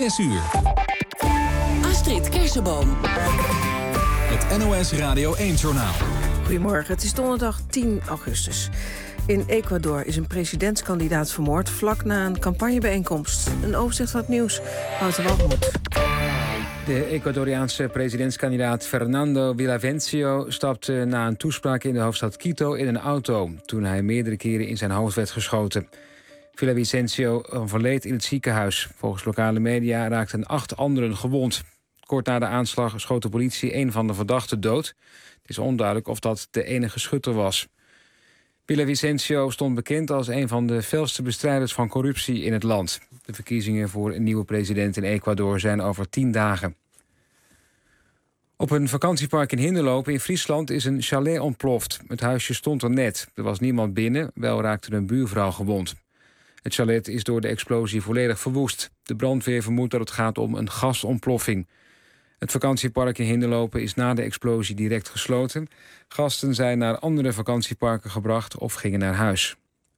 6 uur. Astrid Kersenboom. Het NOS Radio 1-journaal. Goedemorgen, het is donderdag 10 augustus. In Ecuador is een presidentskandidaat vermoord vlak na een campagnebijeenkomst. Een overzicht van het nieuws. Wouter Walgemoed. De Ecuadoriaanse presidentskandidaat Fernando Villavicencio stapte na een toespraak in de hoofdstad Quito in een auto toen hij meerdere keren in zijn hoofd werd geschoten. Villavicencio overleed in het ziekenhuis. Volgens lokale media raakten 8 anderen gewond. Kort na de aanslag schoot de politie een van de verdachten dood. Het is onduidelijk of dat de enige schutter was. Villavicencio stond bekend als een van de felste bestrijders van corruptie in het land. De verkiezingen voor een nieuwe president in Ecuador zijn over 10 dagen. Op een vakantiepark in Hinderloop in Friesland is een chalet ontploft. Het huisje stond er net. Er was niemand binnen, wel raakte een buurvrouw gewond. Het chalet is door de explosie volledig verwoest. De brandweer vermoedt dat het gaat om een gasontploffing. Het vakantiepark in Hinderlopen is na de explosie direct gesloten. Gasten zijn naar andere vakantieparken gebracht of gingen naar huis.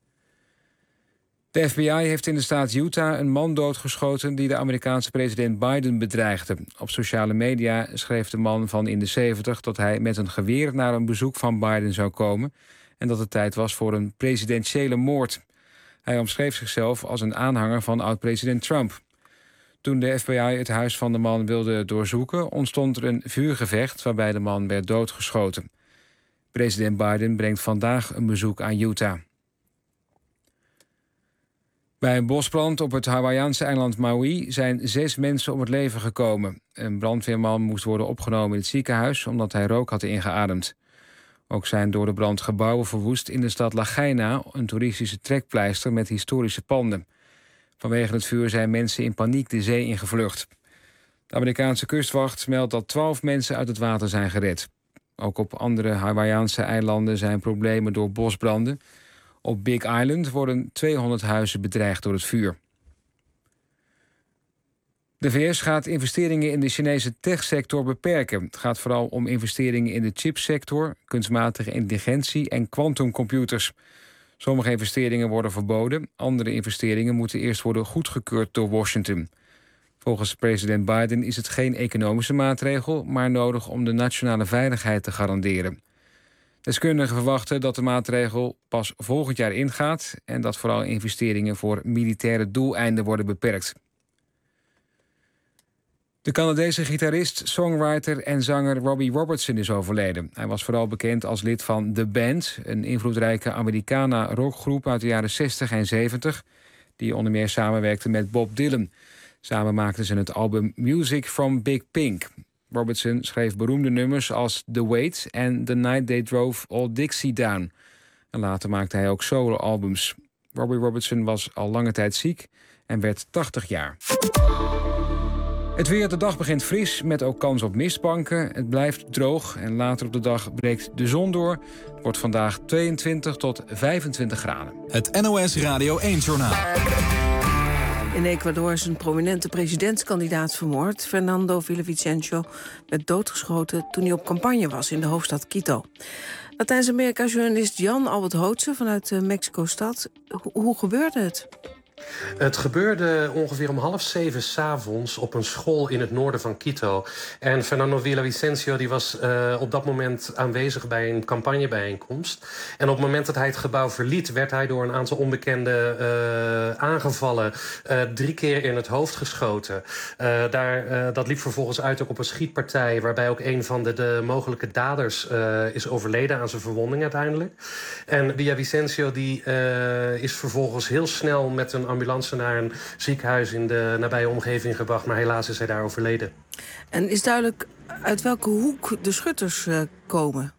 De FBI heeft in de staat Utah een man doodgeschoten die de Amerikaanse president Biden bedreigde. Op sociale media schreef de man van in de 70 dat hij met een geweer naar een bezoek van Biden zou komen en dat het tijd was voor een presidentiële moord. Hij omschreef zichzelf als een aanhanger van oud-president Trump. Toen de FBI het huis van de man wilde doorzoeken, ontstond er een vuurgevecht waarbij de man werd doodgeschoten. President Biden brengt vandaag een bezoek aan Utah. Bij een bosbrand op het Hawaïaanse eiland Maui zijn 6 mensen om het leven gekomen. Een brandweerman moest worden opgenomen in het ziekenhuis omdat hij rook had ingeademd. Ook zijn door de brand gebouwen verwoest in de stad Lahaina, een toeristische trekpleister met historische panden. Vanwege het vuur zijn mensen in paniek de zee ingevlucht. De Amerikaanse kustwacht meldt dat 12 mensen uit het water zijn gered. Ook op andere Hawaïaanse eilanden zijn problemen door bosbranden. Op Big Island worden 200 huizen bedreigd door het vuur. De VS gaat investeringen in de Chinese techsector beperken. Het gaat vooral om investeringen in de chipsector, kunstmatige intelligentie en quantumcomputers. Sommige investeringen worden verboden. Andere investeringen moeten eerst worden goedgekeurd door Washington. Volgens president Biden is het geen economische maatregel, maar nodig om de nationale veiligheid te garanderen. Deskundigen verwachten dat de maatregel pas volgend jaar ingaat en dat vooral investeringen voor militaire doeleinden worden beperkt. De Canadese gitarist, songwriter en zanger Robbie Robertson is overleden. Hij was vooral bekend als lid van The Band, een invloedrijke Americana-rockgroep uit de jaren 60 en 70... die onder meer samenwerkte met Bob Dylan. Samen maakten ze het album Music from Big Pink. Robertson schreef beroemde nummers als The Wait en The Night They Drove Old Dixie Down. En later maakte hij ook solo-albums. Robbie Robertson was al lange tijd ziek en werd 80 jaar. Het weer, de dag begint fris, met ook kans op mistbanken. Het blijft droog en later op de dag breekt de zon door. Het wordt vandaag 22 tot 25 graden. Het NOS Radio 1-journaal. In Ecuador is een prominente presidentskandidaat vermoord. Fernando Villavicencio werd doodgeschoten toen hij op campagne was in de hoofdstad Quito. Latijns-Amerika-journalist Jan Albert Hootse vanuit Mexico-stad. Hoe gebeurde het? Het gebeurde ongeveer om 6:30 s'avonds op een school in het noorden van Quito. En Fernando Villavicencio die was op dat moment aanwezig bij een campagnebijeenkomst. En op het moment dat hij het gebouw verliet, werd hij door een aantal onbekenden aangevallen. 3 keer in het hoofd geschoten. Dat liep vervolgens uit ook op een schietpartij, waarbij ook een van de mogelijke daders is overleden aan zijn verwonding uiteindelijk. En Villavicencio die is vervolgens heel snel met een ambulance naar een ziekenhuis in de nabije omgeving gebracht, maar helaas is hij daar overleden. En is duidelijk uit welke hoek de schutters komen?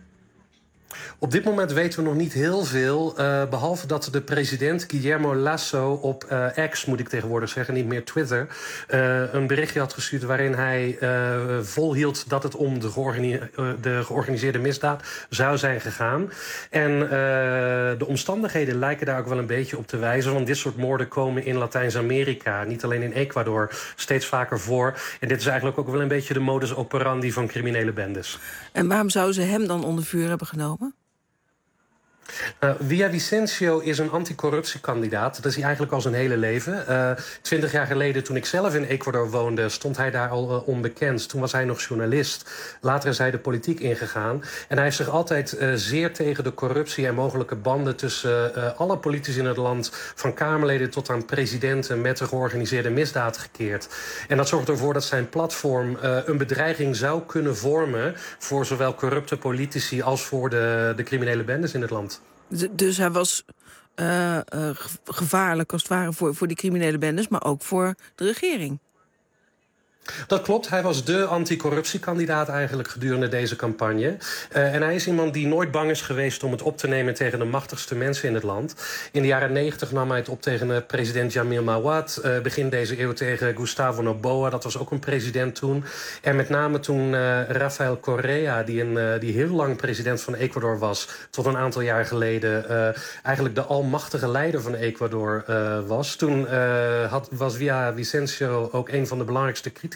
Op dit moment weten we nog niet heel veel, behalve dat de president Guillermo Lasso op X, moet ik tegenwoordig zeggen, niet meer Twitter, een berichtje had gestuurd waarin hij volhield dat het om de georganiseerde misdaad zou zijn gegaan. En de omstandigheden lijken daar ook wel een beetje op te wijzen, want dit soort moorden komen in Latijns-Amerika, niet alleen in Ecuador, steeds vaker voor. En dit is eigenlijk ook wel een beetje de modus operandi van criminele bendes. En waarom zouden ze hem dan onder vuur hebben genomen? Villavicencio is een anticorruptiekandidaat. Dat is hij eigenlijk al zijn hele leven. 20 jaar geleden, toen ik zelf in Ecuador woonde, stond hij daar al onbekend. Toen was hij nog journalist. Later is hij de politiek ingegaan. En hij heeft zich altijd zeer tegen de corruptie en mogelijke banden tussen alle politici in het land, van Kamerleden tot aan presidenten, met de georganiseerde misdaad gekeerd. En dat zorgt ervoor dat zijn platform een bedreiging zou kunnen vormen voor zowel corrupte politici als voor de criminele bendes in het land. Dus hij was gevaarlijk als het ware voor die criminele bendes, maar ook voor de regering. Dat klopt, hij was de anticorruptiekandidaat eigenlijk gedurende deze campagne. En hij is iemand die nooit bang is geweest om het op te nemen tegen de machtigste mensen in het land. In de jaren 90 nam hij het op tegen president Jamil Mawad. Begin deze eeuw tegen Gustavo Noboa, dat was ook een president toen. En met name toen Rafael Correa, die heel lang president van Ecuador was, tot een aantal jaar geleden eigenlijk de almachtige leider van Ecuador was. Toen was Villavicencio ook een van de belangrijkste critici.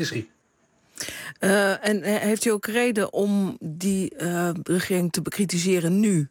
En heeft u ook reden om die regering te bekritiseren nu?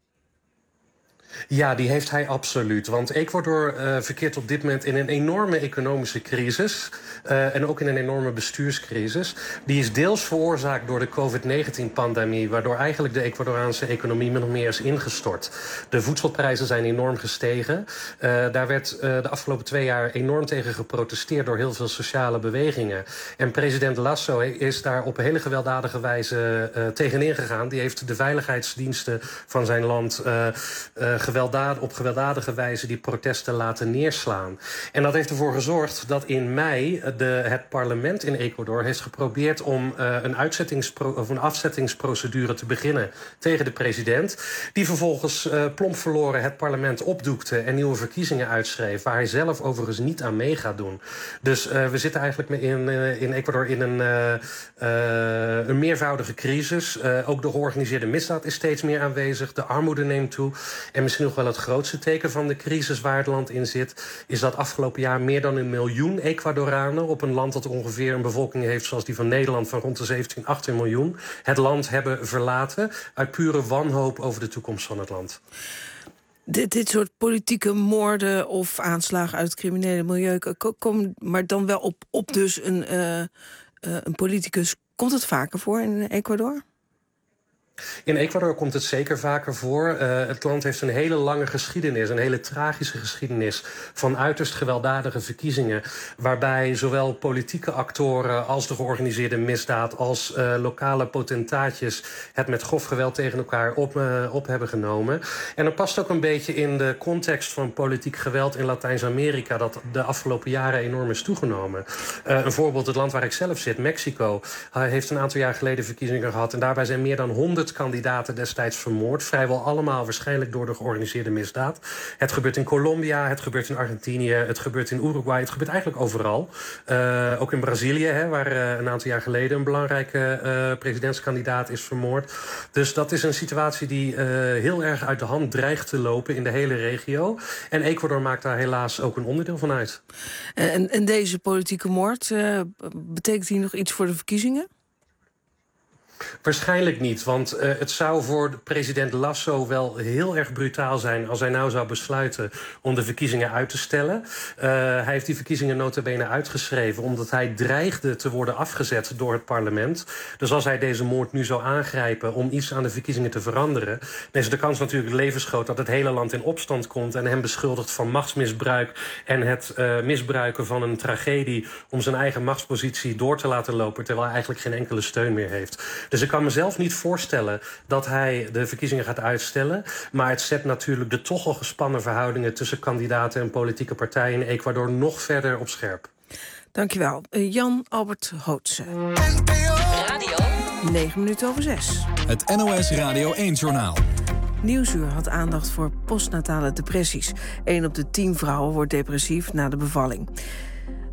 Ja, die heeft hij absoluut. Want Ecuador verkeert op dit moment in een enorme economische crisis. En ook in een enorme bestuurscrisis. Die is deels veroorzaakt door de COVID-19-pandemie, waardoor eigenlijk de Ecuadoraanse economie min of meer is ingestort. De voedselprijzen zijn enorm gestegen. Daar werd de afgelopen 2 jaar enorm tegen geprotesteerd door heel veel sociale bewegingen. En president Lasso is daar op een hele gewelddadige wijze tegenin gegaan. Die heeft de veiligheidsdiensten van zijn land op gewelddadige wijze die protesten laten neerslaan. En dat heeft ervoor gezorgd dat in mei het parlement in Ecuador heeft geprobeerd om een afzettingsprocedure te beginnen tegen de president. Die vervolgens plomp verloren het parlement opdoekte en nieuwe verkiezingen uitschreef, waar hij zelf overigens niet aan mee gaat doen. Dus we zitten eigenlijk in Ecuador in een meervoudige crisis. Ook de georganiseerde misdaad is steeds meer aanwezig. De armoede neemt toe. En misschien nog wel het grootste teken van de crisis waar het land in zit, is dat afgelopen jaar meer dan 1 miljoen Ecuadoranen op een land dat ongeveer een bevolking heeft zoals die van Nederland van rond de 17, 18 miljoen, het land hebben verlaten uit pure wanhoop over de toekomst van het land. Dit soort politieke moorden of aanslagen uit het criminele milieu, maar dan wel op dus een politicus. Komt het vaker voor in Ecuador? In Ecuador komt het zeker vaker voor. Het land heeft een hele lange geschiedenis, een hele tragische geschiedenis van uiterst gewelddadige verkiezingen, waarbij zowel politieke actoren als de georganiseerde misdaad als lokale potentaatjes het met grof geweld tegen elkaar op hebben genomen. En dat past ook een beetje in de context van politiek geweld in Latijns-Amerika, dat de afgelopen jaren enorm is toegenomen. Een voorbeeld, het land waar ik zelf zit, Mexico, heeft een aantal jaar geleden verkiezingen gehad en daarbij zijn meer dan 100 kandidaten destijds vermoord. Vrijwel allemaal waarschijnlijk door de georganiseerde misdaad. Het gebeurt in Colombia, het gebeurt in Argentinië, het gebeurt in Uruguay. Het gebeurt eigenlijk overal. Ook in Brazilië, waar een aantal jaar geleden een belangrijke presidentskandidaat is vermoord. Dus dat is een situatie die heel erg uit de hand dreigt te lopen in de hele regio. En Ecuador maakt daar helaas ook een onderdeel van uit. En deze politieke moord, betekent die nog iets voor de verkiezingen? Waarschijnlijk niet, want het zou voor president Lasso wel heel erg brutaal zijn als hij nou zou besluiten om de verkiezingen uit te stellen. Hij heeft die verkiezingen nota bene uitgeschreven omdat hij dreigde te worden afgezet door het parlement. Dus als hij deze moord nu zou aangrijpen om iets aan de verkiezingen te veranderen, dan is de kans natuurlijk levensgroot dat het hele land in opstand komt en hem beschuldigt van machtsmisbruik en het misbruiken van een tragedie om zijn eigen machtspositie door te laten lopen, terwijl hij eigenlijk geen enkele steun meer heeft. Dus ik kan mezelf niet voorstellen dat hij de verkiezingen gaat uitstellen. Maar het zet natuurlijk de toch al gespannen verhoudingen tussen kandidaten en politieke partijen in Ecuador nog verder op scherp. Dankjewel. Jan Albert Hootse. Radio 6:09. Het NOS Radio 1-journaal. Nieuwsuur had aandacht voor postnatale depressies. 1 op de 10 vrouwen wordt depressief na de bevalling.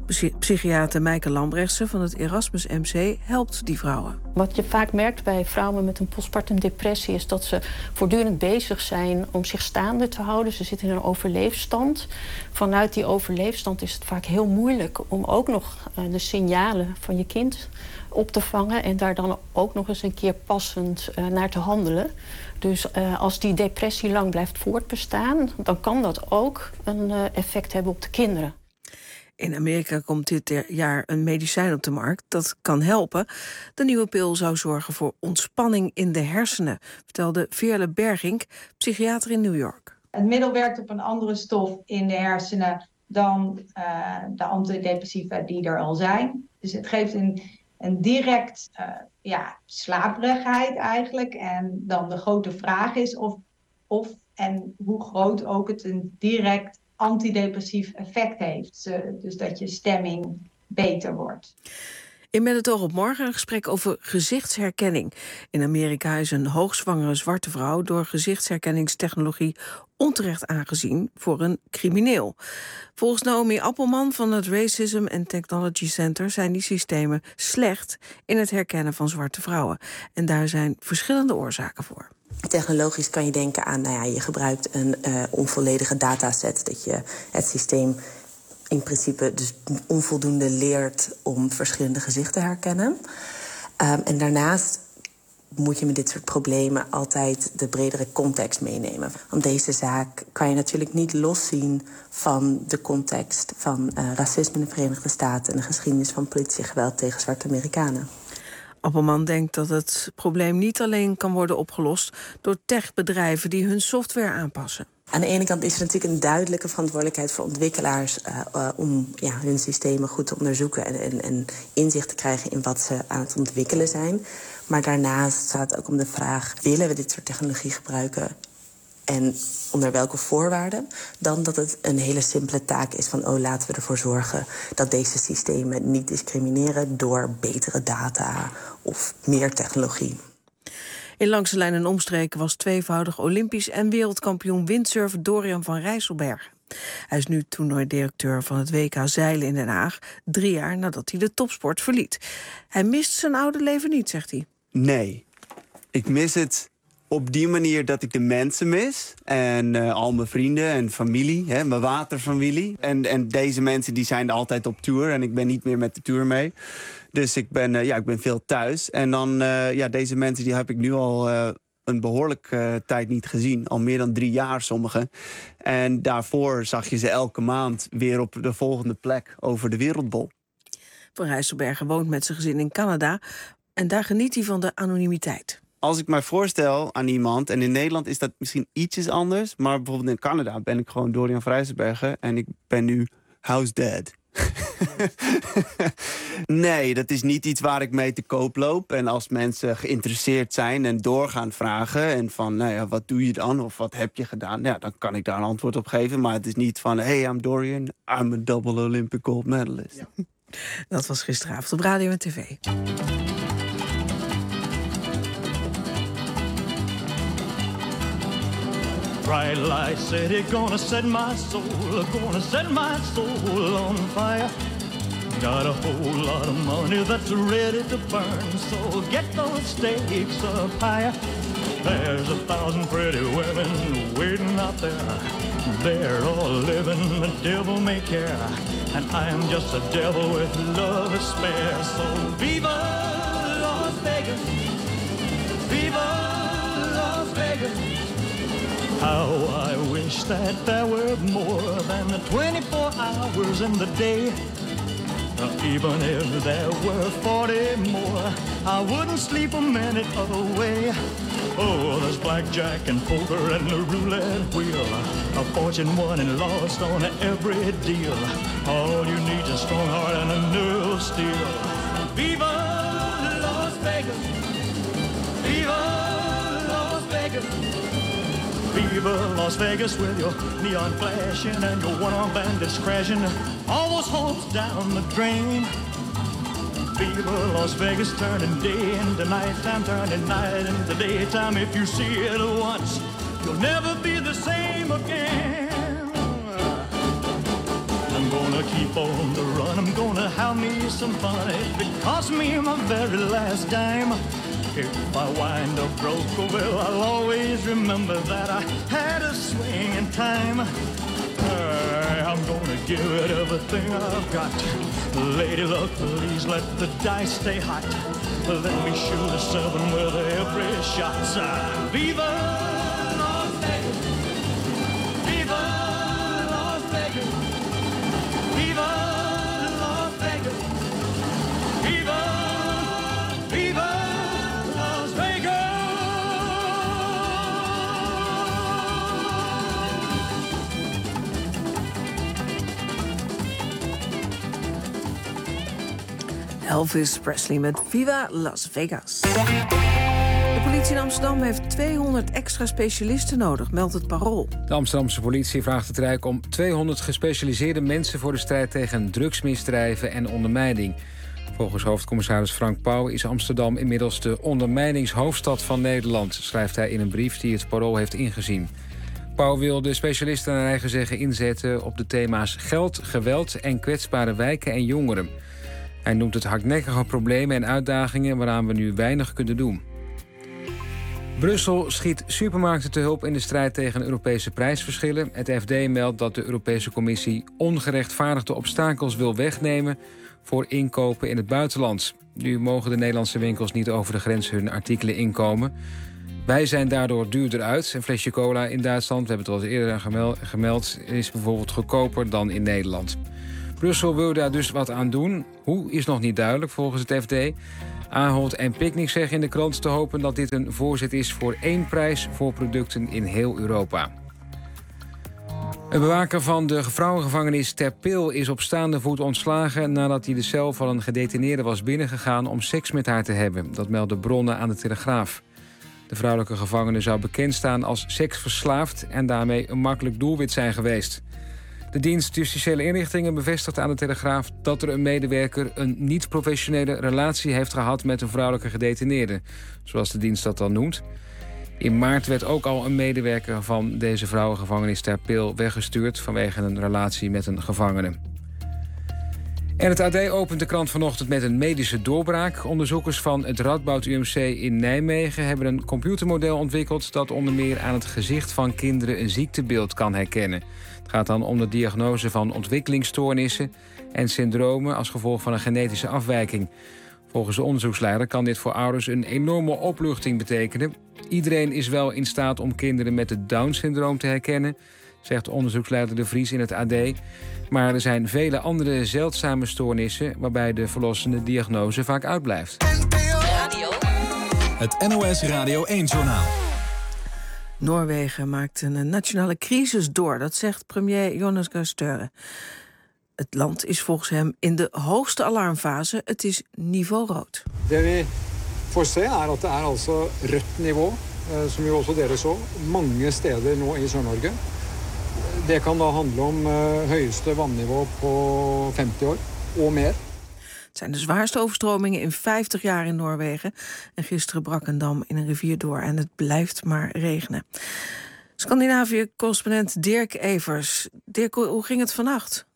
Psychiater Mijke Lambrechtse van het Erasmus MC helpt die vrouwen. Wat je vaak merkt bij vrouwen met een postpartum depressie is dat ze voortdurend bezig zijn om zich staande te houden. Ze zitten in een overleefstand. Vanuit die overleefstand is het vaak heel moeilijk om ook nog de signalen van je kind op te vangen en daar dan ook nog eens een keer passend naar te handelen. Dus als die depressie lang blijft voortbestaan, dan kan dat ook een effect hebben op de kinderen. In Amerika komt dit jaar een medicijn op de markt dat kan helpen. De nieuwe pil zou zorgen voor ontspanning in de hersenen, vertelde Veerle Bergink, psychiater in New York. Het middel werkt op een andere stof in de hersenen dan de antidepressiva die er al zijn. Dus het geeft een direct slaperigheid eigenlijk. En dan de grote vraag is of en hoe groot ook het een direct antidepressief effect heeft. Dus dat je stemming beter wordt. In Met het oog op morgen een gesprek over gezichtsherkenning. In Amerika is een hoogzwangere zwarte vrouw door gezichtsherkenningstechnologie onterecht aangezien voor een crimineel. Volgens Naomi Appelman van het Racism and Technology Center zijn die systemen slecht in het herkennen van zwarte vrouwen. En daar zijn verschillende oorzaken voor. Technologisch kan je denken aan, je gebruikt een onvolledige dataset, dat je het systeem in principe dus onvoldoende leert om verschillende gezichten te herkennen. En daarnaast moet je met dit soort problemen altijd de bredere context meenemen. Want deze zaak kan je natuurlijk niet loszien van de context van racisme in de Verenigde Staten en de geschiedenis van politiegeweld tegen zwarte Amerikanen. Appelman denkt dat het probleem niet alleen kan worden opgelost door techbedrijven die hun software aanpassen. Aan de ene kant is er natuurlijk een duidelijke verantwoordelijkheid voor ontwikkelaars om hun systemen goed te onderzoeken en inzicht te krijgen in wat ze aan het ontwikkelen zijn. Maar daarnaast gaat het ook om de vraag, willen we dit soort technologie gebruiken en onder welke voorwaarden? Dan dat het een hele simpele taak is van laten we ervoor zorgen dat deze systemen niet discrimineren door betere data of meer technologie. In Langs de Lijn en Omstreken was tweevoudig Olympisch en wereldkampioen windsurfer Dorian van Rijsselbergen. Hij is nu toernooidirecteur van het WK Zeilen in Den Haag, 3 jaar nadat hij de topsport verliet. Hij mist zijn oude leven niet, zegt hij. Nee, ik mis het op die manier dat ik de mensen mis. En al mijn vrienden en familie, mijn waterfamilie. En deze mensen die zijn altijd op tour en ik ben niet meer met de tour mee. Dus ik ben veel thuis. En dan, deze mensen die heb ik nu al een behoorlijke tijd niet gezien. Al meer dan 3 jaar sommigen. En daarvoor zag je ze elke maand weer op de volgende plek over de wereldbol. Van Rijsselbergen woont met zijn gezin in Canada. En daar geniet hij van de anonimiteit. Als ik mij voorstel aan iemand, en in Nederland is dat misschien ietsjes anders, maar bijvoorbeeld in Canada ben ik gewoon Dorian van Rijsselbergen en ik ben nu house dad. Nee, dat is niet iets waar ik mee te koop loop. En als mensen geïnteresseerd zijn en doorgaan vragen en van, wat doe je dan of wat heb je gedaan? Ja, dan kan ik daar een antwoord op geven. Maar het is niet van, hey, I'm Dorian, I'm a double Olympic gold medalist. Ja. Dat was gisteravond op radio en tv. Bright light city, gonna set my soul on fire. Got a whole lot of money that's ready to burn, so get those stakes up higher. There's 1,000 pretty women waiting out there. They're all living the devil may care, and I'm just a devil with love to spare. So viva Las Vegas, viva Las Vegas. How I wish that there were more than 24 hours in the day. Even if there were 40 more, I wouldn't sleep a minute away. Oh, there's blackjack and poker and the roulette wheel, a fortune won and lost on every deal. All you need is a strong heart and a nerve of steel. Viva Las Vegas, viva Las Vegas. Viva Las Vegas with your neon flashing and your one-armed bandits crashing. All those hopes down the drain. Viva Las Vegas turning day into nighttime, turning night into daytime. If you see it once, you'll never be the same again. I'm gonna gonna keep on the run. I'm gonna have me some fun. If it costs me my very last dime, if I wind up broke, well, I'll always remember that I had a swing in time. I'm gonna give it everything I've got. Lady luck, please let the dice stay hot. Let me shoot a 7 with every shot. Viva Las Vegas! Viva Las Vegas! Viva Las Vegas! Viva, Viva Las Vegas! Elvis Presley met Viva Las Vegas. De politie in Amsterdam heeft 200 extra specialisten nodig, meldt het Parool. De Amsterdamse politie vraagt het Rijk om 200 gespecialiseerde mensen voor de strijd tegen drugsmisdrijven en ondermijning. Volgens hoofdcommissaris Frank Pauw is Amsterdam inmiddels de ondermijningshoofdstad van Nederland, schrijft hij in een brief die het Parool heeft ingezien. Pauw wil de specialisten naar eigen zeggen inzetten op de thema's geld, geweld en kwetsbare wijken en jongeren. Hij noemt het hardnekkige problemen en uitdagingen waaraan we nu weinig kunnen doen. Brussel schiet supermarkten te hulp in de strijd tegen Europese prijsverschillen. Het FD meldt dat de Europese Commissie ongerechtvaardigde obstakels wil wegnemen voor inkopen in het buitenland. Nu mogen de Nederlandse winkels niet over de grens hun artikelen inkomen. Wij zijn daardoor duurder uit. Een flesje cola in Duitsland, we hebben het al eerder gemeld, is bijvoorbeeld goedkoper dan in Nederland. Brussel wil daar dus wat aan doen. Hoe is nog niet duidelijk volgens het FD. Ahold en Picnic zeggen in de krant te hopen dat dit een voorzet is voor één prijs voor producten in heel Europa. Een bewaker van de vrouwengevangenis Ter Pil is op staande voet ontslagen nadat hij de cel van een gedetineerde was binnengegaan om seks met haar te hebben. Dat melden bronnen aan de Telegraaf. De vrouwelijke gevangene zou bekend staan als seksverslaafd en daarmee een makkelijk doelwit zijn geweest. De dienst Justitiële Inrichtingen bevestigt aan de Telegraaf dat er een medewerker een niet-professionele relatie heeft gehad met een vrouwelijke gedetineerde, zoals de dienst dat dan noemt. In maart werd ook al een medewerker van deze vrouwengevangenis Ter Pil weggestuurd vanwege een relatie met een gevangene. En het AD opent de krant vanochtend met een medische doorbraak. Onderzoekers van het Radboud UMC in Nijmegen hebben een computermodel ontwikkeld dat onder meer aan het gezicht van kinderen een ziektebeeld kan herkennen. Het gaat dan om de diagnose van ontwikkelingsstoornissen en syndromen als gevolg van een genetische afwijking. Volgens de onderzoeksleider kan dit voor ouders een enorme opluchting betekenen. Iedereen is wel in staat om kinderen met het Down-syndroom te herkennen, zegt onderzoeksleider De Vries in het AD. Maar er zijn vele andere zeldzame stoornissen waarbij de verlossende diagnose vaak uitblijft. Radio. Het NOS Radio 1-journaal. Noorwegen maakt een nationale crisis door, dat zegt premier Jonas Gahr Støre. Het land is volgens hem in de hoogste alarmfase. Het is niveau rood. Det vi får se er at det er altså rødt nivå, som jo også dere så, mange steder nå i Sør-Norge. Det kan da handle om høyeste vannniveau på 50 år og meer. Het zijn de zwaarste overstromingen in 50 jaar in Noorwegen. En gisteren brak een dam in een rivier door en het blijft maar regenen. Scandinavië-correspondent Dirk Evers. Dirk, hoe ging het vannacht?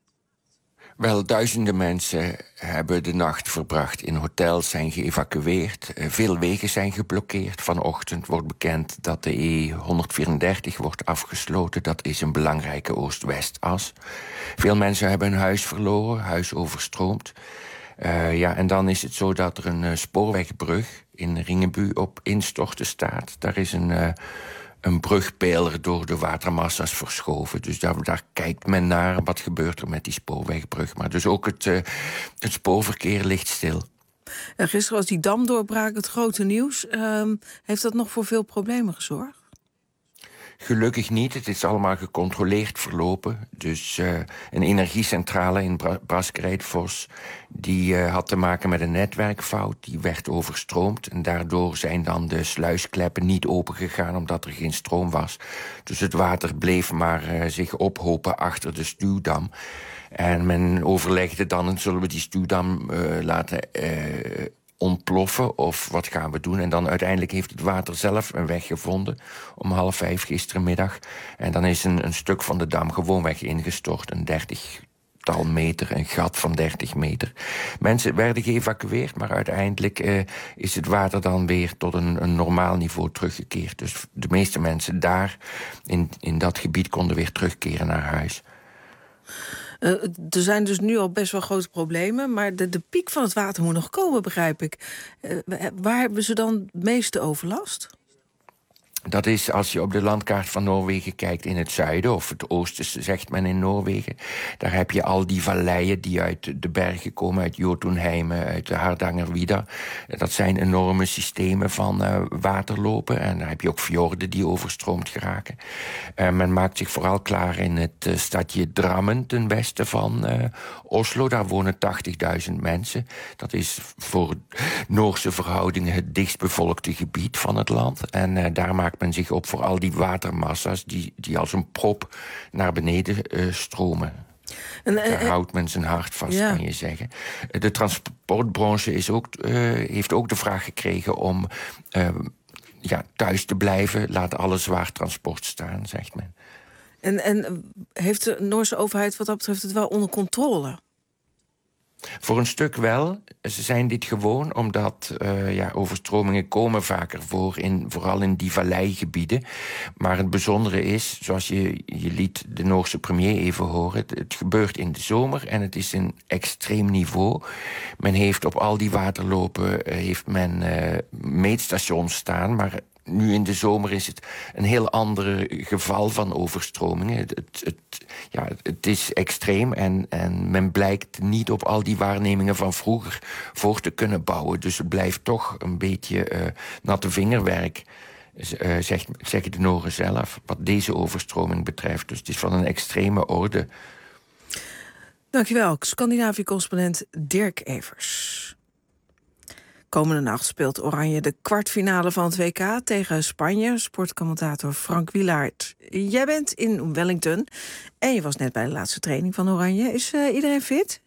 Wel, duizenden mensen hebben de nacht verbracht. In hotels zijn geëvacueerd. Veel wegen zijn geblokkeerd. Vanochtend wordt bekend dat de E134 wordt afgesloten. Dat is een belangrijke Oost-West-as. Veel mensen hebben hun huis verloren, huis overstroomd. En dan is het zo dat er een spoorwegbrug in Ringebu op instorten staat. Daar is een brugpijler door de watermassa's verschoven. Dus daar kijkt men naar. Wat gebeurt er met die spoorwegbrug? Maar dus ook het spoorverkeer ligt stil. Gisteren was die damdoorbraak het grote nieuws. Heeft dat nog voor veel problemen gezorgd? Gelukkig niet. Het is allemaal gecontroleerd verlopen. Dus een energiecentrale in Braskereidfoss die had te maken met een netwerkfout. Die werd overstroomd. En daardoor zijn dan de sluiskleppen niet opengegaan omdat er geen stroom was. Dus het water bleef maar zich ophopen achter de stuwdam. En men overlegde dan, zullen we die stuwdam laten ontploffen of wat gaan we doen? En dan uiteindelijk heeft het water zelf een weg gevonden om 4:30 gisterenmiddag. En dan is een stuk van de dam gewoonweg ingestort. Een 30 tiental meter, een gat van 30 meter. Mensen werden geëvacueerd, maar uiteindelijk is het water dan weer tot een normaal niveau teruggekeerd. Dus de meeste mensen daar in dat gebied konden weer terugkeren naar huis. Er zijn dus nu al best wel grote problemen, maar de piek van het water moet nog komen, begrijp ik. Waar hebben ze dan het meeste overlast? Dat is als je op de landkaart van Noorwegen kijkt in het zuiden, of het oosten zegt men in Noorwegen. Daar heb je al die valleien die uit de bergen komen, uit Jotunheimen, uit de Hardangervidda. Dat zijn enorme systemen van waterlopen. En daar heb je ook fjorden die overstroomd geraken. Men maakt zich vooral klaar in het stadje Drammen, ten westen van Oslo. Daar wonen 80.000 mensen. Dat is voor Noorse verhoudingen het dichtstbevolkte gebied van het land. En daar maakt men zich op voor al die watermassa's die als een prop naar beneden stromen. Daar houdt men zijn hart vast, kan je zeggen. De transportbranche heeft ook de vraag gekregen om thuis te blijven. Laat alle zwaar transport staan, zegt men. En heeft de Noorse overheid wat dat betreft het wel onder controle? Voor een stuk wel. Ze zijn dit gewoon, omdat overstromingen komen vaker voor, vooral in die valleigebieden. Maar het bijzondere is, zoals je liet de Noorse premier even horen, het gebeurt in de zomer en het is een extreem niveau. Men heeft op al die waterlopen meetstations staan, maar nu in de zomer is het een heel ander geval van overstromingen. Het is extreem en men blijkt niet op al die waarnemingen van vroeger voor te kunnen bouwen. Dus het blijft toch een beetje natte vingerwerk, zeggen de Noren zelf, wat deze overstroming betreft. Dus het is van een extreme orde. Dankjewel, Scandinavië-correspondent Dirk Evers. Komende nacht speelt Oranje de kwartfinale van het WK tegen Spanje. Sportcommentator Frank Wielaert. Jij bent in Wellington en je was net bij de laatste training van Oranje. Is iedereen fit?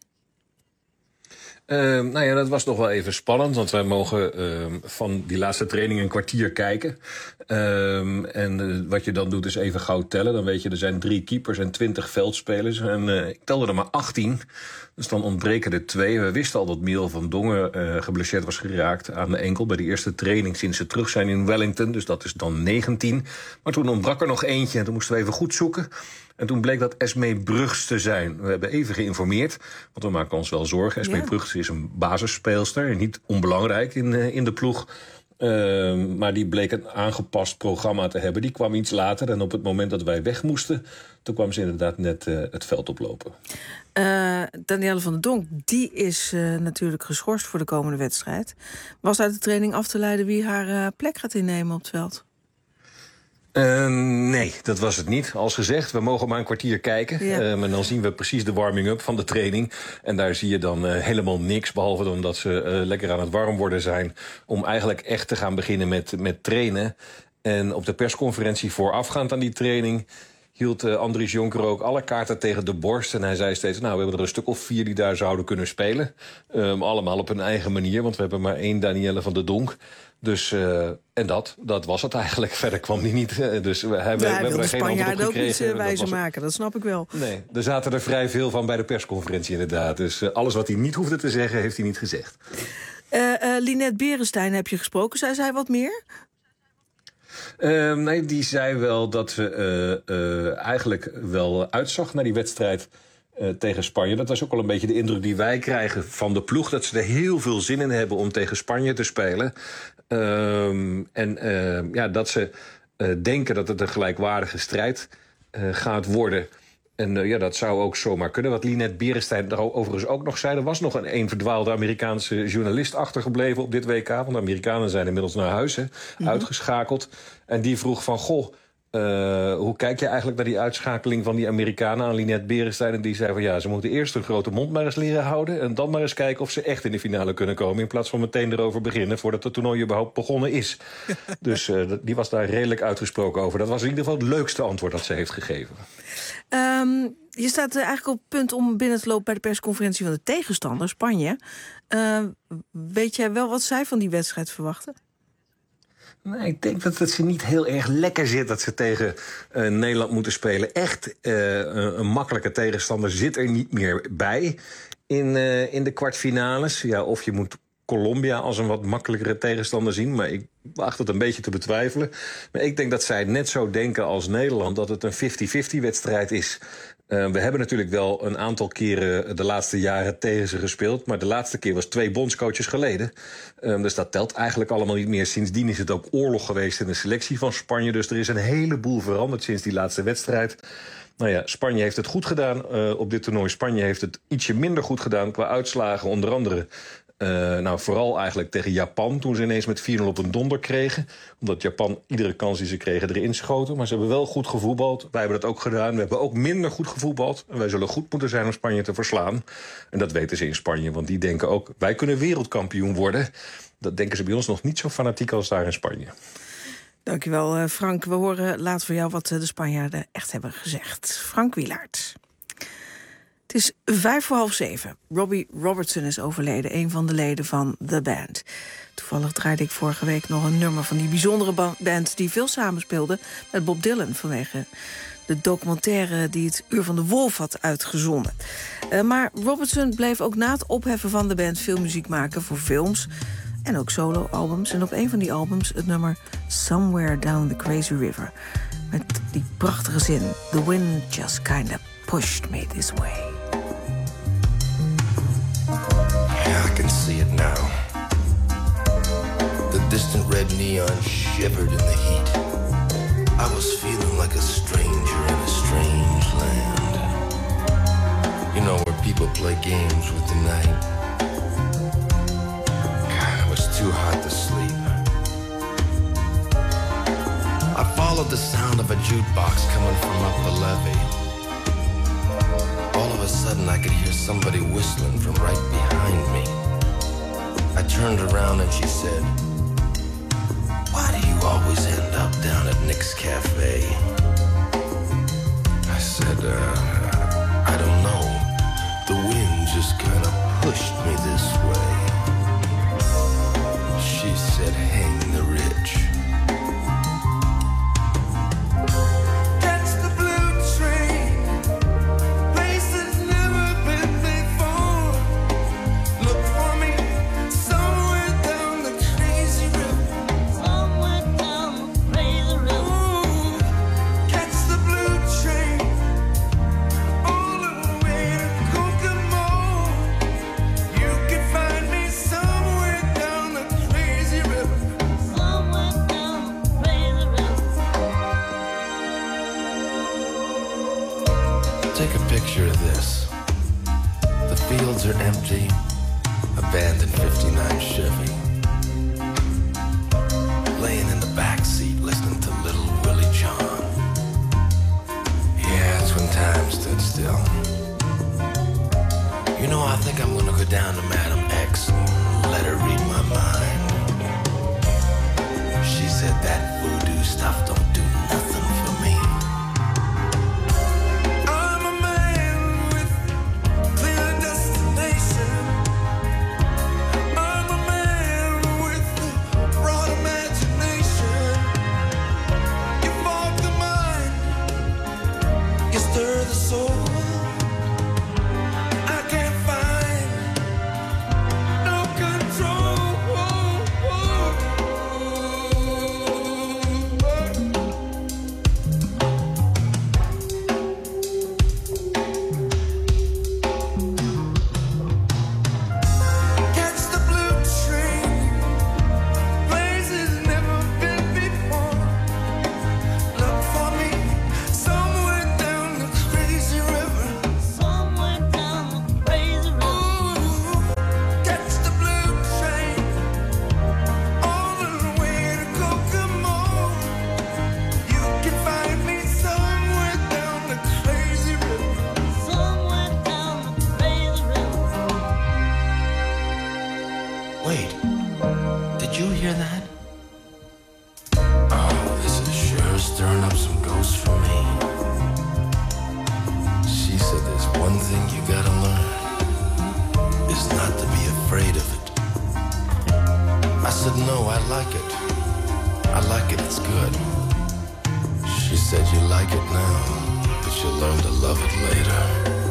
Dat was nog wel even spannend, want wij mogen van die laatste training een kwartier kijken. Wat je dan doet is even gauw tellen. Dan weet je, er zijn 3 keepers en 20 veldspelers. En ik telde er maar 18. Dus dan ontbreken er 2. We wisten al dat Miel van Dongen geblesseerd was geraakt aan de enkel bij de eerste training sinds ze terug zijn in Wellington. Dus dat is dan 19. Maar toen ontbrak er nog eentje en toen moesten we even goed zoeken. En toen bleek dat Esmee Brugs te zijn. We hebben even geïnformeerd, want we maken ons wel zorgen. Esmee Brugs is een basisspeelster, niet onbelangrijk in de ploeg. Maar die bleek een aangepast programma te hebben. Die kwam iets later en op het moment dat wij weg moesten, toen kwam ze inderdaad net het veld oplopen. Danielle van der Donk, die is natuurlijk geschorst voor de komende wedstrijd. Was uit de training af te leiden wie haar plek gaat innemen op het veld? Nee, dat was het niet. Als gezegd, we mogen maar een kwartier kijken. En dan zien we precies de warming-up van de training. En daar zie je dan helemaal niks, behalve dan dat ze lekker aan het warm worden zijn, om eigenlijk echt te gaan beginnen met trainen. En op de persconferentie voorafgaand aan die training hield Andries Jonker ook alle kaarten tegen de borst. En hij zei steeds, we hebben er een stuk of 4 die daar zouden kunnen spelen. Allemaal op hun eigen manier, want we hebben maar 1 Danielle van der Donk. Dus, en dat was het eigenlijk. Verder kwam die niet. Dus we hebben de Spanjaarden ook niet wijzer maken, maken, dat snap ik wel. Nee, er zaten er vrij veel van bij de persconferentie inderdaad. Dus alles wat hij niet hoefde te zeggen, heeft hij niet gezegd. Linette Berenstein heb je gesproken. Zei zij wat meer? Nee, die zei wel dat ze eigenlijk wel uitzag naar die wedstrijd tegen Spanje. Dat was ook wel een beetje de indruk die wij krijgen van de ploeg, dat ze er heel veel zin in hebben om tegen Spanje te spelen. Dat ze denken dat het een gelijkwaardige strijd gaat worden. En dat zou ook zomaar kunnen. Wat Linette Berenstein daar overigens ook nog zei, er was nog een verdwaalde Amerikaanse journalist achtergebleven op dit WK. Want de Amerikanen zijn inmiddels naar huis, uitgeschakeld. En die vroeg van, hoe kijk je eigenlijk naar die uitschakeling van die Amerikanen aan Linette Berenstein? En die zei van, ze moeten eerst een grote mond maar eens leren houden en dan maar eens kijken of ze echt in de finale kunnen komen, in plaats van meteen erover beginnen voordat het toernooi überhaupt begonnen is. Dus die was daar redelijk uitgesproken over. Dat was in ieder geval het leukste antwoord dat ze heeft gegeven. Je staat eigenlijk op het punt om binnen te lopen bij de persconferentie van de tegenstander, Spanje. Weet jij wel wat zij van die wedstrijd verwachten? Nee, ik denk dat het ze niet heel erg lekker zit dat ze tegen Nederland moeten spelen. Echt een makkelijke tegenstander zit er niet meer bij in de kwartfinales. Ja, of je moet Colombia als een wat makkelijkere tegenstander zien, maar ik wacht het een beetje te betwijfelen. Maar ik denk dat zij net zo denken als Nederland, dat het een 50-50 wedstrijd is. We hebben natuurlijk wel een aantal keren de laatste jaren tegen ze gespeeld, maar de laatste keer was 2 bondscoaches geleden. Dus dat telt eigenlijk allemaal niet meer. Sindsdien is het ook oorlog geweest in de selectie van Spanje. Dus er is een heleboel veranderd sinds die laatste wedstrijd. Nou ja, Spanje heeft het goed gedaan op dit toernooi. Spanje heeft het ietsje minder goed gedaan qua uitslagen. Onder andere vooral eigenlijk tegen Japan, toen ze ineens met 4-0 op een donder kregen. Omdat Japan iedere kans die ze kregen erin schoten. Maar ze hebben wel goed gevoetbald. Wij hebben dat ook gedaan. We hebben ook minder goed gevoetbald. En wij zullen goed moeten zijn om Spanje te verslaan. En dat weten ze in Spanje, want die denken ook, wij kunnen wereldkampioen worden. Dat denken ze bij ons nog niet zo fanatiek als daar in Spanje. Dankjewel, Frank. We horen later van jou wat de Spanjaarden echt hebben gezegd. Frank Wielaert. Het is 6:55. Robbie Robertson is overleden, een van de leden van The Band. Toevallig draaide ik vorige week nog een nummer van die bijzondere band die veel samenspeelde met Bob Dylan vanwege de documentaire die het Uur van de Wolf had uitgezonden. Maar Robertson bleef ook na het opheffen van de band veel muziek maken voor films en ook solo-albums. En op een van die albums het nummer Somewhere Down the Crazy River. Met die prachtige zin: The wind just kinda pushed me this way. Yeah, I can see it now. The distant red neon shivered in the heat. I was feeling like a stranger in a strange land. You know, where people play games with the night. God, it was too hot to sleep. I followed the sound of a jukebox coming from up the levee. All of a sudden I could hear somebody whistling from right behind me. I turned around and she said, "Why do you always end up down at Nick's Cafe?" I said, I don't know. The wind just kind of pushed me this way. She said, hang the rich. Take a picture of this. The fields are empty, abandoned 59 Chevy. Laying in the back seat listening to Little Willie John. Yeah, it's when time stood still. You know, I think I'm gonna go down to Madam X and let her read my mind. She said that voodoo stuff don't do nothing for me. I like it, it's good. She said you like it now, but you'll learn to love it later.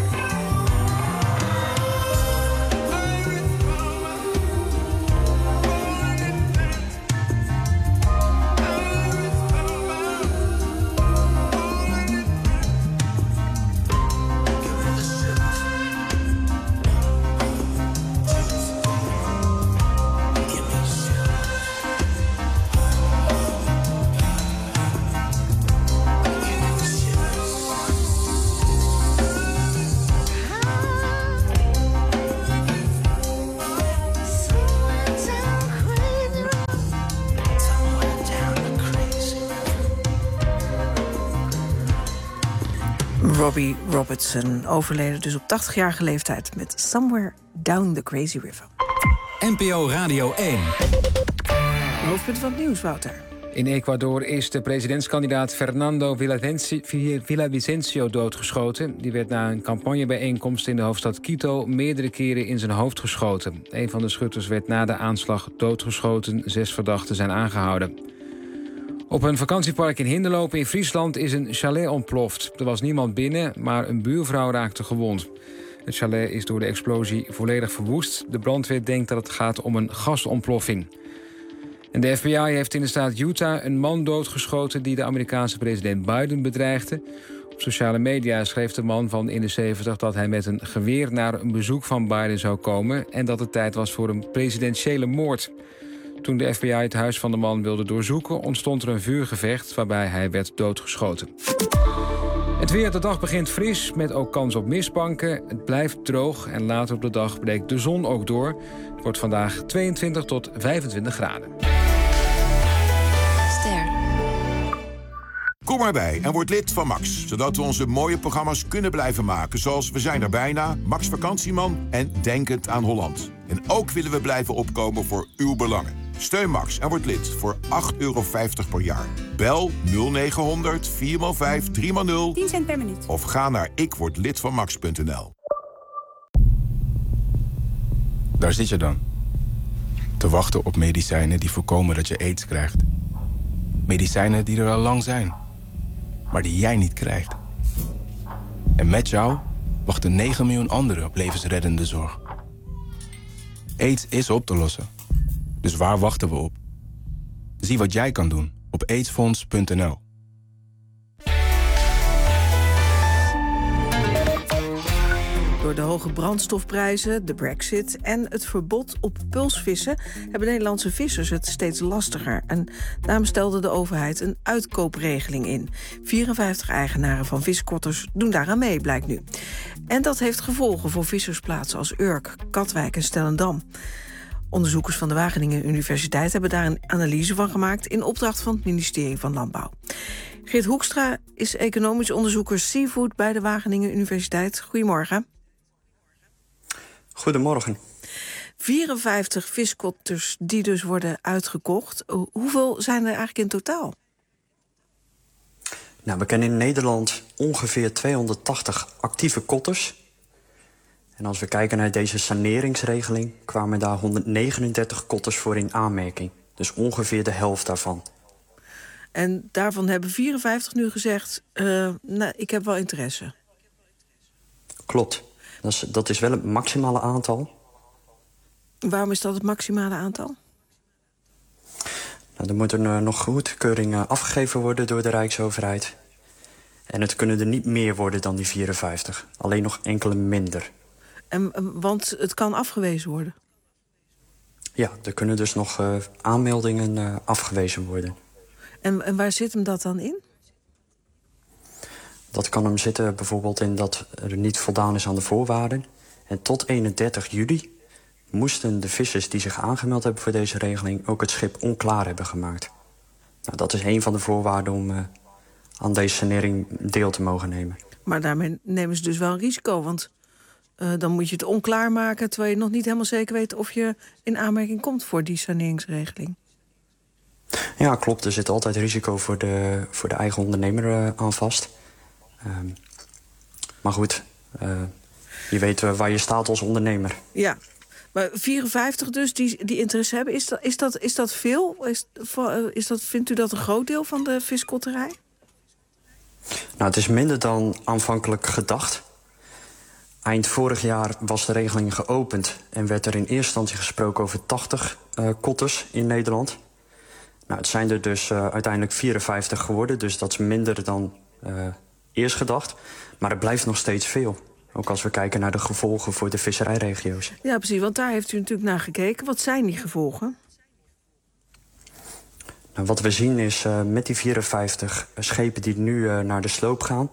Robbie Robertson, overleden dus op 80-jarige leeftijd met Somewhere Down the Crazy River. NPO Radio 1. Hoofdpunt van het nieuws, Wouter. In Ecuador is de presidentskandidaat Fernando Villavicencio doodgeschoten. Die werd na een campagnebijeenkomst in de hoofdstad Quito meerdere keren in zijn hoofd geschoten. Een van de schutters werd na de aanslag doodgeschoten. 6 verdachten zijn aangehouden. Op een vakantiepark in Hinderlopen in Friesland is een chalet ontploft. Er was niemand binnen, maar een buurvrouw raakte gewond. Het chalet is door de explosie volledig verwoest. De brandweer denkt dat het gaat om een gasontploffing. En de FBI heeft in de staat Utah een man doodgeschoten die de Amerikaanse president Biden bedreigde. Op sociale media schreef de man van in de 70 dat hij met een geweer naar een bezoek van Biden zou komen en dat het tijd was voor een presidentiële moord. Toen de FBI het huis van de man wilde doorzoeken, ontstond er een vuurgevecht waarbij hij werd doodgeschoten. Het weer, de dag begint fris, met ook kans op mistbanken. Het blijft droog en later op de dag breekt de zon ook door. Het wordt vandaag 22 tot 25 graden. Kom erbij en word lid van Max, zodat we onze mooie programma's kunnen blijven maken. Zoals We zijn er bijna, Max Vakantieman en Denkend aan Holland. En ook willen we blijven opkomen voor uw belangen. Steun Max en word lid voor €8,50 per jaar. Bel 0900 4x5 3x0 10 cent per minuut. Of ga naar ikwordlidvanmax.nl. Daar zit je dan. Te wachten op medicijnen die voorkomen dat je aids krijgt. Medicijnen die er al lang zijn, maar die jij niet krijgt. En met jou wachten 9 miljoen anderen op levensreddende zorg. AIDS is op te lossen. Dus waar wachten we op? Zie wat jij kan doen op aidsfonds.nl. Door de hoge brandstofprijzen, de Brexit en het verbod op pulsvissen hebben Nederlandse vissers het steeds lastiger. En daarom stelde de overheid een uitkoopregeling in. 54 eigenaren van viskotters doen daaraan mee, blijkt nu. En dat heeft gevolgen voor vissersplaatsen als Urk, Katwijk en Stellendam. Onderzoekers van de Wageningen Universiteit hebben daar een analyse van gemaakt in opdracht van het ministerie van Landbouw. Geert Hoekstra is economisch onderzoeker seafood bij de Wageningen Universiteit. Goedemorgen. Goedemorgen. 54 viskotters die dus worden uitgekocht. Hoeveel zijn er eigenlijk in totaal? Nou, we kennen in Nederland ongeveer 280 actieve kotters. En als we kijken naar deze saneringsregeling, kwamen daar 139 kotters voor in aanmerking. Dus ongeveer de helft daarvan. En daarvan hebben 54 nu gezegd, nou, ik heb wel interesse. Klopt. Dat is wel het maximale aantal. Waarom is dat het maximale aantal? Nou, er moeten nog goedkeuringen afgegeven worden door de Rijksoverheid. En het kunnen er niet meer worden dan die 54. Alleen nog enkele minder. Want het kan afgewezen worden? Ja, er kunnen dus nog aanmeldingen afgewezen worden. En waar zit hem dat dan in? Dat kan hem zitten bijvoorbeeld in dat er niet voldaan is aan de voorwaarden. En tot 31 juli moesten de vissers die zich aangemeld hebben voor deze regeling ook het schip onklaar hebben gemaakt. Nou, dat is een van de voorwaarden om aan deze sanering deel te mogen nemen. Maar daarmee nemen ze dus wel een risico, want dan moet je het onklaar maken, terwijl je nog niet helemaal zeker weet of je in aanmerking komt voor die saneringsregeling. Ja, klopt. Er zit altijd risico voor de eigen ondernemer aan vast. Maar goed, je weet waar je staat als ondernemer. Ja, Maar 54 dus, die interesse hebben, is dat veel? Vindt u dat een groot deel van de viskotterij? Nou, het is minder dan aanvankelijk gedacht. Eind vorig jaar was de regeling geopend en werd er in eerste instantie gesproken over 80 kotters in Nederland. Nou, het zijn er dus uiteindelijk 54 geworden, dus dat is minder dan eerst gedacht. Maar het blijft nog steeds veel. Ook als we kijken naar de gevolgen voor de visserijregio's. Ja, precies, want daar heeft u natuurlijk naar gekeken. Wat zijn die gevolgen? Nou, wat we zien is met die 54 schepen die nu naar de sloop gaan,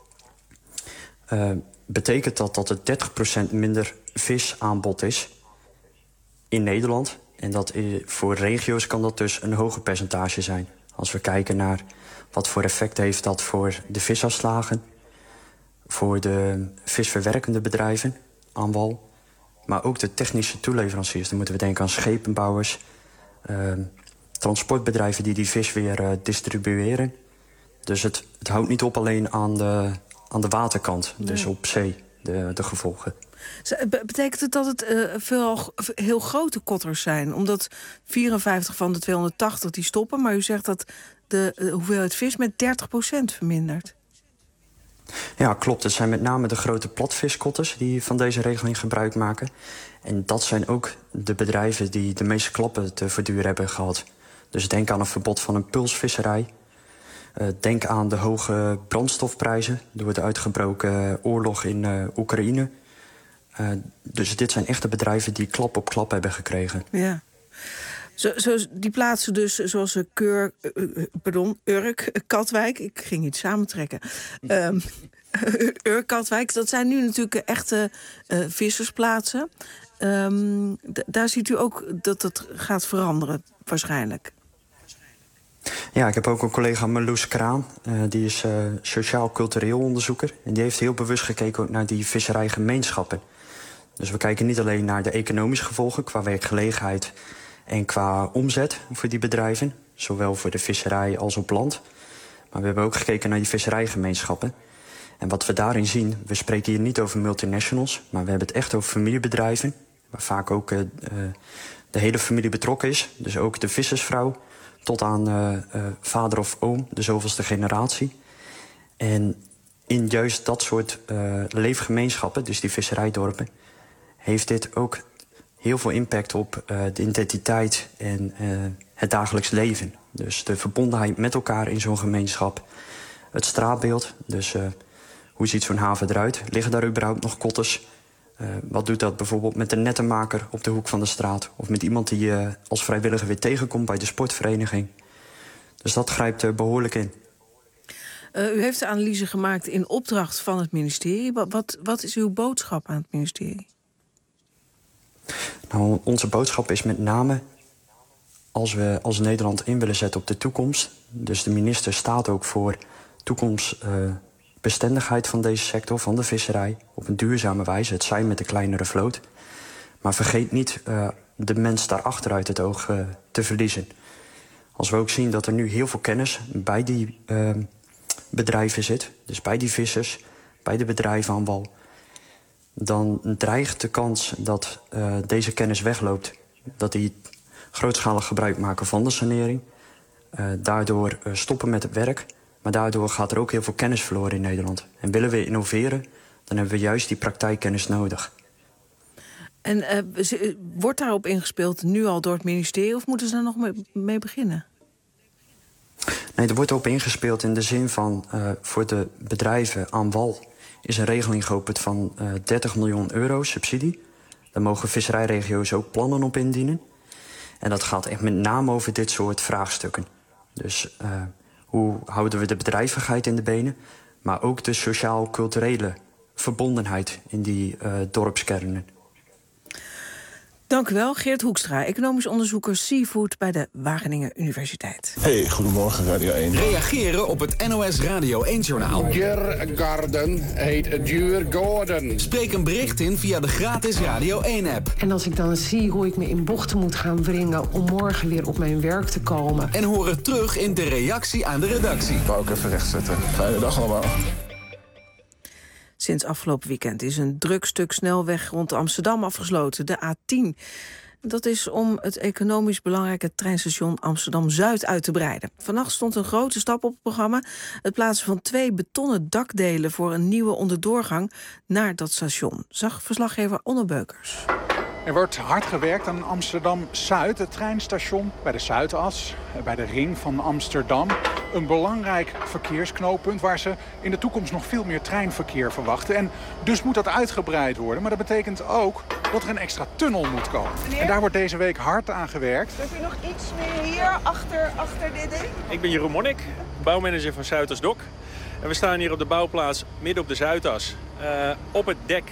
betekent dat er 30% minder visaanbod is in Nederland. En voor regio's kan dat dus een hoger percentage zijn. Als we kijken naar wat voor effect heeft dat voor de visafslagen, voor de visverwerkende bedrijven aan wal, maar ook de technische toeleveranciers. Dan moeten we denken aan schepenbouwers, transportbedrijven die vis weer distribueren. Dus het houdt niet op alleen aan de waterkant, dus op zee, de gevolgen. Betekent het dat het heel grote kotters zijn? Omdat 54 van de 280 die stoppen, maar u zegt dat de hoeveelheid vis met 30% vermindert. Ja, klopt. Het zijn met name de grote platviskotters die van deze regeling gebruik maken. En dat zijn ook de bedrijven die de meeste klappen te verduren hebben gehad. Dus denk aan een verbod van een pulsvisserij. Denk aan de hoge brandstofprijzen door de uitgebroken oorlog in Oekraïne. Dus dit zijn echte bedrijven die klap op klap hebben gekregen. Ja. Die plaatsen dus zoals Urk, Katwijk. Ik ging iets samentrekken. Urk, Katwijk, dat zijn nu natuurlijk echte vissersplaatsen. Daar ziet u ook dat het gaat veranderen, waarschijnlijk. Ja, ik heb ook een collega, Marloes Kraan. Die is sociaal-cultureel onderzoeker. En die heeft heel bewust gekeken ook naar die visserijgemeenschappen. Dus we kijken niet alleen naar de economische gevolgen qua werkgelegenheid en qua omzet voor die bedrijven, zowel voor de visserij als op land. Maar we hebben ook gekeken naar die visserijgemeenschappen. En wat we daarin zien, we spreken hier niet over multinationals, maar we hebben het echt over familiebedrijven, waar vaak ook de hele familie betrokken is. Dus ook de vissersvrouw tot aan vader of oom, de zoveelste generatie. En in juist dat soort leefgemeenschappen, dus die visserijdorpen, heeft dit ook heel veel impact op de identiteit en het dagelijks leven. Dus de verbondenheid met elkaar in zo'n gemeenschap. Het straatbeeld, dus hoe ziet zo'n haven eruit? Liggen daar überhaupt nog kotters? Wat doet dat bijvoorbeeld met de nettenmaker op de hoek van de straat? Of met iemand die je als vrijwilliger weer tegenkomt bij de sportvereniging? Dus dat grijpt behoorlijk in. U heeft de analyse gemaakt in opdracht van het ministerie. Wat is uw boodschap aan het ministerie? Nou, onze boodschap is met name, als we als Nederland in willen zetten op de toekomst, dus de minister staat ook voor toekomstbestendigheid van deze sector, van de visserij, op een duurzame wijze, het zij met de kleinere vloot. Maar vergeet niet de mens daarachter uit het oog te verliezen. Als we ook zien dat er nu heel veel kennis bij die bedrijven zit, dus bij die vissers, bij de bedrijven aan wal, dan dreigt de kans dat deze kennis wegloopt. Dat die grootschalig gebruik maken van de sanering. Daardoor stoppen met het werk. Maar daardoor gaat er ook heel veel kennis verloren in Nederland. En willen we innoveren, dan hebben we juist die praktijkkennis nodig. En wordt daarop ingespeeld nu al door het ministerie, of moeten ze daar nog mee beginnen? Nee, er wordt op ingespeeld in de zin van voor de bedrijven aan wal is een regeling geopend van 30 miljoen euro subsidie. Daar mogen visserijregio's ook plannen op indienen. En dat gaat echt met name over dit soort vraagstukken. Dus hoe houden we de bedrijvigheid in de benen, maar ook de sociaal-culturele verbondenheid in die dorpskernen. Dank u wel, Geert Hoekstra, economisch onderzoeker Seafood bij de Wageningen Universiteit. Hey, goedemorgen Radio 1. Reageren op het NOS Radio 1-journaal. Djurgården heet Djurgården. Spreek een bericht in via de gratis Radio 1-app. En als ik dan zie hoe ik me in bochten moet gaan wringen om morgen weer op mijn werk te komen. En hoor het terug in de reactie aan de redactie. Wou ik even rechtzetten. Fijne dag allemaal. Sinds afgelopen weekend is een druk stuk snelweg rond Amsterdam afgesloten, de A10. Dat is om het economisch belangrijke treinstation Amsterdam-Zuid uit te breiden. Vannacht stond een grote stap op het programma: het plaatsen van 2 betonnen dakdelen voor een nieuwe onderdoorgang naar dat station. Zag verslaggever Onno Beukers. Er wordt hard gewerkt aan Amsterdam-Zuid, het treinstation bij de Zuidas, bij de ring van Amsterdam. Een belangrijk verkeersknooppunt waar ze in de toekomst nog veel meer treinverkeer verwachten. En dus moet dat uitgebreid worden. Maar dat betekent ook dat er een extra tunnel moet komen. Meneer? En daar wordt deze week hard aan gewerkt. Heb u nog iets meer hier achter dit ding? Ik ben Jeroen Monnik, bouwmanager van Zuidas Dok. En we staan hier op de bouwplaats midden op de Zuidas. Op het dek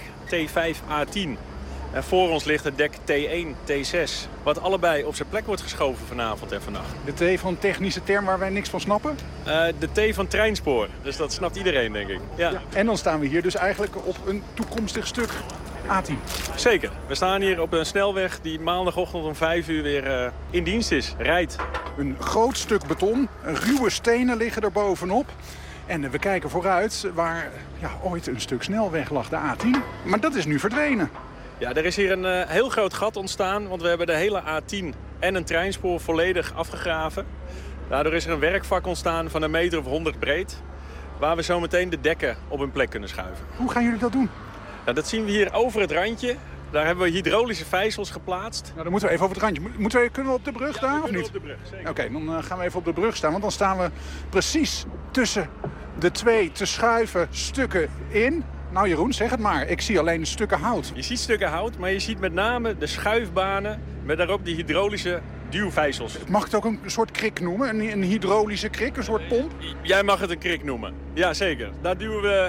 T5A10. En voor ons ligt het dek T1, T6, wat allebei op zijn plek wordt geschoven vanavond en vannacht. De T van technische term waar wij niks van snappen? De T van treinspoor, dus dat snapt iedereen, denk ik. Ja. En dan staan we hier dus eigenlijk op een toekomstig stuk A10. Zeker. We staan hier op een snelweg die maandagochtend om 5 uur weer in dienst is, rijdt. Een groot stuk beton, ruwe stenen liggen er bovenop. En we kijken vooruit waar ooit een stuk snelweg lag, de A10. Maar dat is nu verdwenen. Ja, er is hier een heel groot gat ontstaan, want we hebben de hele A10 en een treinspoor volledig afgegraven. Daardoor is er een werkvak ontstaan van 1,100 meter breed, waar we zo meteen de dekken op hun plek kunnen schuiven. Hoe gaan jullie dat doen? Nou, dat zien we hier over het randje. Daar hebben we hydraulische vijzels geplaatst. Nou, dan moeten we even over het randje. Kunnen we op de brug daar of niet? Op de brug, zeker. Oké, dan gaan we even op de brug staan, want dan staan we precies tussen de 2 te schuiven stukken in. Nou Jeroen, zeg het maar. Ik zie alleen stukken hout. Je ziet stukken hout, maar je ziet met name de schuifbanen met daarop die hydraulische duwvijzels. Mag ik het ook een soort krik noemen? Een hydraulische krik, een soort pomp? Jij mag het een krik noemen. Ja, zeker. Daar duwen we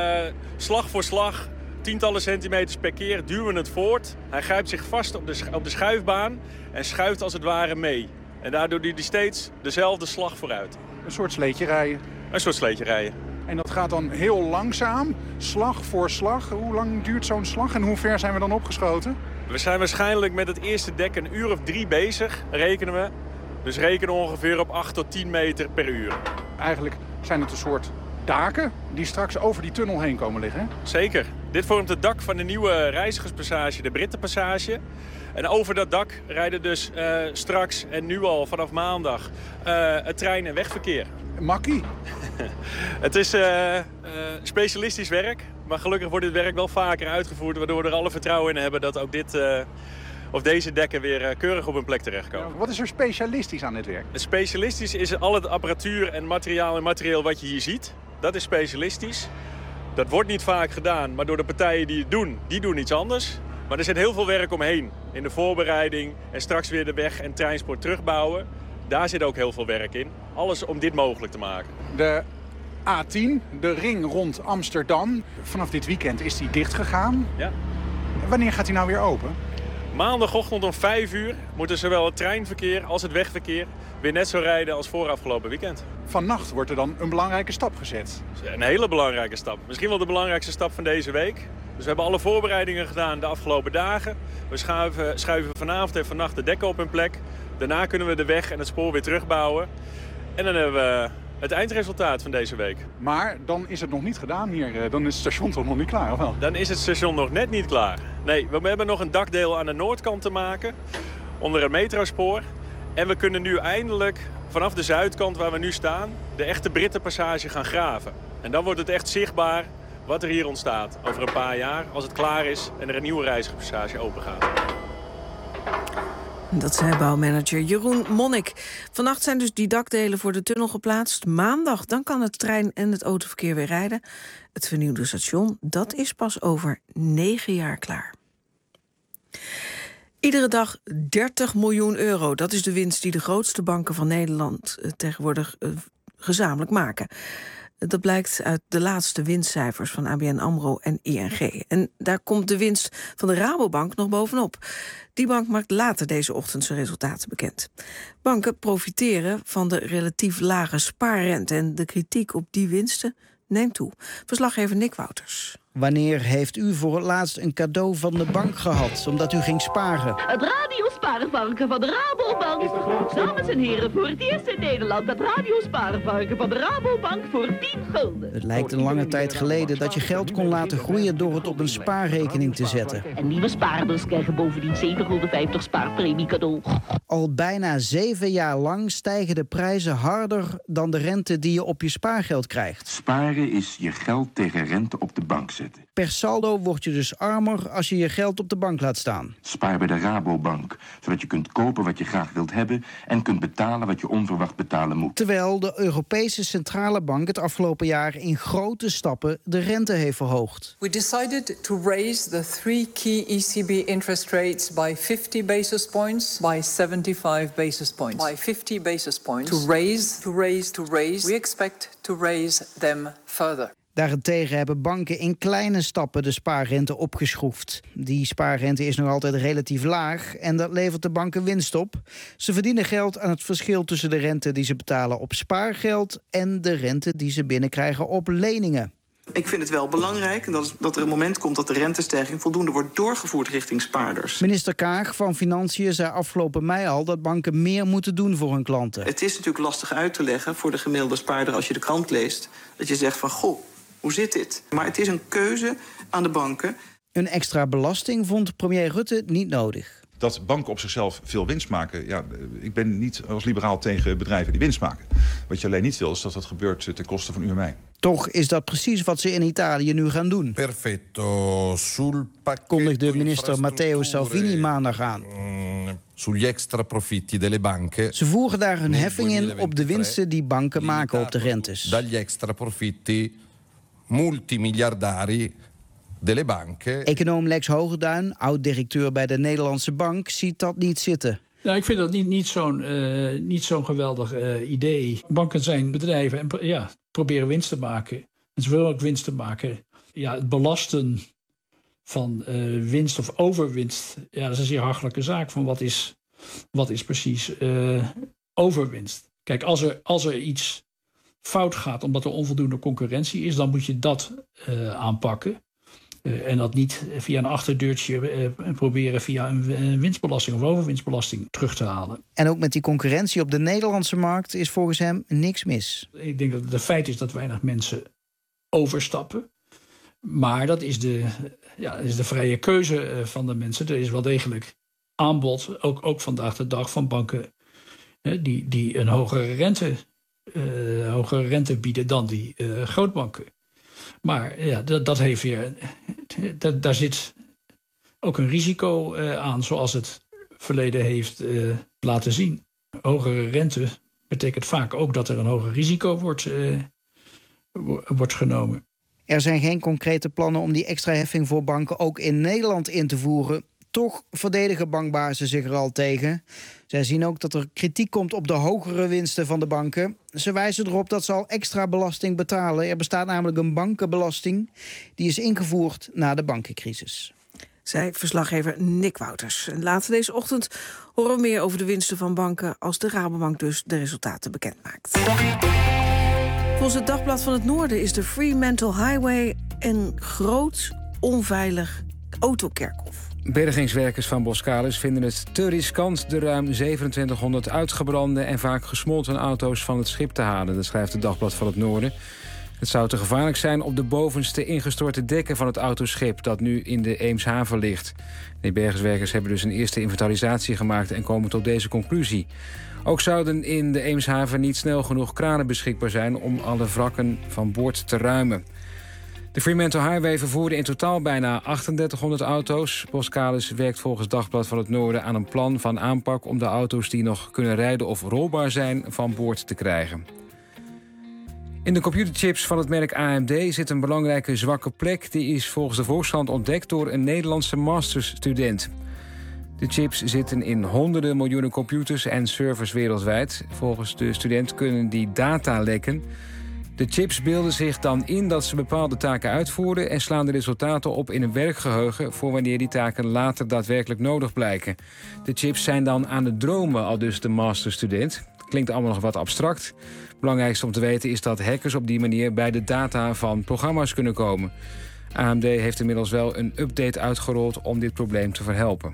slag voor slag, tientallen centimeters per keer, duwen we het voort. Hij grijpt zich vast op de schuifbaan en schuift als het ware mee. En daardoor doet hij steeds dezelfde slag vooruit. Een soort sleetje rijden? Een soort sleetje rijden. En dat gaat dan heel langzaam, slag voor slag. Hoe lang duurt zo'n slag en hoe ver zijn we dan opgeschoten? We zijn waarschijnlijk met het eerste dek 1 uur of 3 bezig, rekenen we. Dus rekenen ongeveer op 8 tot 10 meter per uur. Eigenlijk zijn het een soort daken die straks over die tunnel heen komen liggen, hè? Zeker. Dit vormt het dak van de nieuwe reizigerspassage, de Brittenpassage. En over dat dak rijden dus straks en nu al vanaf maandag het trein- en wegverkeer. Makkie. Het is specialistisch werk, maar gelukkig wordt dit werk wel vaker uitgevoerd, waardoor we er alle vertrouwen in hebben dat ook deze dekken weer keurig op hun plek terechtkomen. Ja, wat is er specialistisch aan dit werk? Het specialistisch is al het apparatuur en materieel wat je hier ziet. Dat is specialistisch. Dat wordt niet vaak gedaan, maar door de partijen die het doen, die doen iets anders. Maar er zit heel veel werk omheen. In de voorbereiding en straks weer de weg- en treinspoor terugbouwen. Daar zit ook heel veel werk in. Alles om dit mogelijk te maken. De A10, de ring rond Amsterdam. Vanaf dit weekend is die dicht gegaan. Ja. Wanneer gaat die nou weer open? Maandagochtend om 5 uur moeten zowel het treinverkeer als het wegverkeer weer net zo rijden als voor afgelopen weekend. Vannacht wordt er dan een belangrijke stap gezet. Een hele belangrijke stap. Misschien wel de belangrijkste stap van deze week. Dus we hebben alle voorbereidingen gedaan de afgelopen dagen. We schuiven vanavond en vannacht de dekken op hun plek. Daarna kunnen we de weg en het spoor weer terugbouwen. En dan hebben we het eindresultaat van deze week. Maar dan is het nog niet gedaan hier. Dan is het station toch nog niet klaar, of wel? Dan is het station nog net niet klaar. Nee, we hebben nog een dakdeel aan de noordkant te maken. Onder een metrospoor. En we kunnen nu eindelijk vanaf de zuidkant waar we nu staan de echte Brittenpassage gaan graven. En dan wordt het echt zichtbaar wat er hier ontstaat over een paar jaar, als het klaar is en er een nieuwe reizigerspassage open gaat. Dat zei bouwmanager Jeroen Monnik. Vannacht zijn dus die dakdelen voor de tunnel geplaatst. Maandag, dan kan het trein- en het autoverkeer weer rijden. Het vernieuwde station, dat is pas over 9 jaar klaar. Iedere dag 30 miljoen euro. Dat is de winst die de grootste banken van Nederland tegenwoordig gezamenlijk maken. Dat blijkt uit de laatste winstcijfers van ABN AMRO en ING. En daar komt de winst van de Rabobank nog bovenop. Die bank maakt later deze ochtend zijn resultaten bekend. Banken profiteren van de relatief lage spaarrente en de kritiek op die winsten neemt toe. Verslaggever Nick Wouters. Wanneer heeft u voor het laatst een cadeau van de bank gehad, omdat u ging sparen? Het radiospaarvarken van de Rabobank. Dames en heren, voor het eerst in Nederland het radiospaarvarken van de Rabobank voor 10 gulden. Het lijkt een lange tijd geleden dat je geld kon laten groeien door het op een spaarrekening te zetten. En nieuwe spaarders krijgen bovendien 7,50 spaarpremie cadeau. Al bijna 7 jaar lang stijgen de prijzen harder dan de rente die je op je spaargeld krijgt. Sparen is je geld tegen rente op de bank zetten. Per saldo word je dus armer als je je geld op de bank laat staan. Spaar bij de Rabobank, zodat je kunt kopen wat je graag wilt hebben en kunt betalen wat je onverwacht betalen moet. Terwijl de Europese Centrale Bank het afgelopen jaar in grote stappen de rente heeft verhoogd. We decided to raise the 3 key ECB interest rates by 50 basis points, by 75 basis points. By 50 basis points. To raise. We expect to raise them further. Daarentegen hebben banken in kleine stappen de spaarrente opgeschroefd. Die spaarrente is nog altijd relatief laag en dat levert de banken winst op. Ze verdienen geld aan het verschil tussen de rente die ze betalen op spaargeld en de rente die ze binnenkrijgen op leningen. Ik vind het wel belangrijk dat er een moment komt dat de rentestijging voldoende wordt doorgevoerd richting spaarders. Minister Kaag van Financiën zei afgelopen mei al dat banken meer moeten doen voor hun klanten. Het is natuurlijk lastig uit te leggen voor de gemiddelde spaarder als je de krant leest. Dat je zegt van, goh, hoe zit dit? Maar het is een keuze aan de banken. Een extra belasting vond premier Rutte niet nodig. Dat banken op zichzelf veel winst maken. Ja, ik ben niet als liberaal tegen bedrijven die winst maken. Wat je alleen niet wil is dat dat gebeurt ten koste van u en mij. Toch is dat precies wat ze in Italië nu gaan doen. Perfetto. Kondigde minister Matteo Salvini maandag aan. Sugli extra profitti delle banche. Ze voeren daar hun heffing in op de winsten die banken maken op de rentes. Dagli extra profitti multimiliardari delle banche. Econoom Lex Hogenduin, oud-directeur bij de Nederlandse Bank, ziet dat niet zitten. Nou, ik vind dat niet zo'n geweldig idee. Banken zijn bedrijven en proberen winst te maken. En ze willen ook winst te maken. Ja, het belasten van winst of overwinst, dat is een zeer hachelijke zaak. Van wat is precies overwinst? Kijk, als er iets fout gaat omdat er onvoldoende concurrentie is, dan moet je dat aanpakken. En dat niet via een achterdeurtje proberen via een winstbelasting of overwinstbelasting terug te halen. En ook met die concurrentie op de Nederlandse markt is volgens hem niks mis. Ik denk dat het feit is dat weinig mensen overstappen. Maar dat is de vrije keuze van de mensen. Er is wel degelijk aanbod, ook vandaag de dag, van banken die een hogere rente bieden dan die grootbanken. Maar ja, dat heeft weer. Daar zit ook een risico aan, zoals het verleden heeft laten zien. Hogere rente betekent vaak ook dat er een hoger risico wordt genomen. Er zijn geen concrete plannen om die extra heffing voor banken ook in Nederland in te voeren. Toch verdedigen bankbazen zich er al tegen. Zij zien ook dat er kritiek komt op de hogere winsten van de banken. Ze wijzen erop dat ze al extra belasting betalen. Er bestaat namelijk een bankenbelasting. Die is ingevoerd na de bankencrisis. Zei verslaggever Nick Wouters. En later deze ochtend horen we meer over de winsten van banken als de Rabobank dus de resultaten bekendmaakt. Volgens het Dagblad van het Noorden is de Fremantle Highway een groot, onveilig autokerkhof. Bergingswerkers van Boskalis vinden het te riskant de ruim 2700 uitgebrande en vaak gesmolten auto's van het schip te halen. Dat schrijft het Dagblad van het Noorden. Het zou te gevaarlijk zijn op de bovenste ingestorte dekken van het autoschip dat nu in de Eemshaven ligt. De bergingswerkers hebben dus een eerste inventarisatie gemaakt en komen tot deze conclusie. Ook zouden in de Eemshaven niet snel genoeg kranen beschikbaar zijn om alle wrakken van boord te ruimen. De Fremantle Highway vervoerde in totaal bijna 3800 auto's. Boskalis werkt volgens Dagblad van het Noorden aan een plan van aanpak om de auto's die nog kunnen rijden of rolbaar zijn van boord te krijgen. In de computerchips van het merk AMD zit een belangrijke zwakke plek. Die is volgens de Volkskrant ontdekt door een Nederlandse masterstudent. De chips zitten in honderden miljoenen computers en servers wereldwijd. Volgens de student kunnen die data lekken. De chips beelden zich dan in dat ze bepaalde taken uitvoeren en slaan de resultaten op in een werkgeheugen voor wanneer die taken later daadwerkelijk nodig blijken. De chips zijn dan aan het dromen, aldus de masterstudent. Klinkt allemaal nog wat abstract. Het belangrijkste om te weten is dat hackers op die manier bij de data van programma's kunnen komen. AMD heeft inmiddels wel een update uitgerold om dit probleem te verhelpen.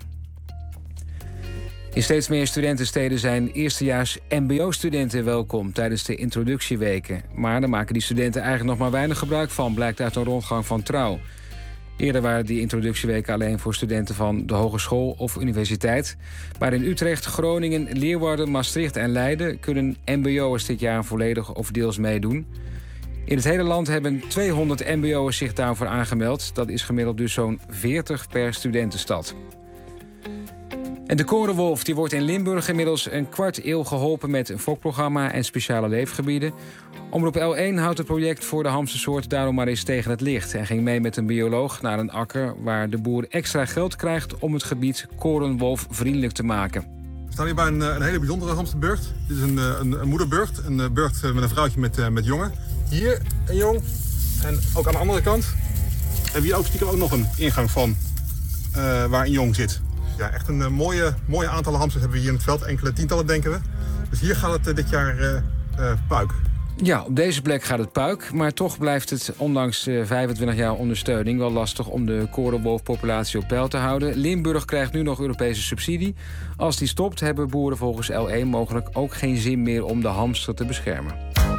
In steeds meer studentensteden zijn eerstejaars mbo-studenten welkom tijdens de introductieweken. Maar daar maken die studenten eigenlijk nog maar weinig gebruik van, blijkt uit een rondgang van Trouw. Eerder waren die introductieweken alleen voor studenten van de hogeschool of universiteit. Maar in Utrecht, Groningen, Leeuwarden, Maastricht en Leiden kunnen mbo'ers dit jaar volledig of deels meedoen. In het hele land hebben 200 mbo'ers zich daarvoor aangemeld. Dat is gemiddeld dus zo'n 40 per studentenstad. En de Korenwolf die wordt in Limburg inmiddels een kwart eeuw geholpen met een fokprogramma en speciale leefgebieden. Omroep L1 houdt het project voor de hamstersoort daarom maar eens tegen het licht en ging mee met een bioloog naar een akker waar de boer extra geld krijgt om het gebied Korenwolf vriendelijk te maken. We staan hier bij een hele bijzondere hamsterburcht. Dit is een moederburcht, een burcht met een vrouwtje met jongen. Hier een jong en ook aan de andere kant hebben we hier ook stiekem ook nog een ingang van waar een jong zit. Ja, echt een mooie aantallen hamsters hebben we hier in het veld. Enkele tientallen, denken we. Dus hier gaat het dit jaar puik. Ja, op deze plek gaat het puik. Maar toch blijft het, ondanks 25 jaar ondersteuning, wel lastig om de korenwolfpopulatie op peil te houden. Limburg krijgt nu nog Europese subsidie. Als die stopt, hebben boeren volgens L1 mogelijk ook geen zin meer om de hamster te beschermen.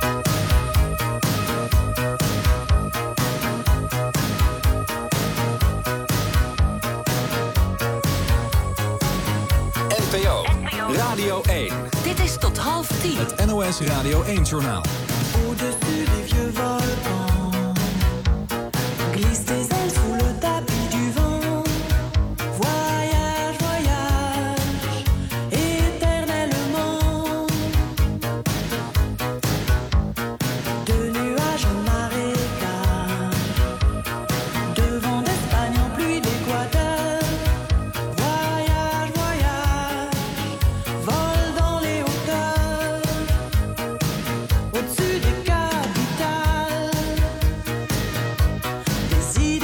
NPO Radio 1. Dit is tot 9:30. Het NOS Radio 1-journaal. Au-dessus des vieux volcans, glisse tes ailes sous le tapis du vent. Voyage, voyage, éternellement. De nuages en marécage, de vent d'Espagne en pluie d'Équateur. Voyage, voyage, vol dans les hauteurs. Au-dessus des capitales, des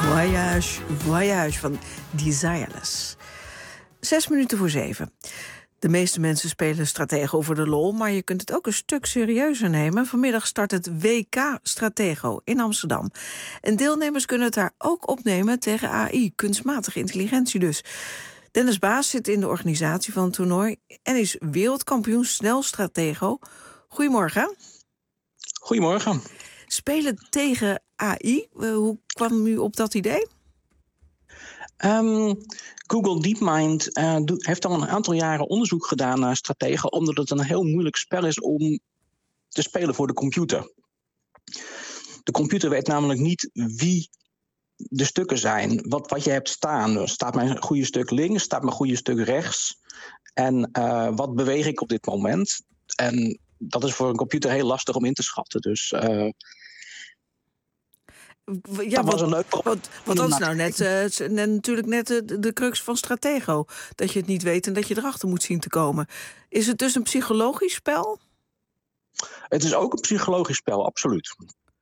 Voyage van Desireless. 6:06. De meeste mensen spelen Stratego voor de lol, maar je kunt het ook een stuk serieuzer nemen. Vanmiddag start het WK Stratego in Amsterdam. En deelnemers kunnen het daar ook opnemen tegen AI, kunstmatige intelligentie dus. Dennis Baas zit in de organisatie van het toernooi en is wereldkampioen snelstratego. Goedemorgen. Goedemorgen. Spelen tegen AI, hoe kwam u op dat idee? Google DeepMind heeft al een aantal jaren onderzoek gedaan naar Stratego, omdat het een heel moeilijk spel is om te spelen voor de computer. De computer weet namelijk niet wie de stukken zijn, wat je hebt staan. Dus staat mijn goede stuk links, staat mijn goede stuk rechts? En wat beweeg ik op dit moment? En dat is voor een computer heel lastig om in te schatten. Dus ja, wat dat is nou natuurlijk net de crux van Stratego. Dat je het niet weet en dat je erachter moet zien te komen. Is het dus een psychologisch spel? Het is ook een psychologisch spel, absoluut.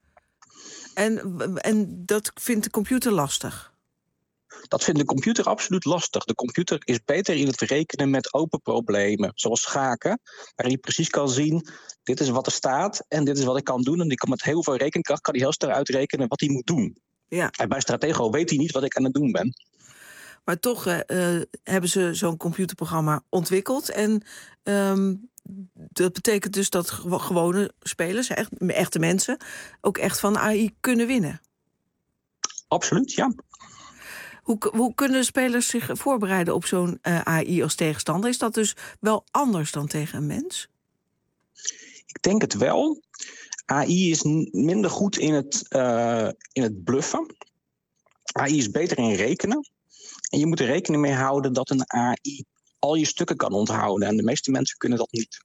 En dat vindt de computer lastig? Dat vindt de computer absoluut lastig. De computer is beter in het rekenen met open problemen, zoals schaken, waar je precies kan zien, dit is wat er staat en dit is wat ik kan doen. En die kan met heel veel rekenkracht kan hij heel snel uitrekenen wat hij moet doen. Ja. En bij Stratego weet hij niet wat ik aan het doen ben. Maar toch hebben ze zo'n computerprogramma ontwikkeld. En dat betekent dus dat gewone spelers, echte mensen, ook echt van AI kunnen winnen. Absoluut, ja. Hoe kunnen spelers zich voorbereiden op zo'n AI als tegenstander? Is dat dus wel anders dan tegen een mens? Ik denk het wel. AI is minder goed in het bluffen. AI is beter in rekenen. En je moet er rekening mee houden dat een AI al je stukken kan onthouden. En de meeste mensen kunnen dat niet.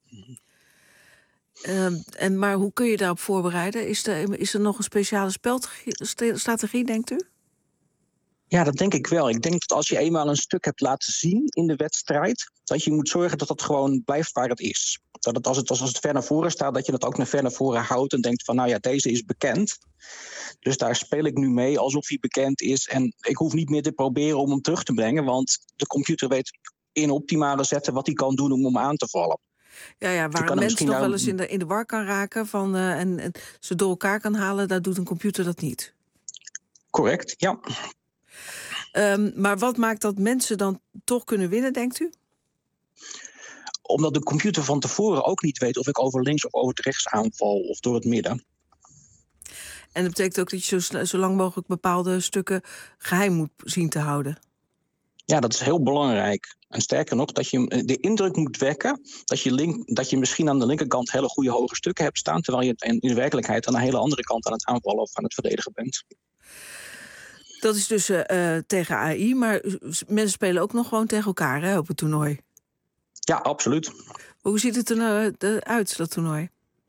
Maar hoe kun je daarop voorbereiden? Is er nog een speciale spelstrategie, denkt u? Ja, dat denk ik wel. Ik denk dat als je eenmaal een stuk hebt laten zien in de wedstrijd, dat je moet zorgen dat het gewoon blijft waar het is. Dat het als het ver naar voren staat, dat je dat ook naar ver naar voren houdt en denkt van, nou ja, deze is bekend. Dus daar speel ik nu mee alsof hij bekend is. En ik hoef niet meer te proberen om hem terug te brengen, want de computer weet in optimale zetten wat hij kan doen om hem aan te vallen. Ja, waar een mens nog wel eens in de war kan raken en ze door elkaar kan halen, daar doet een computer dat niet. Correct, ja. Maar wat maakt dat mensen dan toch kunnen winnen, denkt u? Omdat de computer van tevoren ook niet weet of ik over links of over het rechts aanval of door het midden. En dat betekent ook dat je zo lang mogelijk bepaalde stukken geheim moet zien te houden. Ja, dat is heel belangrijk. En sterker nog, dat je de indruk moet wekken dat je misschien aan de linkerkant hele goede hoge stukken hebt staan, terwijl je in de werkelijkheid aan de hele andere kant aan het aanvallen of aan het verdedigen bent. Dat is dus tegen AI, maar mensen spelen ook nog gewoon tegen elkaar, hè, op het toernooi. Ja, absoluut. Hoe ziet het er uit, dat toernooi?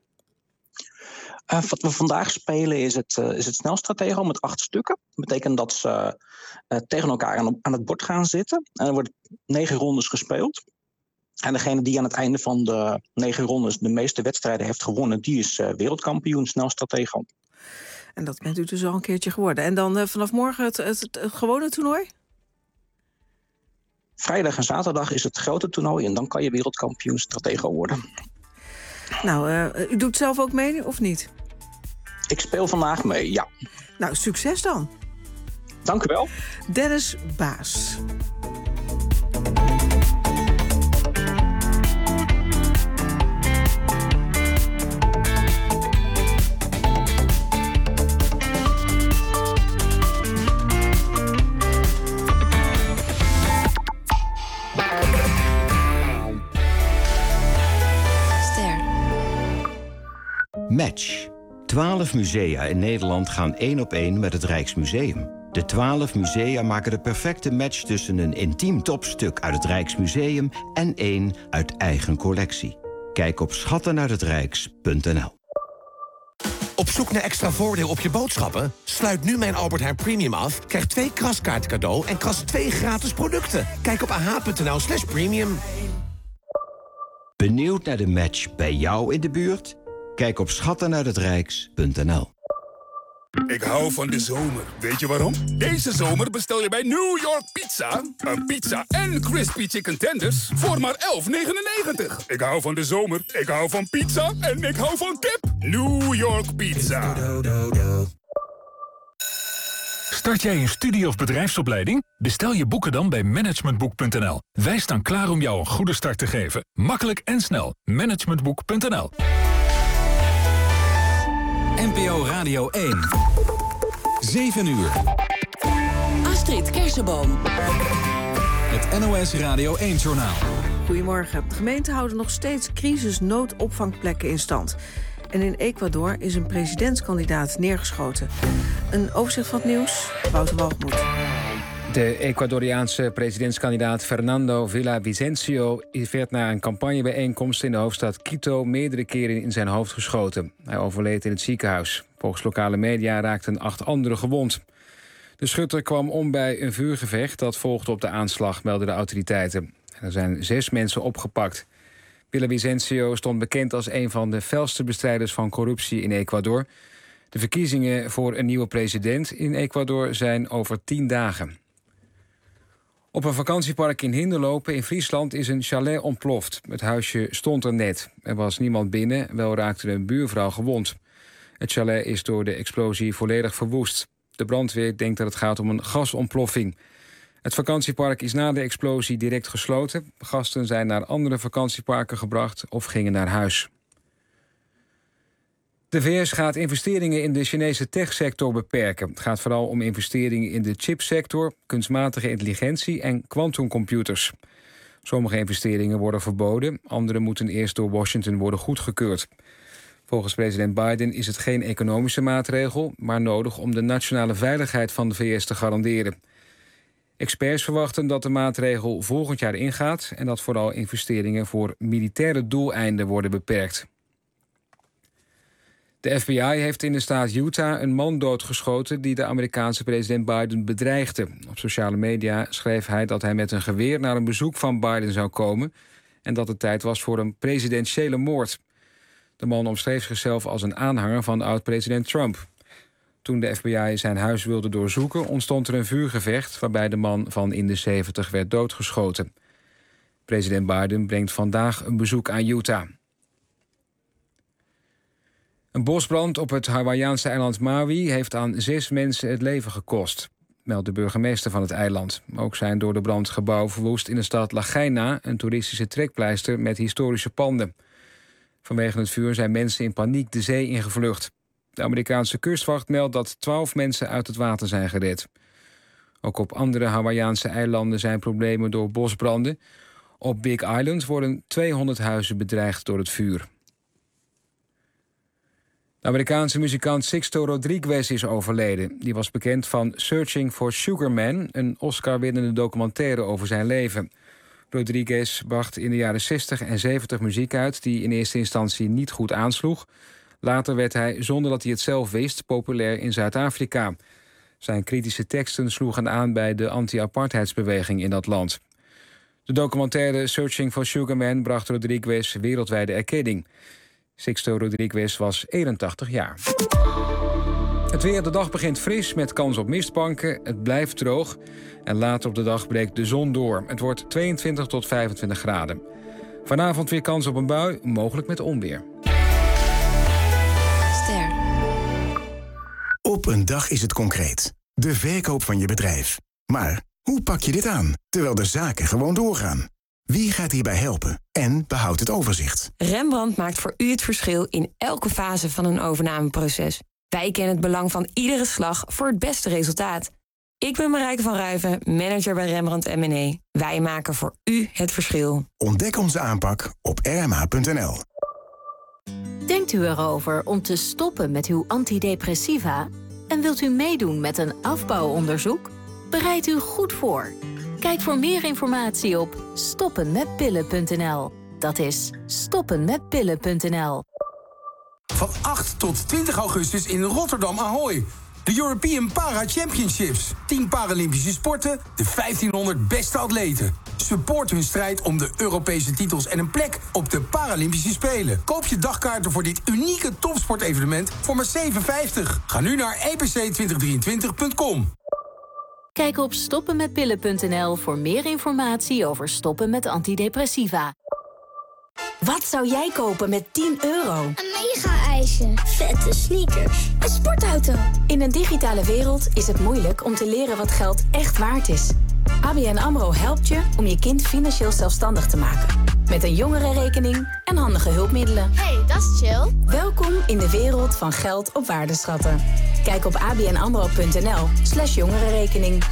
Wat we vandaag spelen is het snelstratego met 8 stukken. Dat betekent dat ze tegen elkaar aan het bord gaan zitten. En er worden 9 rondes gespeeld. En degene die aan het einde van de 9 rondes de meeste wedstrijden heeft gewonnen, die is wereldkampioen snelstratego. En dat bent u dus al een keertje geworden. En dan vanaf morgen het gewone toernooi? Vrijdag en zaterdag is het grote toernooi en dan kan je wereldkampioen stratego worden. Nou, u doet zelf ook mee of niet? Ik speel vandaag mee, ja. Nou, succes dan. Dank u wel. Dennis Baas. Match. 12 musea in Nederland gaan 1 op 1 met het Rijksmuseum. De 12 musea maken de perfecte match tussen een intiem topstuk uit het Rijksmuseum en één uit eigen collectie. Kijk op schattenuithetrijks.nl. Op zoek naar extra voordeel op je boodschappen? Sluit nu mijn Albert Heijn Premium af, krijg 2 kraskaarten cadeau en kras 2 gratis producten. Kijk op ah.nl/premium. Benieuwd naar de match bij jou in de buurt? Kijk op schattenuithetrijks.nl. Ik hou van de zomer. Weet je waarom? Deze zomer bestel je bij New York Pizza een pizza en crispy chicken tenders voor maar $11,99. Ik hou van de zomer, ik hou van pizza en ik hou van kip. New York Pizza. Start jij een studie- of bedrijfsopleiding? Bestel je boeken dan bij managementboek.nl. Wij staan klaar om jou een goede start te geven. Makkelijk en snel. Managementboek.nl. NPO Radio 1. 7 uur. Astrid Kersenboom. Het NOS Radio 1-journaal. Goedemorgen. De gemeenten houden nog steeds crisisnoodopvangplekken in stand. En in Ecuador is een presidentskandidaat neergeschoten. Een overzicht van het nieuws, Wouter Walgemoed. De Ecuadoriaanse presidentskandidaat Fernando Villavicencio werd na een campagnebijeenkomst in de hoofdstad Quito meerdere keren in zijn hoofd geschoten. Hij overleed in het ziekenhuis. Volgens lokale media raakten 8 anderen gewond. De schutter kwam om bij een vuurgevecht dat volgde op de aanslag, melden de autoriteiten. Er zijn 6 mensen opgepakt. Villavicencio stond bekend als een van de felste bestrijders van corruptie in Ecuador. De verkiezingen voor een nieuwe president in Ecuador zijn over 10 dagen. Op een vakantiepark in Hinderlopen in Friesland is een chalet ontploft. Het huisje stond er net. Er was niemand binnen, wel raakte een buurvrouw gewond. Het chalet is door de explosie volledig verwoest. De brandweer denkt dat het gaat om een gasontploffing. Het vakantiepark is na de explosie direct gesloten. Gasten zijn naar andere vakantieparken gebracht of gingen naar huis. De VS gaat investeringen in de Chinese techsector beperken. Het gaat vooral om investeringen in de chipsector, kunstmatige intelligentie en quantumcomputers. Sommige investeringen worden verboden, andere moeten eerst door Washington worden goedgekeurd. Volgens president Biden is het geen economische maatregel, maar nodig om de nationale veiligheid van de VS te garanderen. Experts verwachten dat de maatregel volgend jaar ingaat en dat vooral investeringen voor militaire doeleinden worden beperkt. De FBI heeft in de staat Utah een man doodgeschoten die de Amerikaanse president Biden bedreigde. Op sociale media schreef hij dat hij met een geweer naar een bezoek van Biden zou komen en dat het tijd was voor een presidentiële moord. De man omschreef zichzelf als een aanhanger van oud-president Trump. Toen de FBI zijn huis wilde doorzoeken, ontstond er een vuurgevecht waarbij de man van in de 70 werd doodgeschoten. President Biden brengt vandaag een bezoek aan Utah. Een bosbrand op het Hawaïaanse eiland Maui heeft aan 6 mensen het leven gekost, meldt de burgemeester van het eiland. Ook zijn door de brand gebouwen verwoest in de stad Lahaina, een toeristische trekpleister met historische panden. Vanwege het vuur zijn mensen in paniek de zee ingevlucht. De Amerikaanse kustwacht meldt dat 12 mensen uit het water zijn gered. Ook op andere Hawaïaanse eilanden zijn problemen door bosbranden. Op Big Island worden 200 huizen bedreigd door het vuur. De Amerikaanse muzikant Sixto Rodriguez is overleden. Die was bekend van Searching for Sugar Man, een Oscar-winnende documentaire over zijn leven. Rodriguez bracht in de jaren 60 en 70 muziek uit die in eerste instantie niet goed aansloeg. Later werd hij, zonder dat hij het zelf wist, populair in Zuid-Afrika. Zijn kritische teksten sloegen aan bij de anti-apartheidsbeweging in dat land. De documentaire Searching for Sugar Man bracht Rodriguez wereldwijde erkenning. Sixto Rodriguez was 81 jaar. Het weer, de dag begint fris met kans op mistbanken. Het blijft droog en later op de dag breekt de zon door. Het wordt 22 tot 25 graden. Vanavond weer kans op een bui, mogelijk met onweer. Op een dag is het concreet. De verkoop van je bedrijf. Maar hoe pak je dit aan, terwijl de zaken gewoon doorgaan? Wie gaat hierbij helpen en behoudt het overzicht? Rembrandt maakt voor u het verschil in elke fase van een overnameproces. Wij kennen het belang van iedere slag voor het beste resultaat. Ik ben Marijke van Ruiven, manager bij Rembrandt M&A. Wij maken voor u het verschil. Ontdek onze aanpak op rma.nl. Denkt u erover om te stoppen met uw antidepressiva? En wilt u meedoen met een afbouwonderzoek? Bereid u goed voor. Kijk voor meer informatie op stoppenmetpillen.nl. Dat is stoppenmetpillen.nl. Van 8 tot 20 augustus in Rotterdam Ahoy. De European Para Championships. 10 Paralympische sporten, de 1500 beste atleten. Support hun strijd om de Europese titels en een plek op de Paralympische Spelen. Koop je dagkaarten voor dit unieke topsportevenement voor maar €7,50. Ga nu naar epc2023.com. Kijk op stoppenmetpillen.nl voor meer informatie over stoppen met antidepressiva. Wat zou jij kopen met €10? Een mega-ijsje, vette sneakers, een sportauto. In een digitale wereld is het moeilijk om te leren wat geld echt waard is. ABN AMRO helpt je om je kind financieel zelfstandig te maken. Met een jongerenrekening en handige hulpmiddelen. Hey, dat is chill. Welkom in de wereld van geld op waardeschatten. Kijk op abnamro.nl/jongerenrekening.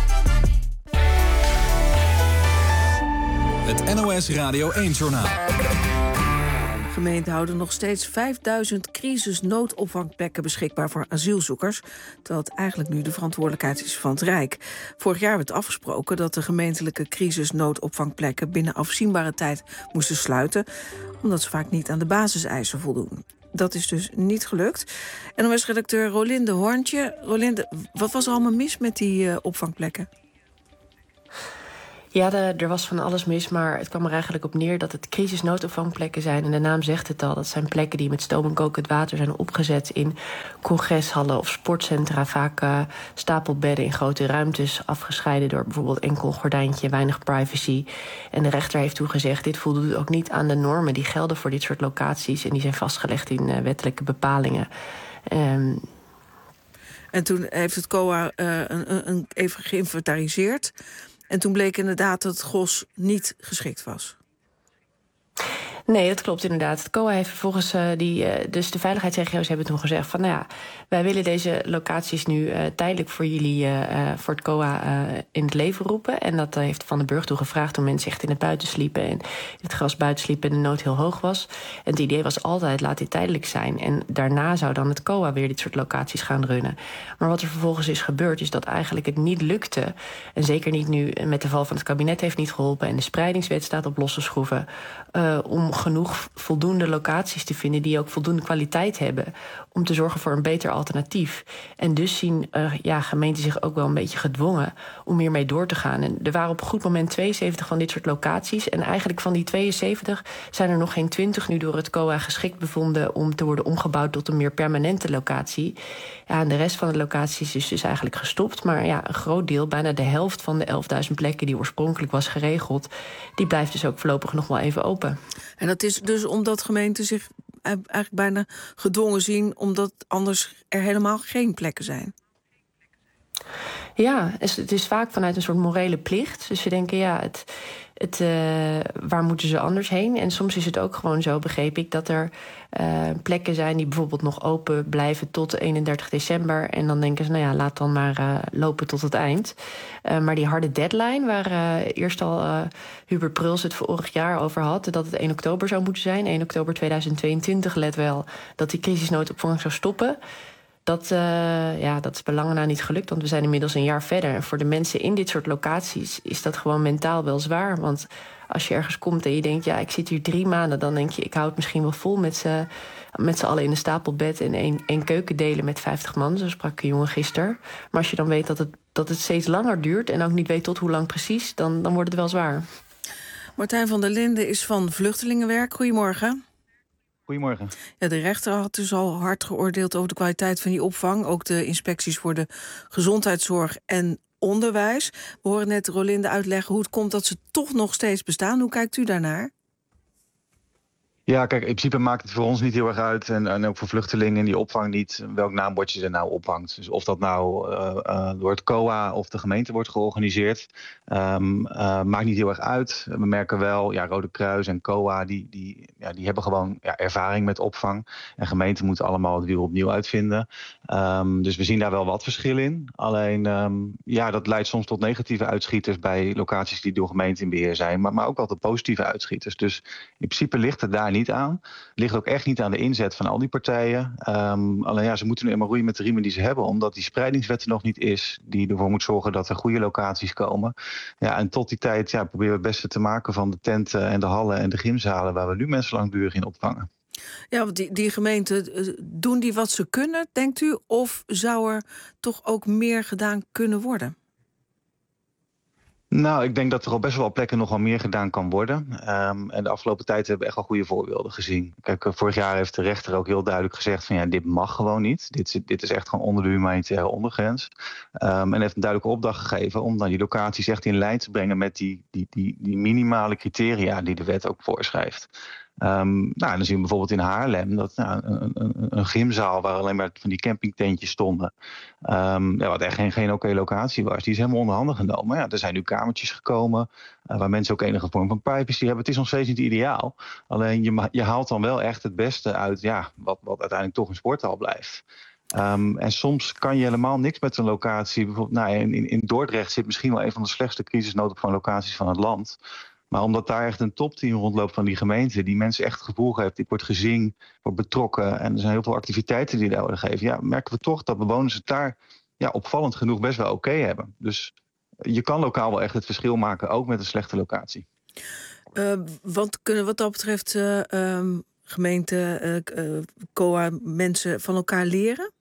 Het NOS Radio 1-journaal. Gemeenten houden nog steeds 5000 crisisnoodopvangplekken beschikbaar voor asielzoekers, terwijl het eigenlijk nu de verantwoordelijkheid is van het Rijk. Vorig jaar werd afgesproken dat de gemeentelijke crisisnoodopvangplekken binnen afzienbare tijd moesten sluiten, omdat ze vaak niet aan de basiseisen voldoen. Dat is dus niet gelukt. NOS-redacteur Rolinde Hoorntje. Rolinde, wat was er allemaal mis met die opvangplekken? Ja, er was van alles mis, maar het kwam er eigenlijk op neer dat het crisisnoodopvangplekken zijn. En de naam zegt het al, dat zijn plekken die met stoom en kokend water zijn opgezet in congreshallen of sportcentra. Vaak stapelbedden in grote ruimtes, afgescheiden door bijvoorbeeld enkel gordijntje, weinig privacy. En de rechter heeft toegezegd, dit voldoet ook niet aan de normen die gelden voor dit soort locaties. En die zijn vastgelegd in wettelijke bepalingen. En toen heeft het COA even geïnventariseerd. En toen bleek inderdaad dat het gros niet geschikt was. Nee, dat klopt inderdaad. Het COA heeft vervolgens dus de veiligheidsregio's hebben toen gezegd van, nou ja, wij willen deze locaties nu tijdelijk voor jullie, voor het COA in het leven roepen. En dat heeft Van den Burg toen gevraagd toen mensen echt in het buiten sliepen en het gras buiten sliepen en de nood heel hoog was. En het idee was altijd, laat dit tijdelijk zijn. En daarna zou dan het COA weer dit soort locaties gaan runnen. Maar wat er vervolgens is gebeurd, is dat eigenlijk het niet lukte. En zeker niet nu met de val van het kabinet heeft niet geholpen en de spreidingswet staat op losse schroeven, om genoeg voldoende locaties te vinden die ook voldoende kwaliteit hebben om te zorgen voor een beter alternatief. En dus zien gemeenten zich ook wel een beetje gedwongen om hiermee door te gaan. En er waren op een goed moment 72 van dit soort locaties. En eigenlijk van die 72 zijn er nog geen 20 nu door het COA geschikt bevonden om te worden omgebouwd tot een meer permanente locatie. Ja, en de rest van de locaties is dus eigenlijk gestopt. Maar ja, een groot deel, bijna de helft van de 11.000 plekken die oorspronkelijk was geregeld, die blijft dus ook voorlopig nog wel even open. En dat is dus omdat gemeenten zich eigenlijk bijna gedwongen zien, omdat anders er helemaal geen plekken zijn. Ja, het is vaak vanuit een soort morele plicht. Dus we denken, ja, waar moeten ze anders heen? En soms is het ook gewoon zo, begreep ik, dat er plekken zijn die bijvoorbeeld nog open blijven tot 31 december. En dan denken ze, nou ja, laat dan maar lopen tot het eind. Maar die harde deadline, waar eerst al Hubert Pruls het vorig jaar over had, dat het 1 oktober zou moeten zijn, 1 oktober 2022, let wel, dat die crisisnoodopvang zou stoppen. Dat is belangen na niet gelukt, want we zijn inmiddels een jaar verder. En voor de mensen in dit soort locaties is dat gewoon mentaal wel zwaar. Want als je ergens komt en je denkt, ja, ik zit hier 3 maanden, dan denk je, ik hou het misschien wel vol met z'n allen in een stapelbed en één keuken delen met 50 man. Zo sprak een jongen gisteren. Maar als je dan weet dat het steeds langer duurt en ook niet weet tot hoe lang precies, dan wordt het wel zwaar. Martijn van der Linden is van Vluchtelingenwerk. Goedemorgen. Goedemorgen. Ja, de rechter had dus al hard geoordeeld over de kwaliteit van die opvang. Ook de inspecties voor de gezondheidszorg en onderwijs. We horen net Rolinde uitleggen hoe het komt dat ze toch nog steeds bestaan. Hoe kijkt u daarnaar? Ja, kijk, in principe maakt het voor ons niet heel erg uit. En ook voor vluchtelingen in die opvang niet welk naambordje er nou ophangt. Dus of dat nou door het COA of de gemeente wordt georganiseerd, maakt niet heel erg uit. We merken wel, ja, Rode Kruis en COA, die hebben gewoon ervaring met opvang. En gemeenten moeten allemaal het wiel opnieuw uitvinden. Dus we zien daar wel wat verschil in. Alleen, dat leidt soms tot negatieve uitschieters bij locaties die door gemeenten in beheer zijn. Maar ook wel tot positieve uitschieters. Dus in principe ligt het daar niet aan. Het ligt ook echt niet aan de inzet van al die partijen. Alleen ze moeten nu eenmaal roeien met de riemen die ze hebben, omdat die spreidingswet er nog niet is, die ervoor moet zorgen dat er goede locaties komen. Ja, en tot die tijd proberen we het beste te maken van de tenten en de hallen en de gymzalen waar we nu mensen langdurig in opvangen. Ja, want die gemeenten, doen die wat ze kunnen, denkt u? Of zou er toch ook meer gedaan kunnen worden? Nou, ik denk dat er op best wel plekken nog wel meer gedaan kan worden. En de afgelopen tijd hebben we echt wel goede voorbeelden gezien. Kijk, vorig jaar heeft de rechter ook heel duidelijk gezegd van dit mag gewoon niet. Dit is echt gewoon onder de humanitaire ondergrens. En heeft een duidelijke opdracht gegeven om dan die locaties echt in lijn te brengen met die minimale criteria die de wet ook voorschrijft. Dan zien we bijvoorbeeld in Haarlem dat een gymzaal waar alleen maar van die campingtentjes stonden. Wat echt geen oké locatie was. Die is helemaal onder handen genomen. Ja, er zijn nu kamertjes gekomen waar mensen ook enige vorm van privacy hebben. Het is nog steeds niet ideaal. Alleen je haalt dan wel echt het beste uit wat uiteindelijk toch een sporthal blijft. En soms kan je helemaal niks met een locatie. Bijvoorbeeld, in Dordrecht zit misschien wel een van de slechtste crisisnoodopvanglocaties van het land. Maar omdat daar echt een topteam rondloopt van die gemeente, die mensen echt het gevoel geeft, ik word gezien, word betrokken en er zijn heel veel activiteiten die daar worden gegeven, merken we toch dat bewoners het daar opvallend genoeg best wel oké hebben. Dus je kan lokaal wel echt het verschil maken, ook met een slechte locatie. Wat kunnen wat dat betreft gemeente, COA, mensen van elkaar leren?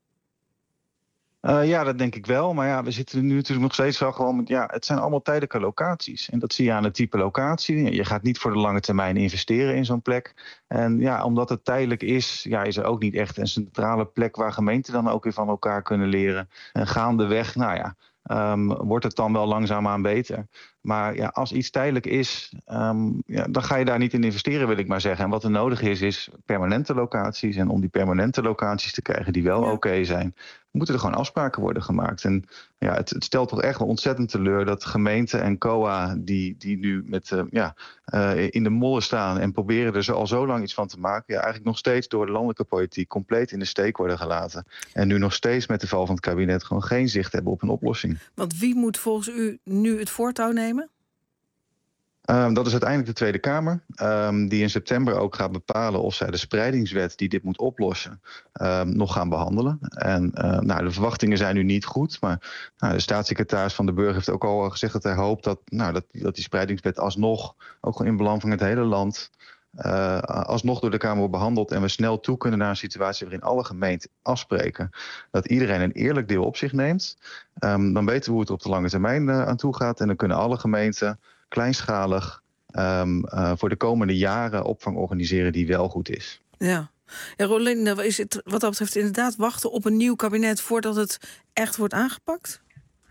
Dat denk ik wel. Maar we zitten nu natuurlijk nog steeds wel gewoon met... het zijn allemaal tijdelijke locaties. En dat zie je aan het type locatie. Je gaat niet voor de lange termijn investeren in zo'n plek. En omdat het tijdelijk is er ook niet echt een centrale plek waar gemeenten dan ook weer van elkaar kunnen leren. En gaandeweg, wordt het dan wel langzaamaan beter. Maar als iets tijdelijk is, dan ga je daar niet in investeren, wil ik maar zeggen. En wat er nodig is permanente locaties. En om die permanente locaties te krijgen die wel oké zijn, moeten er gewoon afspraken worden gemaakt. En het stelt toch echt ontzettend teleur dat gemeenten en COA die nu met in de mollen staan en proberen er al zo lang iets van te maken, eigenlijk nog steeds door de landelijke politiek compleet in de steek worden gelaten. En nu nog steeds met de val van het kabinet gewoon geen zicht hebben op een oplossing. Want wie moet volgens u nu het voortouw nemen? Dat is uiteindelijk de Tweede Kamer, die in september ook gaat bepalen of zij de spreidingswet die dit moet oplossen nog gaan behandelen. En de verwachtingen zijn nu niet goed, maar de staatssecretaris Van den Burg heeft ook al gezegd dat hij hoopt dat die spreidingswet alsnog, ook gewoon in belang van het hele land, alsnog door de Kamer wordt behandeld en we snel toe kunnen naar een situatie waarin alle gemeenten afspreken dat iedereen een eerlijk deel op zich neemt. Dan weten we hoe het op de lange termijn aan toe gaat en dan kunnen alle gemeenten kleinschalig voor de komende jaren opvang organiseren die wel goed is. Ja, Rolinde, is het wat dat betreft inderdaad wachten op een nieuw kabinet voordat het echt wordt aangepakt?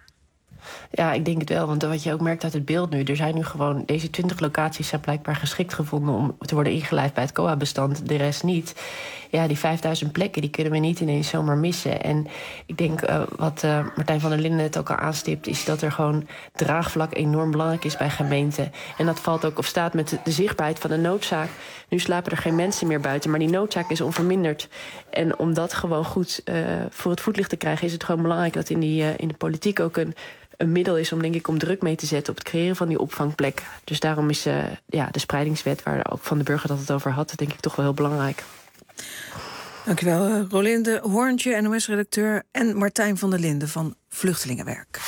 Ja, ik denk het wel, want wat je ook merkt uit het beeld nu, er zijn nu gewoon, deze 20 locaties zijn blijkbaar geschikt gevonden om te worden ingelijfd bij het COA-bestand, de rest niet. Ja, die 5000 plekken, die kunnen we niet ineens zomaar missen. En ik denk, wat Martijn van der Linden net ook al aanstipt, is dat er gewoon draagvlak enorm belangrijk is bij gemeenten. En dat valt ook of staat met de zichtbaarheid van de noodzaak. Nu slapen er geen mensen meer buiten, maar die noodzaak is onverminderd. En om dat gewoon goed voor het voetlicht te krijgen, is het gewoon belangrijk dat in de politiek ook een middel is om, denk ik, om druk mee te zetten op het creëren van die opvangplek. Dus daarom is de spreidingswet, waar ook Van den Burg dat het over had, denk ik toch wel heel belangrijk. Dankjewel, Rolinde Hoorntje, NOS-redacteur, en Martijn van der Linden van Vluchtelingenwerk.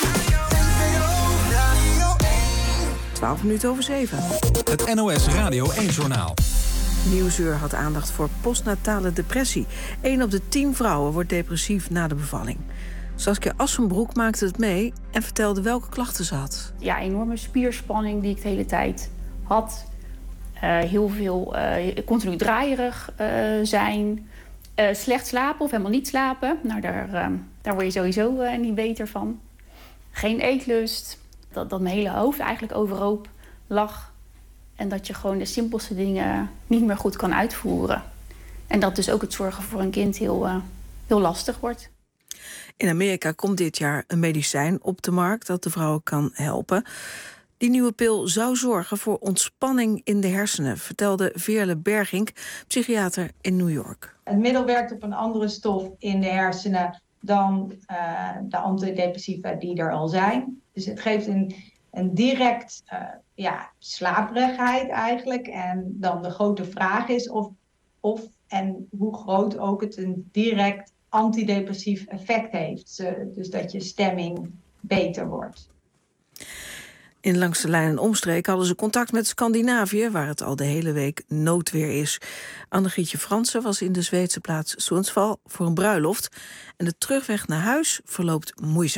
7:12. Het NOS Radio 1-journaal. Nieuwsuur had aandacht voor postnatale depressie. 1 op de 10 vrouwen wordt depressief na de bevalling. Saskia Assenbroek maakte het mee en vertelde welke klachten ze had. Ja, enorme spierspanning die ik de hele tijd had. Heel veel continu draaierig zijn. Slecht slapen of helemaal niet slapen. Nou, daar word je sowieso niet beter van. Geen eetlust. Dat mijn hele hoofd eigenlijk overhoop lag. En dat je gewoon de simpelste dingen niet meer goed kan uitvoeren. En dat dus ook het zorgen voor een kind heel lastig wordt. In Amerika komt dit jaar een medicijn op de markt dat de vrouwen kan helpen. Die nieuwe pil zou zorgen voor ontspanning in de hersenen, vertelde Veerle Bergink, psychiater in New York. Het middel werkt op een andere stof in de hersenen dan de antidepressiva die er al zijn. Dus het geeft een direct slaperigheid eigenlijk. En dan de grote vraag is of en hoe groot ook het een direct antidepressief effect heeft. Dus dat je stemming beter wordt. In Langs de Lijn en omstreek hadden ze contact met Scandinavië, waar het al de hele week noodweer is. Anne-Grietje Fransen was in de Zweedse plaats Sundsvall voor een bruiloft. En de terugweg naar huis verloopt moeizaam.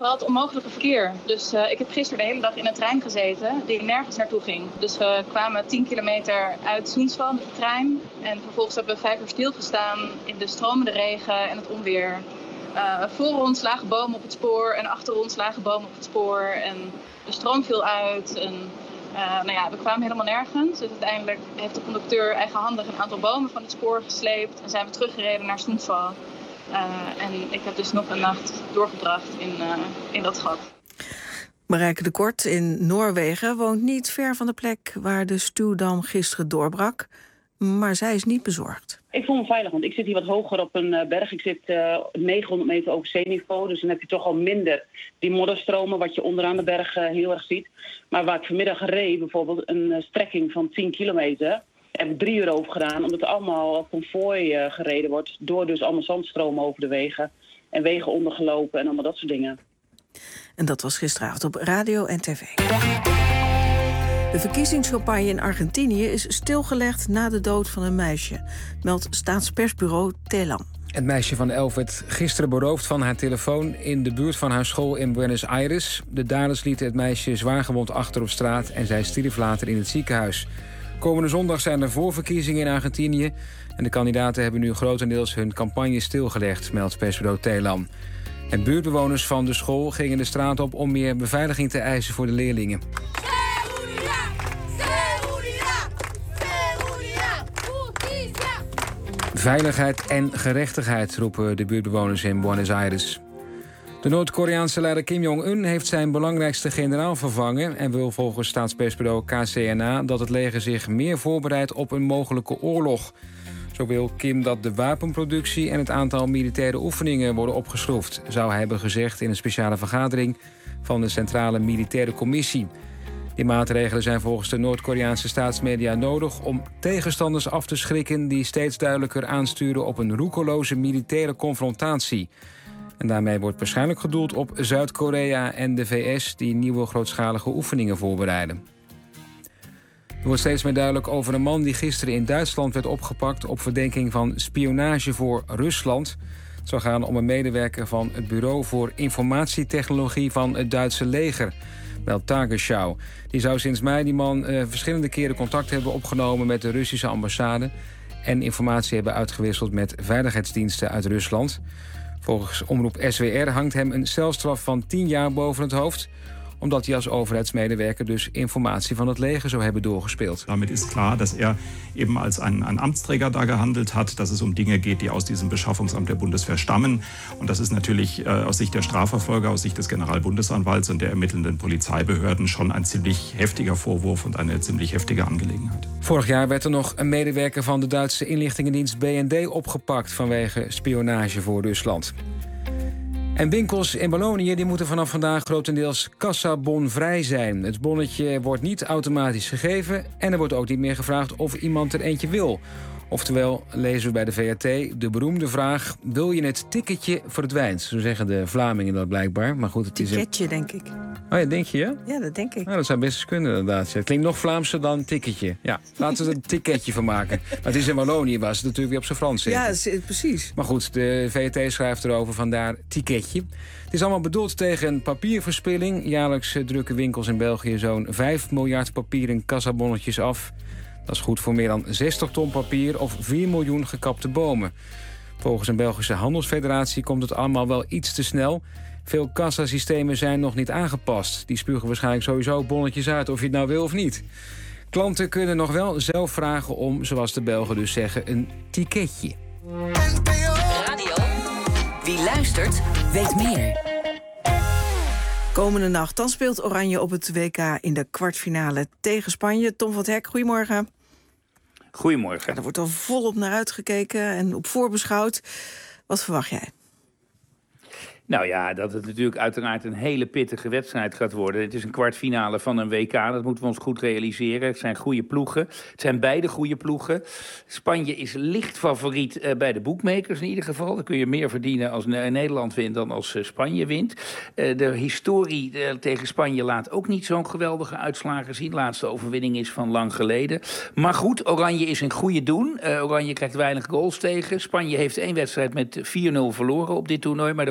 We hadden onmogelijke verkeer. Dus ik heb gisteren de hele dag in een trein gezeten die nergens naartoe ging. Dus we kwamen 10 kilometer uit Sundsvall met de trein. En vervolgens hebben we 5 uur stilgestaan in de stromende regen en het onweer. Voor ons lagen bomen op het spoor en achter ons lagen bomen op het spoor. En de stroom viel uit. En, we kwamen helemaal nergens. Dus uiteindelijk heeft de conducteur eigenhandig een aantal bomen van het spoor gesleept. En zijn we teruggereden naar Sundsvall. En ik heb dus nog een nacht doorgebracht in dat gat. Marijke de Kort in Noorwegen woont niet ver van de plek waar de stuwdam gisteren doorbrak. Maar zij is niet bezorgd. Ik voel me veilig, want ik zit hier wat hoger op een berg. Ik zit 900 meter over zeeniveau, dus dan heb je toch al minder die modderstromen, wat je onderaan de berg heel erg ziet. Maar waar ik vanmiddag reed, bijvoorbeeld een strekking van 10 kilometer, heb ik 3 uur over gedaan, omdat er allemaal konvooi gereden wordt, door dus allemaal zandstromen over de wegen en wegen ondergelopen en allemaal dat soort dingen. En dat was gisteravond op radio en tv. De verkiezingscampagne in Argentinië is stilgelegd na de dood van een meisje, meldt staatspersbureau Telam. Het meisje van 11 werd gisteren beroofd van haar telefoon in de buurt van haar school in Buenos Aires. De daders lieten het meisje zwaargewond achter op straat en zij stierf later in het ziekenhuis. Komende zondag zijn er voorverkiezingen in Argentinië en de kandidaten hebben nu grotendeels hun campagne stilgelegd, meldt persbureau Telam. En buurtbewoners van de school gingen de straat op om meer beveiliging te eisen voor de leerlingen. Veiligheid en gerechtigheid, roepen de buurtbewoners in Buenos Aires. De Noord-Koreaanse leider Kim Jong-un heeft zijn belangrijkste generaal vervangen en wil volgens staatspersbureau KCNA dat het leger zich meer voorbereidt op een mogelijke oorlog. Zo wil Kim dat de wapenproductie en het aantal militaire oefeningen worden opgeschroefd, zou hij hebben gezegd in een speciale vergadering van de Centrale Militaire Commissie. Die maatregelen zijn volgens de Noord-Koreaanse staatsmedia nodig om tegenstanders af te schrikken die steeds duidelijker aansturen op een roekeloze militaire confrontatie. En daarmee wordt waarschijnlijk gedoeld op Zuid-Korea en de VS die nieuwe grootschalige oefeningen voorbereiden. Er wordt steeds meer duidelijk over een man die gisteren in Duitsland werd opgepakt op verdenking van spionage voor Rusland. Het zou gaan om een medewerker van het Bureau voor Informatietechnologie van het Duitse leger, meldt Tagesschau. Die zou sinds mei die man verschillende keren contact hebben opgenomen met de Russische ambassade en informatie hebben uitgewisseld met veiligheidsdiensten uit Rusland. Volgens omroep SWR hangt hem een celstraf van 10 jaar boven het hoofd, omdat hij als overheidsmedewerker dus informatie van het leger zou hebben doorgespeeld. Damit ist klar, dass eben als ein Amtsträger da gehandelt hat, dass es Dinge geht, die aus diesem Beschaffungsamt der Bundeswehr stammen. Und das ist natürlich aus Sicht der Strafverfolger, aus Sicht des Generalbundesanwalts und der ermittelnden Polizeibehörden schon ein ziemlich heftiger Vorwurf und eine ziemlich heftige Angelegenheit. Vorig jaar werd er nog een medewerker van de Duitse inlichtingendienst BND opgepakt vanwege spionage voor Rusland. En winkels in Wallonië die moeten vanaf vandaag grotendeels kassabonvrij zijn. Het bonnetje wordt niet automatisch gegeven en er wordt ook niet meer gevraagd of iemand er eentje wil. Oftewel, lezen we bij de VRT de beroemde vraag: wil je het ticketje verdwijnt? Zo zeggen de Vlamingen dat blijkbaar. Maar goed, het is Ticketje, denk ik. Oh ja, denk je, ja? Ja, dat denk ik. Nou, dat zou best eens kunnen, inderdaad. Het klinkt nog Vlaamser dan ticketje. Ja, laten we er een ticketje van maken. Maar het is in Wallonië, was het natuurlijk weer op zijn Frans. Ja, precies. Maar goed, de VRT schrijft erover, vandaar ticketje. Het is allemaal bedoeld tegen papierverspilling. Jaarlijks drukken winkels in België zo'n 5 miljard papieren kassabonnetjes af. Dat is goed voor meer dan 60 ton papier of 4 miljoen gekapte bomen. Volgens een Belgische handelsfederatie komt het allemaal wel iets te snel. Veel kassasystemen zijn nog niet aangepast. Die spugen waarschijnlijk sowieso bonnetjes uit, of je het nou wil of niet. Klanten kunnen nog wel zelf vragen om, zoals de Belgen dus zeggen, een ticketje. Radio. Wie luistert, weet meer. Komende nacht dan speelt Oranje op het WK in de kwartfinale tegen Spanje. Tom van het Hek, goedemorgen. Goedemorgen. Er wordt al volop naar uitgekeken en op voorbeschouwd. Wat verwacht jij? Nou ja, dat het natuurlijk uiteraard een hele pittige wedstrijd gaat worden. Het is een kwartfinale van een WK, dat moeten we ons goed realiseren. Het zijn goede ploegen. Het zijn beide goede ploegen. Spanje is licht favoriet bij de boekmakers in ieder geval. Dan kun je meer verdienen als Nederland wint dan als Spanje wint. De historie tegen Spanje laat ook niet zo'n geweldige uitslagen zien. De laatste overwinning is van lang geleden. Maar goed, Oranje is een goede doen. Oranje krijgt weinig goals tegen. Spanje heeft 1 wedstrijd met 4-0 verloren op dit toernooi, maar daar moeten we ons geen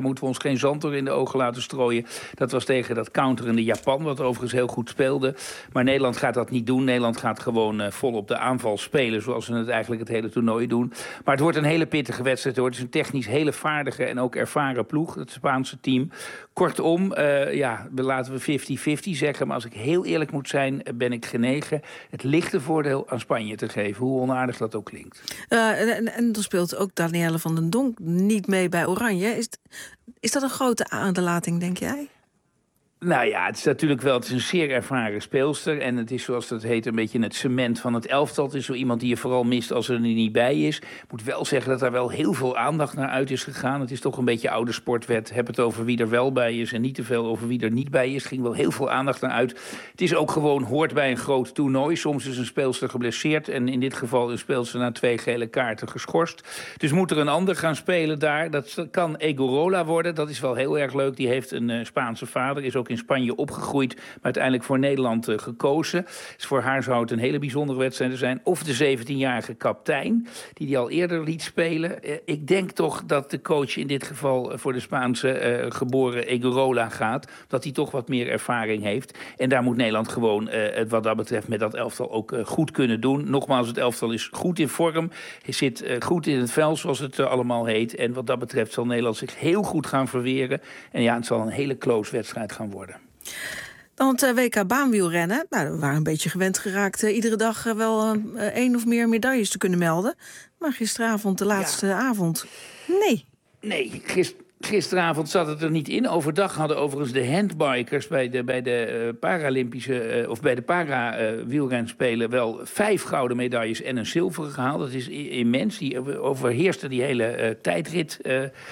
geen zand door in de ogen laten strooien. Dat was tegen dat counterende Japan, wat overigens heel goed speelde. Maar Nederland gaat dat niet doen. Nederland gaat gewoon vol op de aanval spelen, zoals ze het eigenlijk het hele toernooi doen. Maar het wordt een hele pittige wedstrijd, hoor. Het is een technisch hele vaardige en ook ervaren ploeg, het Spaanse team. Kortom, laten we 50-50 zeggen. Maar als ik heel eerlijk moet zijn, ben ik genegen het lichte voordeel aan Spanje te geven. Hoe onaardig dat ook klinkt. En er speelt ook Danielle van den Donk niet mee bij Oranje. Is dat een grote aderlating, denk jij? Nou ja, het is natuurlijk wel, het is een zeer ervaren speelster. En het is, zoals dat heet, een beetje het cement van het elftal. Het is zo iemand die je vooral mist als er niet bij is. Ik moet wel zeggen dat daar wel heel veel aandacht naar uit is gegaan. Het is toch een beetje oude sportwet. Heb het over wie er wel bij is en niet te veel over wie er niet bij is. Er ging wel heel veel aandacht naar uit. Het is ook gewoon, hoort bij een groot toernooi. Soms is een speelster geblesseerd. En in dit geval een speelster na 2 gele kaarten geschorst. Dus moet er een ander gaan spelen daar. Dat kan Egorola worden. Dat is wel heel erg leuk. Die heeft een Spaanse vader. Is ook in Spanje opgegroeid, maar uiteindelijk voor Nederland gekozen. Dus voor haar zou het een hele bijzondere wedstrijd zijn. Of de 17-jarige kapitein, die al eerder liet spelen. Ik denk toch dat de coach in dit geval voor de Spaanse geboren Egorola gaat. Dat hij toch wat meer ervaring heeft. En daar moet Nederland gewoon, wat dat betreft, met dat elftal ook goed kunnen doen. Nogmaals, het elftal is goed in vorm. Hij zit goed in het vel, zoals het allemaal heet. En wat dat betreft zal Nederland zich heel goed gaan verweren. En ja, het zal een hele close wedstrijd gaan worden. Dan het WK baanwielrennen. Nou, we waren een beetje gewend geraakt iedere dag wel 1 of meer medailles te kunnen melden. Maar gisteravond, de laatste avond, nee. Gisteravond zat het er niet in. Overdag hadden overigens de handbikers bij de Paralympische of bij de para-wielrenspelen wel 5 gouden medailles en een zilveren gehaald. Dat is immens. Die overheerste die hele tijdrit.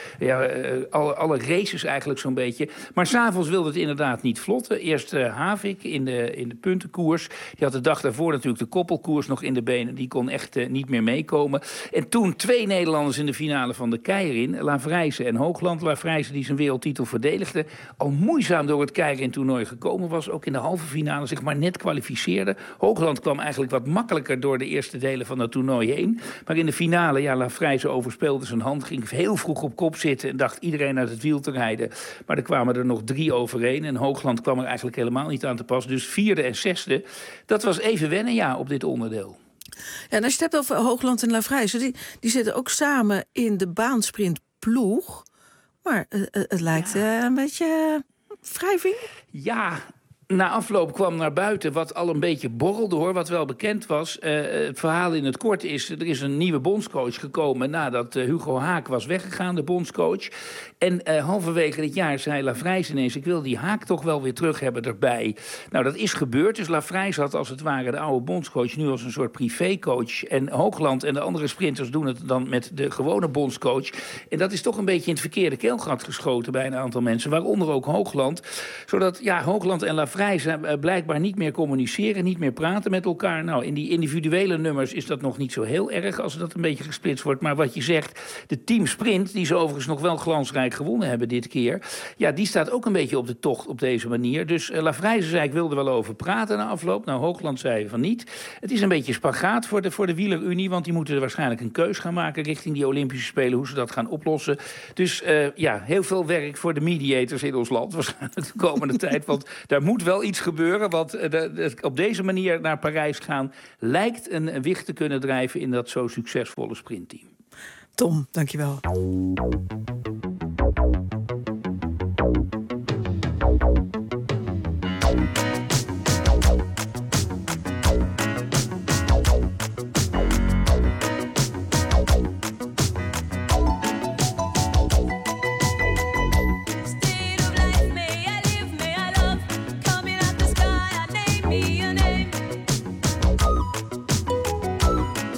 Alle races eigenlijk zo'n beetje. Maar s'avonds wilde het inderdaad niet vlotten. Eerst Havik in de puntenkoers. Die had de dag daarvoor natuurlijk de koppelkoers nog in de benen. Die kon echt niet meer meekomen. En toen 2 Nederlanders in de finale van de Keirin, Lavrijsen en Hoogland. Lavrijsen, die zijn wereldtitel verdedigde, al moeizaam door het Keirin-toernooi gekomen was. Ook in de halve finale zich maar net kwalificeerde. Hoogland kwam eigenlijk wat makkelijker door de eerste delen van het toernooi heen. Maar in de finale, Lavrijsen overspeelde zijn hand, ging heel vroeg op kop zitten en dacht iedereen uit het wiel te rijden. Maar er kwamen er nog 3 overheen en Hoogland kwam er eigenlijk helemaal niet aan te pas. Dus 4e en 6e, dat was even wennen, op dit onderdeel. Ja, en als je het hebt over Hoogland en Lavrijsen, die zitten ook samen in de baansprintploeg. Maar het lijkt een beetje wrijving. Ja, na afloop kwam naar buiten wat al een beetje borrelde, hoor, wat wel bekend was. Het verhaal in het kort is, er is een nieuwe bondscoach gekomen nadat Hugo Haak was weggegaan, de bondscoach. En halverwege dit jaar zei Lavrijsen ineens, ik wil die Haak toch wel weer terug hebben erbij. Nou, dat is gebeurd. Dus Lavrijsen had als het ware de oude bondscoach nu als een soort privécoach. En Hoogland en de andere sprinters doen het dan met de gewone bondscoach. En dat is toch een beetje in het verkeerde keelgat geschoten bij een aantal mensen, waaronder ook Hoogland. Zodat Hoogland en Lavrijsen blijkbaar niet meer communiceren, niet meer praten met elkaar. Nou, in die individuele nummers is dat nog niet zo heel erg als dat een beetje gesplitst wordt. Maar wat je zegt, de teamsprint, die ze overigens nog wel glansrijk gewonnen hebben dit keer, die staat ook een beetje op de tocht op deze manier. Dus Lavrijsen zei, ik wilde wel over praten na afloop. Nou, Hoogland zei van niet. Het is een beetje spagaat voor de wielerunie, want die moeten er waarschijnlijk een keus gaan maken richting die Olympische Spelen, hoe ze dat gaan oplossen. Dus heel veel werk voor de mediators in ons land waarschijnlijk de komende tijd, want daar moet wel iets gebeuren, want op deze manier naar Parijs gaan lijkt een wicht te kunnen drijven in dat zo succesvolle sprintteam. Tom, dankjewel.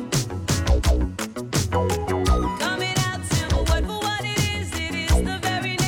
Coming out simple, word for what it is the very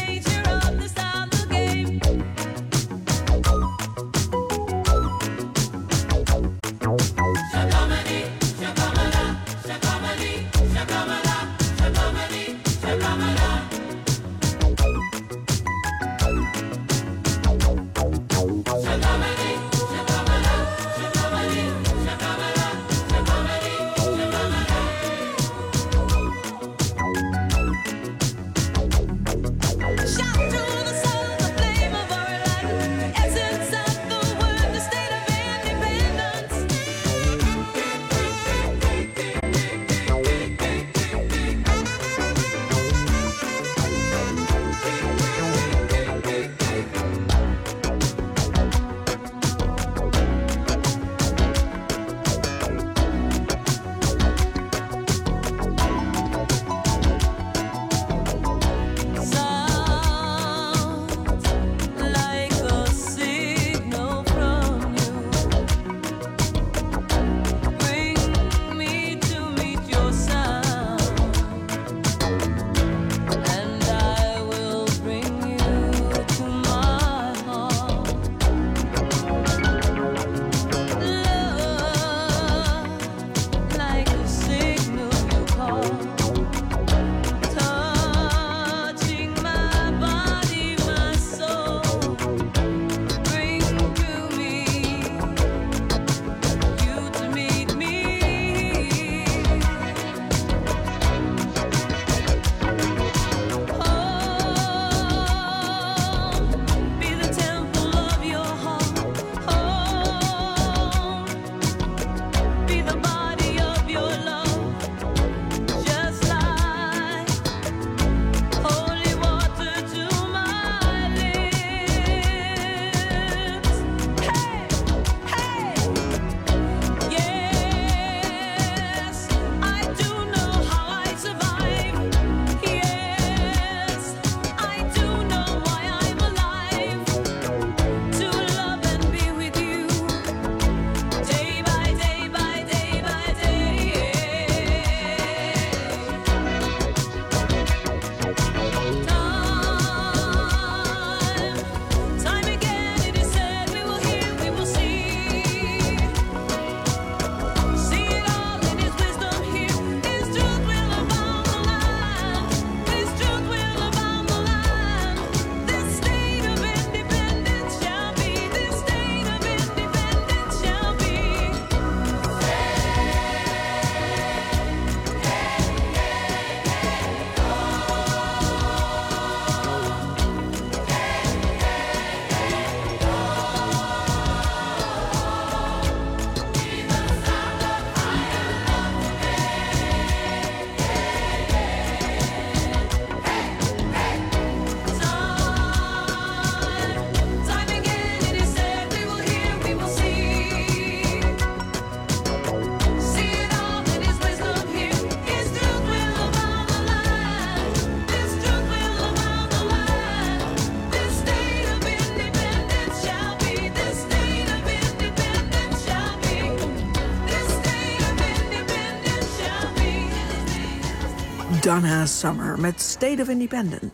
Donna Summer met State of Independence.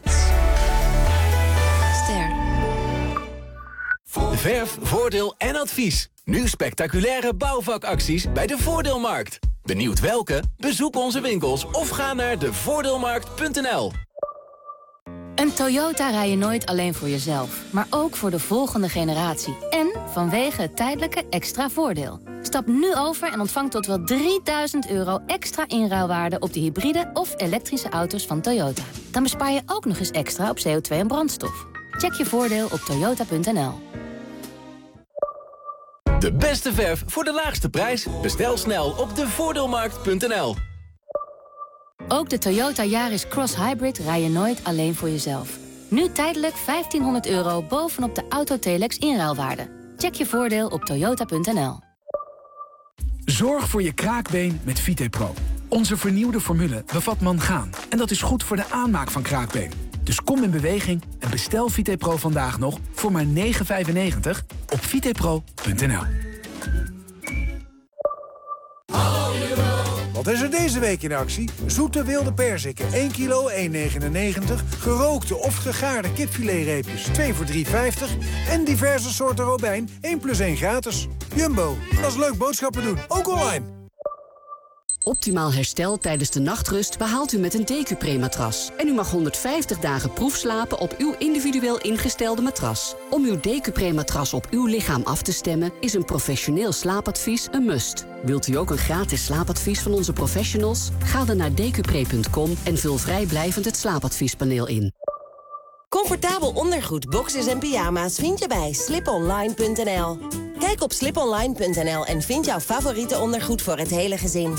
Ster. Verf, voordeel en advies. Nu spectaculaire bouwvakacties bij de Voordeelmarkt. Benieuwd welke? Bezoek onze winkels of ga naar devoordeelmarkt.nl. Een Toyota rij je nooit alleen voor jezelf, maar ook voor de volgende generatie. En vanwege het tijdelijke extra voordeel. Stap nu over en ontvang tot wel €3000 extra inruilwaarde op de hybride of elektrische auto's van Toyota. Dan bespaar je ook nog eens extra op CO2 en brandstof. Check je voordeel op toyota.nl. De beste verf voor de laagste prijs. Bestel snel op devoordeelmarkt.nl. Ook de Toyota Yaris Cross Hybrid rij je nooit alleen voor jezelf. Nu tijdelijk €1500 bovenop de Autotelex inruilwaarde. Check je voordeel op toyota.nl. Zorg voor je kraakbeen met VitePro. Onze vernieuwde formule bevat mangaan. En dat is goed voor de aanmaak van kraakbeen. Dus kom in beweging en bestel VitePro vandaag nog voor maar €9,95 op vitepro.nl. Wat is er deze week in actie? Zoete wilde perziken, 1 kilo, 1,99. Gerookte of gegaarde kipfiletreepjes, 2 voor €3,50. En diverse soorten robijn, 1 + 1 gratis. Jumbo, dat is leuk boodschappen doen, ook online. Optimaal herstel tijdens de nachtrust behaalt u met een Decupre-matras. En u mag 150 dagen proefslapen op uw individueel ingestelde matras. Om uw Decupre-matras op uw lichaam af te stemmen is een professioneel slaapadvies een must. Wilt u ook een gratis slaapadvies van onze professionals? Ga dan naar decupre.com en vul vrijblijvend het slaapadviespaneel in. Comfortabel ondergoed, boxers en pyjama's vind je bij sliponline.nl. Kijk op sliponline.nl en vind jouw favoriete ondergoed voor het hele gezin.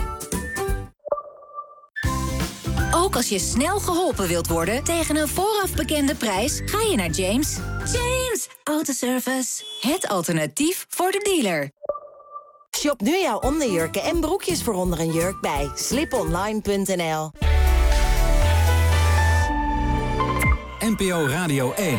Ook als je snel geholpen wilt worden tegen een vooraf bekende prijs, ga je naar James. James Autoservice. Het alternatief voor de dealer. Shop nu jouw onderjurken en broekjes voor onder een jurk bij sliponline.nl. NPO Radio 1.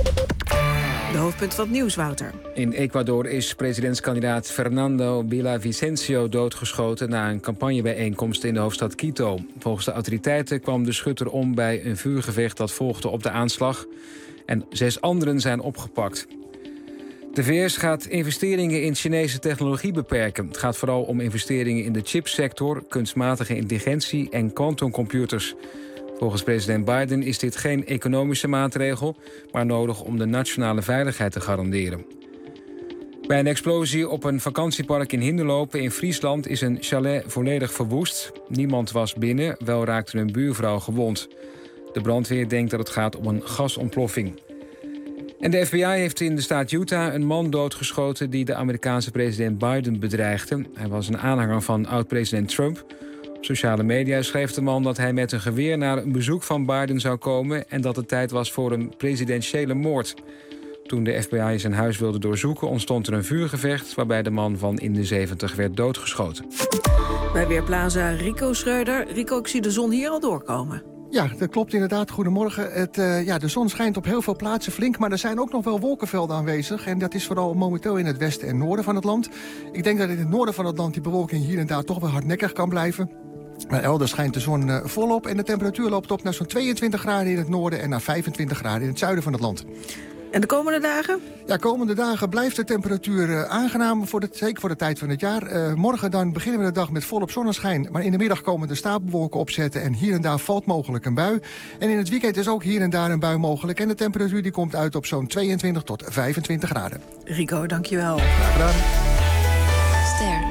De hoofdpunt van het nieuws, Wouter. In Ecuador is presidentskandidaat Fernando Villavicencio doodgeschoten na een campagnebijeenkomst in de hoofdstad Quito. Volgens de autoriteiten kwam de schutter om bij een vuurgevecht dat volgde op de aanslag. En 6 anderen zijn opgepakt. De VS gaat investeringen in Chinese technologie beperken. Het gaat vooral om investeringen in de chipsector, kunstmatige intelligentie en quantumcomputers. Volgens president Biden is dit geen economische maatregel, maar nodig om de nationale veiligheid te garanderen. Bij een explosie op een vakantiepark in Hinderlopen in Friesland is een chalet volledig verwoest. Niemand was binnen, wel raakte een buurvrouw gewond. De brandweer denkt dat het gaat om een gasontploffing. En de FBI heeft in de staat Utah een man doodgeschoten die de Amerikaanse president Biden bedreigde. Hij was een aanhanger van oud-president Trump. Op sociale media schreef de man dat hij met een geweer naar een bezoek van Biden zou komen en dat het tijd was voor een presidentiële moord. Toen de FBI zijn huis wilde doorzoeken ontstond er een vuurgevecht waarbij de man van in de 70 werd doodgeschoten. Bij Weerplaza Rico Schreuder. Rico, ik zie de zon hier al doorkomen. Ja, dat klopt inderdaad. Goedemorgen. De zon schijnt op heel veel plaatsen flink, maar er zijn ook nog wel wolkenvelden aanwezig. En dat is vooral momenteel in het westen en noorden van het land. Ik denk dat in het noorden van het land die bewolking hier en daar toch wel hardnekkig kan blijven. Maar elders schijnt de zon volop en de temperatuur loopt op naar zo'n 22 graden in het noorden en naar 25 graden in het zuiden van het land. En de komende dagen? Ja, komende dagen blijft de temperatuur aangenaam, zeker voor de tijd van het jaar. Morgen dan beginnen we de dag met volop zonneschijn. Maar in de middag komen de stapelwolken opzetten en hier en daar valt mogelijk een bui. En in het weekend is ook hier en daar een bui mogelijk. En de temperatuur die komt uit op zo'n 22 tot 25 graden. Rico, dankjewel. Graag gedaan. Ster.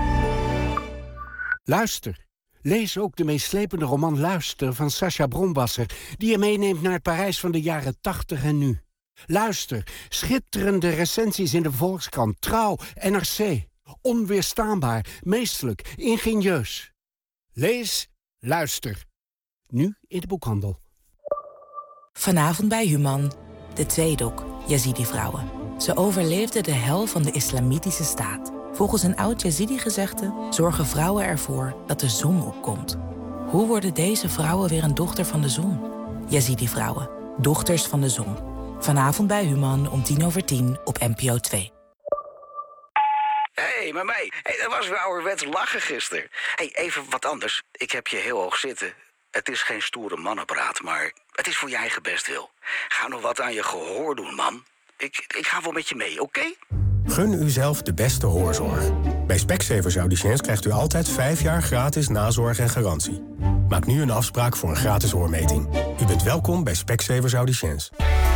Luister. Lees ook de meeslepende roman Luister van Sacha Bronwasser, die je meeneemt naar het Parijs van de jaren 80 en nu. Luister, schitterende recensies in de Volkskrant, Trouw, NRC. Onweerstaanbaar, meesterlijk, ingenieus. Lees, luister. Nu in de boekhandel. Vanavond bij Human, de tweedok, Yazidi-vrouwen. Ze overleefden de hel van de islamitische staat. Volgens een oud Yazidi-gezegde zorgen vrouwen ervoor dat de zon opkomt. Hoe worden deze vrouwen weer een dochter van de zon? Yazidi-vrouwen, dochters van de zon. Vanavond bij Human om 10:10 op NPO 2. Hé, maar mij. Dat was weer ouderwets lachen gisteren. Even wat anders. Ik heb je heel hoog zitten. Het is geen stoere mannenpraat, maar het is voor je eigen bestwil. Ga nog wat aan je gehoor doen, man. Ik ga wel met je mee, oké? Gun uzelf de beste hoorzorg. Bij Specsavers Audiciëns krijgt u altijd 5 jaar gratis nazorg en garantie. Maak nu een afspraak voor een gratis hoormeting. U bent welkom bij Specsavers Audiciëns.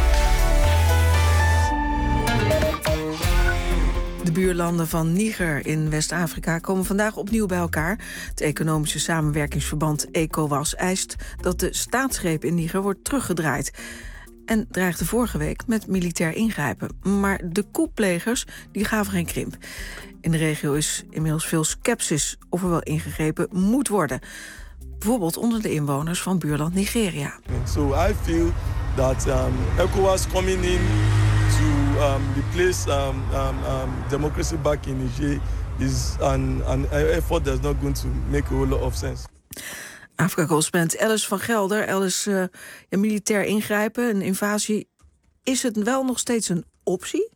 De buurlanden van Niger in West-Afrika komen vandaag opnieuw bij elkaar. Het economische samenwerkingsverband ECOWAS eist dat de staatsgreep in Niger wordt teruggedraaid. En dreigde vorige week met militair ingrijpen. Maar de coupplegers die gaven geen krimp. In de regio is inmiddels veel scepsis of er wel ingegrepen moet worden. Bijvoorbeeld onder de inwoners van buurland Nigeria. So I feel that ECOWAS coming in to replace democracy back in Niger is an effort that's not going to make a whole lot of sense. Afrika-correspondent Alice van Gelder. Alice, militair ingrijpen, een invasie. Is het wel nog steeds een optie?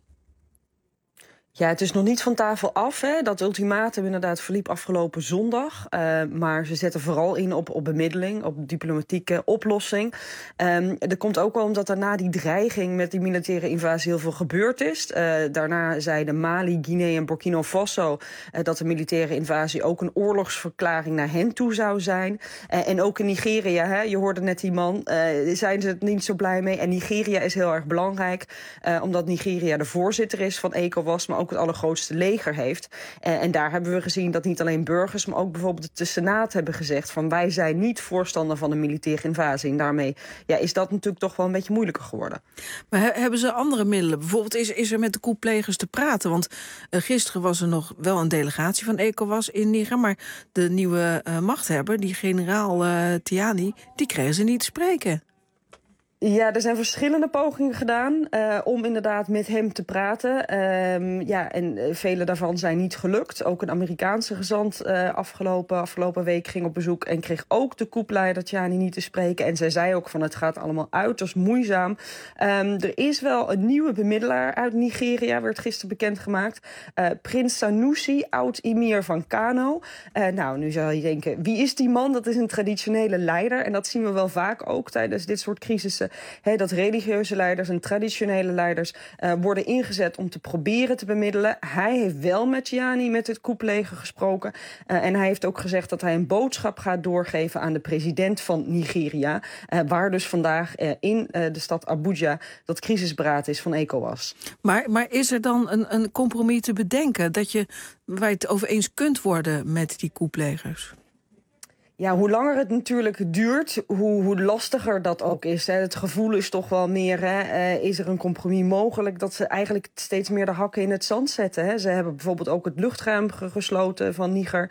Ja, het is nog niet van tafel af. Hè. Dat ultimatum inderdaad verliep afgelopen zondag. Maar ze zetten vooral in op bemiddeling, op diplomatieke oplossing. Er komt ook wel omdat daarna die dreiging met die militaire invasie heel veel gebeurd is. Daarna zeiden Mali, Guinea en Burkina Faso dat de militaire invasie ook een oorlogsverklaring naar hen toe zou zijn. En ook in Nigeria, hè, je hoorde net die man, zijn ze het niet zo blij mee. En Nigeria is heel erg belangrijk, omdat Nigeria de voorzitter is van ECOWAS, maar ook het allergrootste leger heeft. En daar hebben we gezien dat niet alleen burgers, maar ook bijvoorbeeld de Senaat hebben gezegd van wij zijn niet voorstander van een militaire invasie. En daarmee is dat natuurlijk toch wel een beetje moeilijker geworden. Maar hebben ze andere middelen? Bijvoorbeeld is er met de coupplegers te praten? Want gisteren was er nog wel een delegatie van ECOWAS in Niger, maar de nieuwe machthebber, die generaal Tiani, die kregen ze niet te spreken. Ja, er zijn verschillende pogingen gedaan om inderdaad met hem te praten. En vele daarvan zijn niet gelukt. Ook een Amerikaanse gezant afgelopen week ging op bezoek en kreeg ook de couppleider Tiani niet te spreken. En zij zei ook van het gaat allemaal uiterst moeizaam. Er is wel een nieuwe bemiddelaar uit Nigeria, werd gisteren bekendgemaakt. Prins Sanusi, oud-emir van Kano. Nu zou je denken, wie is die man? Dat is een traditionele leider. En dat zien we wel vaak ook tijdens dit soort crisissen. Dat religieuze leiders en traditionele leiders worden ingezet om te proberen te bemiddelen. Hij heeft wel met Tiani, met het couppleger gesproken. En hij heeft ook gezegd dat hij een boodschap gaat doorgeven aan de president van Nigeria. Waar dus vandaag in de stad Abuja dat crisisberaad is van ECOWAS. Maar is er dan een compromis te bedenken waar je het over eens kunt worden met die coupplegers? Ja, hoe langer het natuurlijk duurt, hoe lastiger dat ook is. Hè. Het gevoel is toch wel meer, is er een compromis mogelijk, dat ze eigenlijk steeds meer de hakken in het zand zetten. Hè. Ze hebben bijvoorbeeld ook het luchtruim gesloten van Niger.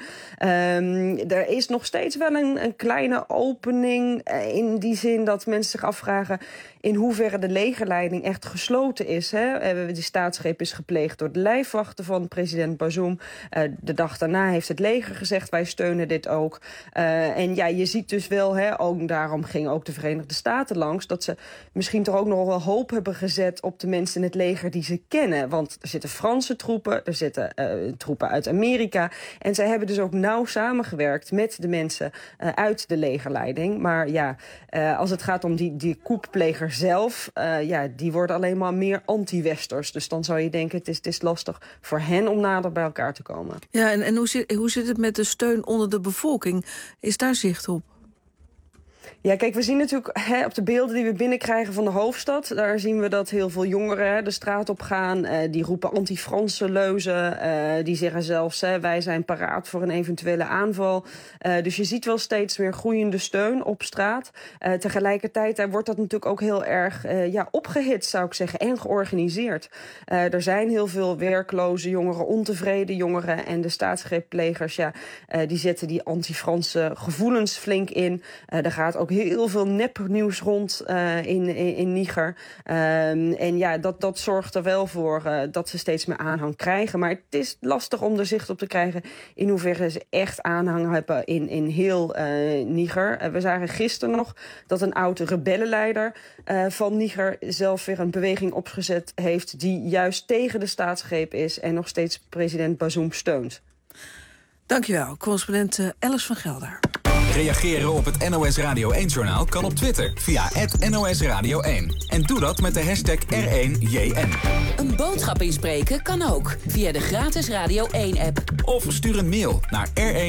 Er is nog steeds wel een kleine opening in die zin dat mensen zich afvragen in hoeverre de legerleiding echt gesloten is. Hè. De staatsgreep is gepleegd door de lijfwachten van president Bazoum. De dag daarna heeft het leger gezegd, wij steunen dit ook. En je ziet dus wel, ook daarom gingen ook de Verenigde Staten langs, dat ze misschien toch ook nog wel hoop hebben gezet op de mensen in het leger die ze kennen. Want er zitten Franse troepen, er zitten troepen uit Amerika. En zij hebben dus ook nauw samengewerkt met de mensen uit de legerleiding. Maar als het gaat om die couppleger zelf, die worden alleen maar meer anti-westers. Dus dan zou je denken, het is lastig voor hen om nader bij elkaar te komen. Ja, en hoe zit het met de steun onder de bevolking? Is daar zicht op? Ja, kijk, we zien natuurlijk op de beelden die we binnenkrijgen van de hoofdstad, daar zien we dat heel veel jongeren de straat op gaan. Die roepen anti-Franse leuzen. Die zeggen zelfs, wij zijn paraat voor een eventuele aanval. Dus je ziet wel steeds meer groeiende steun op straat. Tegelijkertijd wordt dat natuurlijk ook heel erg opgehitst, zou ik zeggen, en georganiseerd. Er zijn heel veel werkloze jongeren, ontevreden jongeren. En de staatsgreepplegers, die zetten die anti-Franse gevoelens flink in. Er gaat ook heel veel nepnieuws rond in Niger. Dat zorgt er wel voor dat ze steeds meer aanhang krijgen. Maar het is lastig om er zicht op te krijgen in hoeverre ze echt aanhang hebben in heel Niger. We zagen gisteren nog dat een oude rebellenleider van Niger zelf weer een beweging opgezet heeft die juist tegen de staatsgreep is en nog steeds president Bazoum steunt. Dankjewel, correspondent Alice van Gelder. Reageren op het NOS Radio 1-journaal kan op Twitter via @NOS Radio 1. En doe dat met de hashtag R1JN. Een boodschap inspreken kan ook via de gratis Radio 1-app. Of stuur een mail naar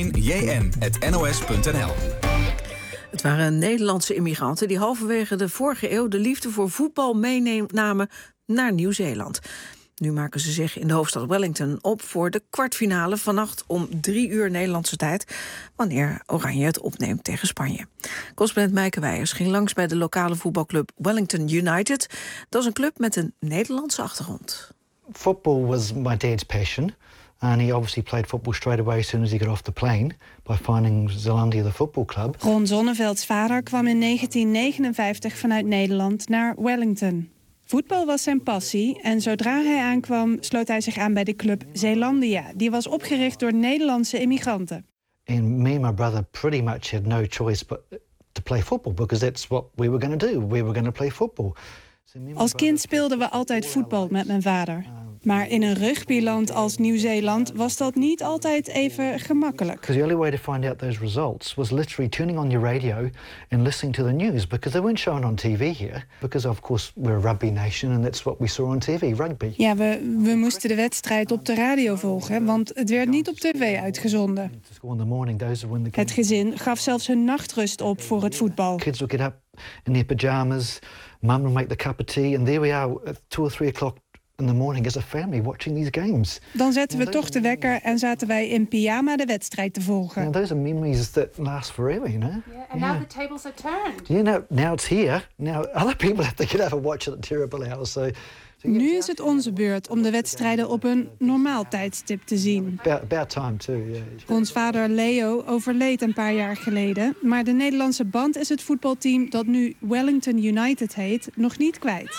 r1jn@nos.nl. Het waren Nederlandse immigranten die halverwege de vorige eeuw de liefde voor voetbal meenamen naar Nieuw-Zeeland. Nu maken ze zich in de hoofdstad Wellington op voor de kwartfinale vannacht om 3:00 Nederlandse tijd, wanneer Oranje het opneemt tegen Spanje. Correspondent Meike Weijers ging langs bij de lokale voetbalclub Wellington United. Dat is een club met een Nederlandse achtergrond. Football was my dad's passion. And he obviously played football straight away as soon as he got off the plane by finding Zeelandia the football club. Ron Zonneveld's vader kwam in 1959 vanuit Nederland naar Wellington. Voetbal was zijn passie en zodra hij aankwam sloot hij zich aan bij de club Zeelandia. Die was opgericht door Nederlandse immigranten. And me and my brother pretty much had no choice but to play football because that's what we were going to do. We were going to play football. Als kind speelden we altijd voetbal met mijn vader. Maar in een rugbyland als Nieuw-Zeeland was dat niet altijd even gemakkelijk. Because the only way to find out those results was literally turning on your radio and listening to the news, because they weren't shown on TV here. Because of course we're a rugby nation and that's what we saw on TV, rugby. Ja, we moesten de wedstrijd op de radio volgen, want het werd niet op tv uitgezonden. Het gezin gaf zelfs hun nachtrust op voor het voetbal. Kids would get up in their pajamas, mum would make the cup of tea and there we are at 2 or 3 o'clock in the morning as a family watching these games. Dan zetten we toch de wekker en zaten wij in pyjama de wedstrijd te volgen. Yeah, those are memories that last forever, you know. Yeah, and now the tables are turned. Yeah, now it's here. Now other people have to get up and watch it at terrible hours. So nu is het onze beurt om de wedstrijden op een normaal tijdstip te zien. About time too, yeah. Ons vader Leo overleed een paar jaar geleden, maar de Nederlandse band is het voetbalteam dat nu Wellington United heet nog niet kwijt.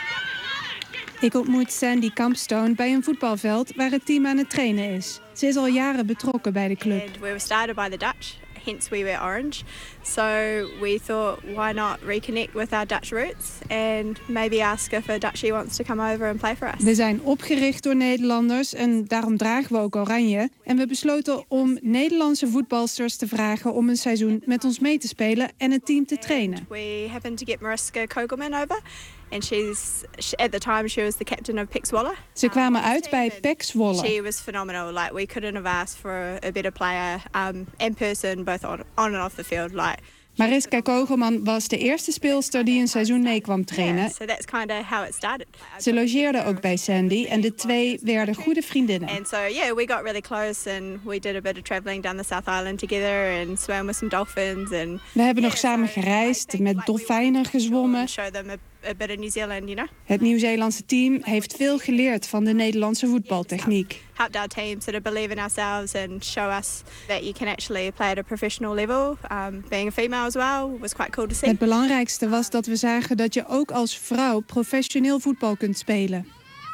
Ik ontmoet Sandy Campstone bij een voetbalveld waar het team aan het trainen is. Ze is al jaren betrokken bij de club. We were started by the Dutch, hence we wear orange. So we thought, why not reconnect with our Dutch roots and maybe ask if a Dutchie wants to come over and play for us. We zijn opgericht door Nederlanders en daarom dragen we ook oranje. En we besloten om Nederlandse voetbalsters te vragen om een seizoen met ons mee te spelen en het team te trainen. We happened to get Mariska Kogelman over. And at the time she was the captain of PEC Zwolle. Ze kwamen uit bij PEC Zwolle. She was phenomenal. Like we couldn't have asked for a better player and person, both on and off the field. Like Mariska Kogelman was de eerste speelster die een seizoen mee kwam trainen. Yeah, so that's kind of how it started. Ze logeerde ook bij Sandy en de twee werden goede vriendinnen. And so yeah, we got really close and we did a bit of traveling down the South Island together and swam with some dolphins and. We hebben nog samen gereisd, met dolfijnen gezwommen. Show them a bit of New Zealand, you know. Het Nieuw-Zeelandse team heeft veel geleerd van de Nederlandse voetbaltechniek. Helped our team sort of believe in ourselves and show us that you can actually play at a professional level. Being a female as well was quite cool to see. Het belangrijkste was dat we zagen dat je ook als vrouw professioneel voetbal kunt spelen.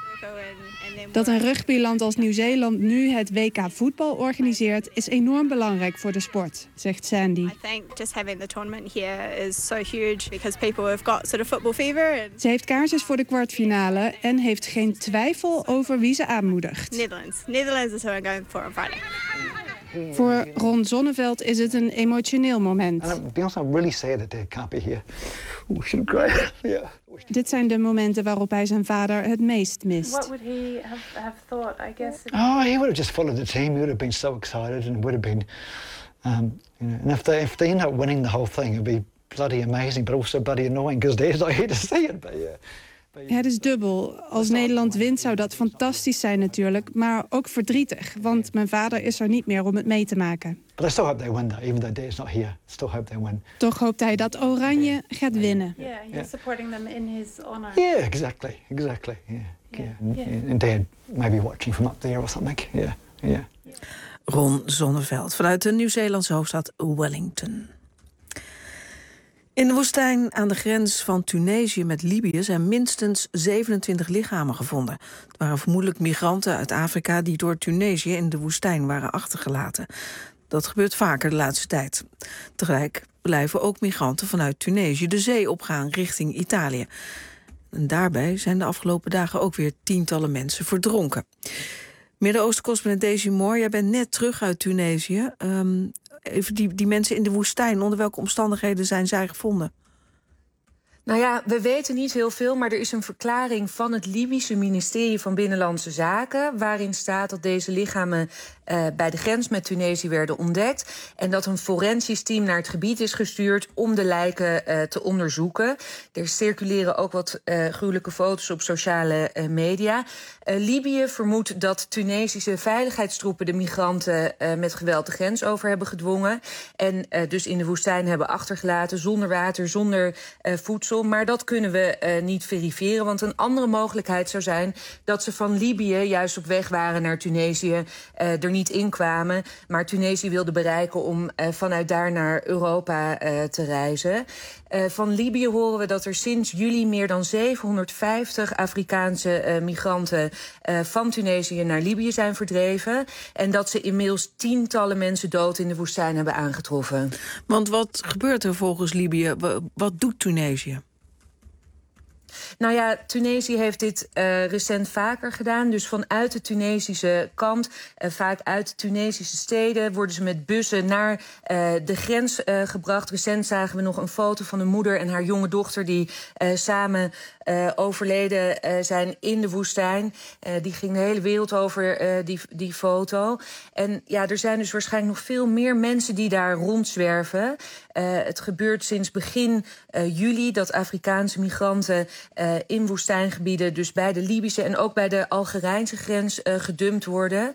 Dat een rugbyland als Nieuw-Zeeland nu het WK voetbal organiseert is enorm belangrijk voor de sport, zegt Sandy. I think just having the tournament here is so huge because people have got sort of football fever. Ze heeft kaartjes voor de kwartfinale en heeft geen twijfel over wie ze aanmoedigt. Netherlands is who I'm going for on Friday. Voor Ron Zonneveld is het een emotioneel moment. I'm really sad that Dad can't be here. Oh, should cry. Yeah. Dit zijn de momenten waarop hij zijn vader het meest mist. What would he have thought, I guess? Oh, he would have just followed the team. He would have been so excited and would have been, you know. And if they end up winning the whole thing, it'd be bloody amazing, but also bloody annoying because Dad's not here to see it. But yeah. Het is dubbel. Als Nederland wint zou dat fantastisch zijn natuurlijk, maar ook verdrietig, want mijn vader is er niet meer om het mee te maken. But I still hope they win though, even though Dad's not here. Still hope they win. Toch hoopt hij dat Oranje gaat winnen. Yeah, you're supporting them in his honor. Yeah, exactly. Yeah. And Dad maybe watching from up there or something. Yeah. Ron Zonneveld vanuit de Nieuw-Zeelandse hoofdstad Wellington. In de woestijn aan de grens van Tunesië met Libië zijn minstens 27 lichamen gevonden. Het waren vermoedelijk migranten uit Afrika die door Tunesië in de woestijn waren achtergelaten. Dat gebeurt vaker de laatste tijd. Tegelijk blijven ook migranten vanuit Tunesië de zee opgaan richting Italië. En daarbij zijn de afgelopen dagen ook weer tientallen mensen verdronken. Midden-Oosten-correspondent Daisy Moore, jij bent net terug uit Tunesië. even die mensen in de woestijn, onder welke omstandigheden zijn zij gevonden? Nou ja, we weten niet heel veel, maar er is een verklaring van het Libische ministerie van Binnenlandse Zaken, waarin staat dat deze lichamen bij de grens met Tunesië werden ontdekt en dat een forensisch team naar het gebied is gestuurd om de lijken te onderzoeken. Er circuleren ook wat gruwelijke foto's op sociale media. Libië vermoedt dat Tunesische veiligheidstroepen de migranten met geweld de grens over hebben gedwongen en dus in de woestijn hebben achtergelaten zonder water, zonder voedsel. Maar dat kunnen we niet verifiëren, want een andere mogelijkheid zou zijn dat ze van Libië juist op weg waren naar Tunesië, er niet inkwamen, maar Tunesië wilde bereiken om vanuit daar naar Europa te reizen. Van Libië horen we dat er sinds juli meer dan 750 Afrikaanse migranten van Tunesië naar Libië zijn verdreven en dat ze inmiddels tientallen mensen dood in de woestijn hebben aangetroffen. Want wat gebeurt er volgens Libië? Wat doet Tunesië? Nou ja, Tunesië heeft dit recent vaker gedaan. Dus vanuit de Tunesische kant, vaak uit Tunesische steden, worden ze met bussen naar de grens gebracht. Recent zagen we nog een foto van een moeder en haar jonge dochter die samen overleden zijn in de woestijn. Die ging de hele wereld over, die foto. En ja, er zijn dus waarschijnlijk nog veel meer mensen die daar rondzwerven. Het gebeurt sinds begin juli dat Afrikaanse migranten in woestijngebieden, dus bij de Libische en ook bij de Algerijnse grens gedumpt worden.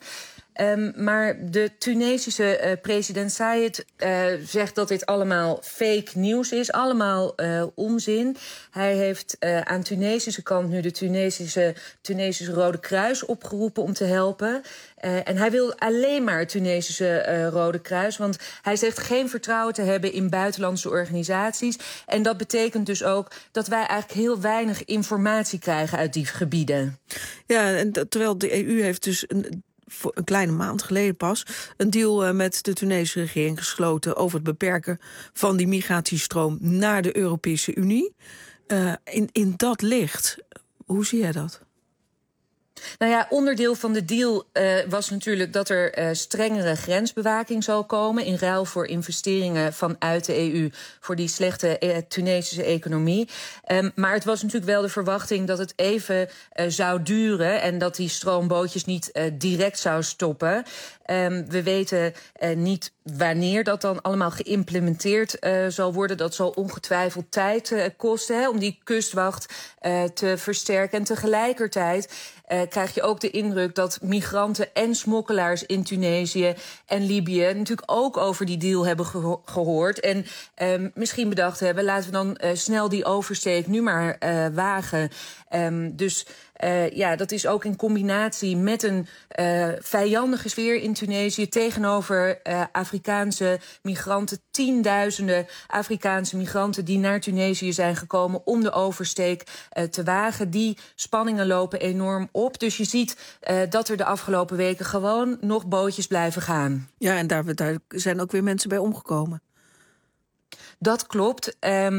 Maar de Tunesische president Saïd zegt dat dit allemaal fake nieuws is. Allemaal onzin. Hij heeft aan Tunesische kant nu de Tunesische Rode Kruis opgeroepen om te helpen. En hij wil alleen maar het Tunesische Rode Kruis. Want hij zegt geen vertrouwen te hebben in buitenlandse organisaties. En dat betekent dus ook dat wij eigenlijk heel weinig informatie krijgen uit die gebieden. Ja, en terwijl de EU heeft dus een kleine maand geleden pas een deal met de Tunesische regering gesloten over het beperken van die migratiestroom naar de Europese Unie. In dat licht, hoe zie jij dat? Nou ja, onderdeel van de deal was natuurlijk dat er strengere grensbewaking zal komen in ruil voor investeringen vanuit de EU voor die slechte Tunesische economie. Maar het was natuurlijk wel de verwachting dat het even zou duren en dat die stroombootjes niet direct zou stoppen. We weten niet wanneer dat dan allemaal geïmplementeerd zal worden. Dat zal ongetwijfeld tijd kosten om die kustwacht te versterken. En tegelijkertijd krijg je ook de indruk dat migranten en smokkelaars in Tunesië en Libië natuurlijk ook over die deal hebben gehoord. En misschien bedacht hebben, laten we dan snel die oversteek nu maar wagen. Dus dat is ook in combinatie met een vijandige sfeer in Tunesië tegenover Afrikaanse migranten. Tienduizenden Afrikaanse migranten die naar Tunesië zijn gekomen om de oversteek te wagen. Die spanningen lopen enorm op. Dus je ziet dat er de afgelopen weken gewoon nog bootjes blijven gaan. Ja, en daar zijn ook weer mensen bij omgekomen. Dat klopt.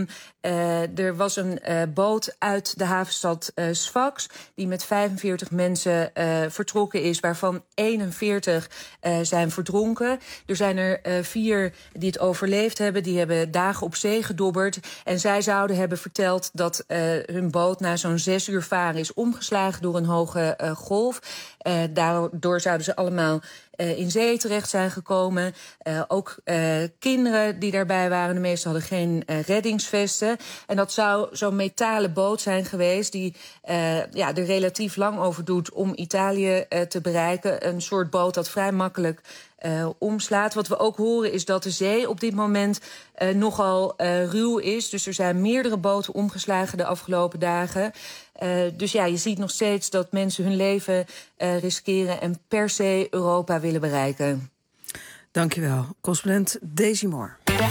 Er was een boot uit de havenstad Sfax die met 45 mensen vertrokken is, waarvan 41 zijn verdronken. Er zijn er 4 die het overleefd hebben. Die hebben dagen op zee gedobberd. En zij zouden hebben verteld dat hun boot na zo'n 6 uur varen is omgeslagen door een hoge golf. Daardoor zouden ze allemaal in zee terecht zijn gekomen. Ook kinderen die daarbij waren. De meesten hadden geen reddingsvesten. En dat zou zo'n metalen boot zijn geweest die er relatief lang over doet om Italië te bereiken. Een soort boot dat vrij makkelijk omslaat. Wat we ook horen is dat de zee op dit moment nogal ruw is. Dus er zijn meerdere boten omgeslagen de afgelopen dagen. Dus ja, je ziet nog steeds dat mensen hun leven riskeren en per se Europa willen bereiken. Dankjewel. Correspondent Daisy Moore.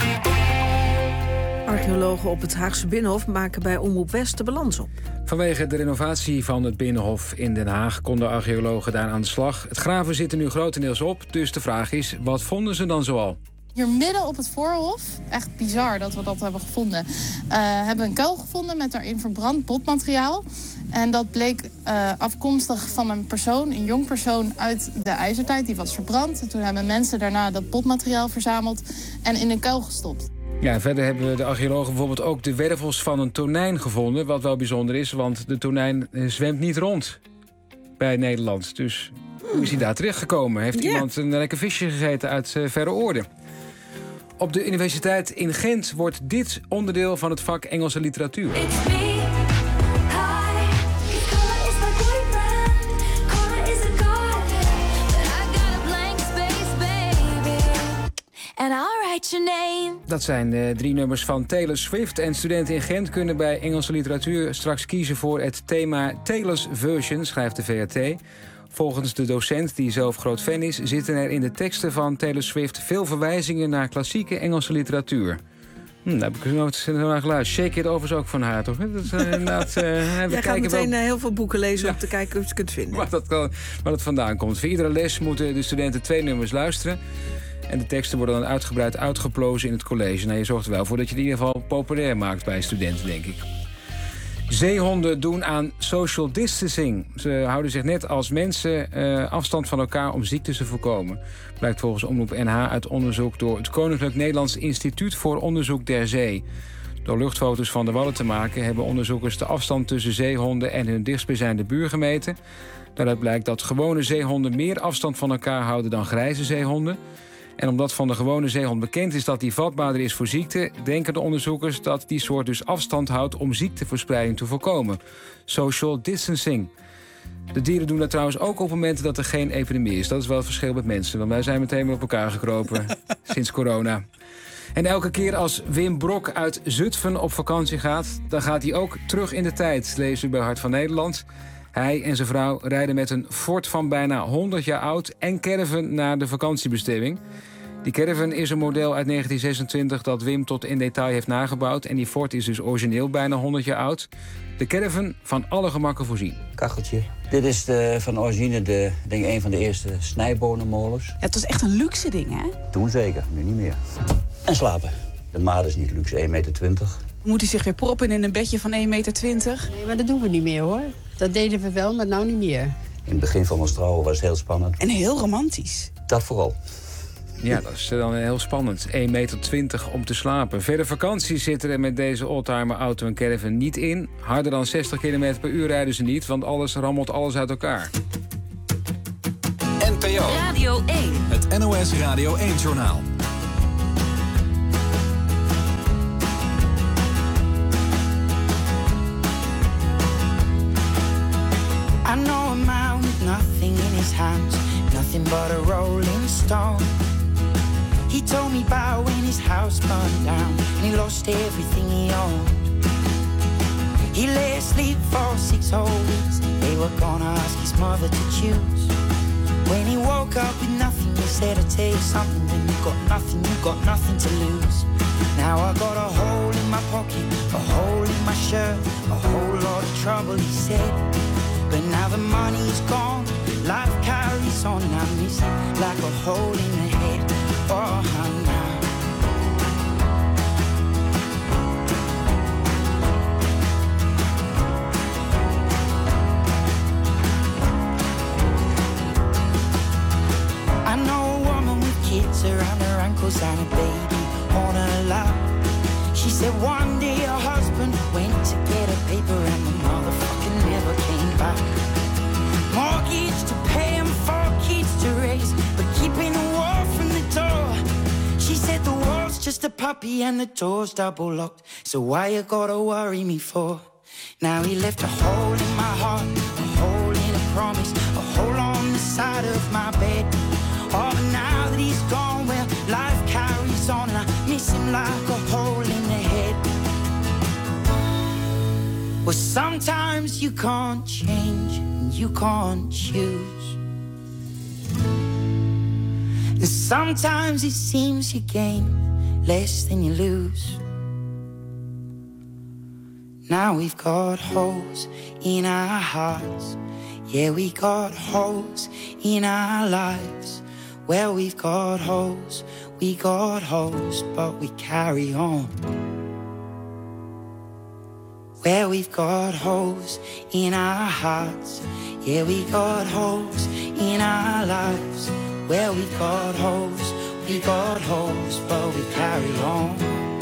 Archeologen op het Haagse Binnenhof maken bij Omroep West de balans op. Vanwege de renovatie van het Binnenhof in Den Haag konden archeologen daar aan de slag. Het graven zit er nu grotendeels op, dus de vraag is, wat vonden ze dan zoal? Hier midden op het voorhof, echt bizar dat we dat hebben gevonden, hebben we een kuil gevonden met daarin verbrand botmateriaal. En dat bleek afkomstig van een jong persoon uit de ijzertijd. Die was verbrand. En toen hebben mensen daarna dat botmateriaal verzameld en in een kuil gestopt. Ja, verder hebben de archeologen bijvoorbeeld ook de wervels van een tonijn gevonden. Wat wel bijzonder is, want de tonijn zwemt niet rond bij Nederland. Dus hoe is hij daar terechtgekomen? Heeft iemand een lekker visje gegeten uit verre oorden? Op de universiteit in Gent wordt dit onderdeel van het vak Engelse literatuur. Dat zijn de 3 nummers van Taylor Swift. En studenten in Gent kunnen bij Engelse literatuur straks kiezen voor het thema Taylor's Version, schrijft de VRT. Volgens de docent, die zelf groot fan is, zitten er in de teksten van Taylor Swift veel verwijzingen naar klassieke Engelse literatuur. Daar heb ik nooit naar geluisterd. Shake It Over is ook van haar, toch? Dat is, Jij gaat meteen heel veel boeken lezen om te kijken of je het kunt vinden. Waar dat vandaan komt. Voor iedere les moeten de studenten 2 nummers luisteren. En de teksten worden dan uitgebreid uitgeplozen in het college. Nou, je zorgt er wel voor dat je het in ieder geval populair maakt bij studenten, denk ik. Zeehonden doen aan social distancing. Ze houden zich net als mensen afstand van elkaar om ziektes te voorkomen. Blijkt volgens Omroep NH uit onderzoek door het Koninklijk Nederlands Instituut voor Onderzoek der Zee. Door luchtfoto's van de Wadden te maken hebben onderzoekers de afstand tussen zeehonden en hun dichtstbijzijnde buur gemeten. Daaruit blijkt dat gewone zeehonden meer afstand van elkaar houden dan grijze zeehonden. En omdat van de gewone zeehond bekend is dat die vatbaarder is voor ziekte, denken de onderzoekers dat die soort dus afstand houdt om ziekteverspreiding te voorkomen. Social distancing. De dieren doen dat trouwens ook op momenten dat er geen epidemie is. Dat is wel het verschil met mensen, want wij zijn meteen weer op elkaar gekropen sinds corona. En elke keer als Wim Brok uit Zutphen op vakantie gaat, dan gaat hij ook terug in de tijd, lezen we bij Hart van Nederland. Hij en zijn vrouw rijden met een Ford van bijna 100 jaar oud en caravan naar de vakantiebestemming. Die caravan is een model uit 1926 dat Wim tot in detail heeft nagebouwd. En die Ford is dus origineel bijna 100 jaar oud. De caravan van alle gemakken voorzien. Kacheltje. Dit is van origine denk ik, een van de eerste snijbonenmolens. Het was echt een luxe ding, hè? Toen zeker, nu niet meer. En slapen. De maat is niet luxe, 1,20 meter. Moet hij zich weer proppen in een bedje van 1,20 meter? Nee, maar dat doen we niet meer, hoor. Dat deden we wel, maar nou niet meer. In het begin van ons trouwen was het heel spannend. En heel romantisch. Dat vooral. Ja, dat is dan heel spannend. 1,20 meter om te slapen. Verder vakanties zitten er met deze oldtimer auto en caravan niet in. Harder dan 60 km per uur rijden ze niet, want alles rammelt alles uit elkaar. NPO Radio 1. Het NOS Radio 1-journaal. I know a man with nothing in his hands, nothing but a rolling stone. He told me about when his house burned down and he lost everything he owned. He lay asleep for 6 whole weeks. They were gonna ask his mother to choose. When he woke up with nothing, he said, I'll tell you something, when you got nothing to lose. Now I got a hole in my pocket, a hole in my shirt, a whole lot of trouble, he said. But now the money's gone, life carries on. I miss it like a hole in the head. Oh, now. I know a woman with kids around her ankles and a baby on her lap. She said one day her husband went to get a paper and the motherfucker never came back. Mortgage to pay and 4 kids to raise, but keeping the wall from the door. She said the wall's just a puppy and the door's double locked, so why you gotta worry me for? Now he left a hole in my heart, a hole in a promise, a hole on the side of my bed. Oh, but now that he's gone, well, life carries on and I miss him like a hole in the head. Well, sometimes you can't change and you can't choose. And sometimes it seems you gain less than you lose. Now we've got holes in our hearts. Yeah, we got holes in our lives. Well, we've got holes, but we carry on. Well, we've got holes in our hearts. Yeah, we got holes in our lives. Well, we've got holes, but we carry on.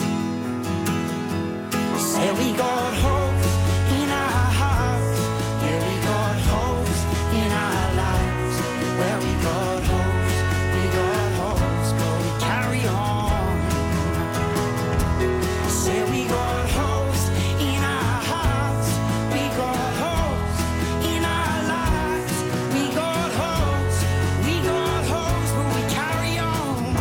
Say we got holes in our hearts. Yeah, we got holes in our lives. Well, we got holes, but we carry on. Say we got holes in our hearts. We got holes in our lives. We got holes, but we carry on.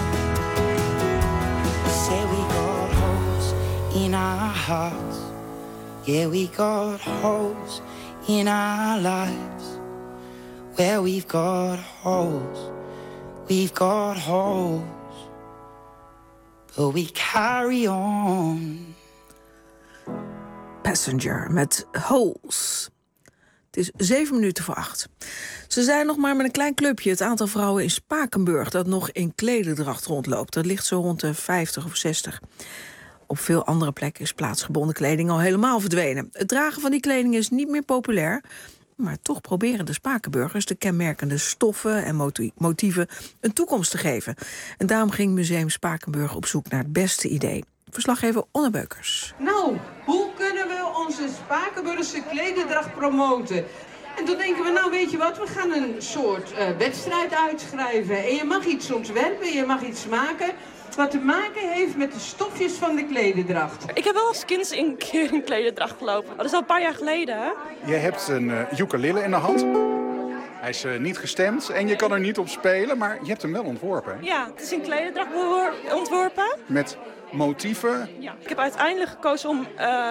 Say we got holes in our hearts. Yeah, we got holes in our lives. Well, we've got holes, but we carry on. Passenger met Holes. Het is 7:07. Ze zijn nog maar met een klein clubje. Het aantal vrouwen in Spakenburg dat nog in klederdracht rondloopt. Dat ligt zo rond de 50 of 60. Op veel andere plekken is plaatsgebonden kleding al helemaal verdwenen. Het dragen van die kleding is niet meer populair. Maar toch proberen de Spakenburgers de kenmerkende stoffen en motieven een toekomst te geven. En daarom ging Museum Spakenburg op zoek naar het beste idee. Verslaggever Onne Beukers. Nou, hoe kunnen we onze Spakenburgse klederdracht promoten? En toen denken we, nou weet je wat, we gaan een soort wedstrijd uitschrijven. En je mag iets ontwerpen, je mag iets maken wat te maken heeft met de stofjes van de klederdracht. Ik heb wel als kind een keer in klederdracht gelopen. Dat is al een paar jaar geleden, hè? Je hebt een ukulele in de hand. Hij is niet gestemd en je kan er niet op spelen, maar je hebt hem wel ontworpen. Hè? Ja, het is in klederdracht ontworpen. Met motieven? Ja, ik heb uiteindelijk gekozen om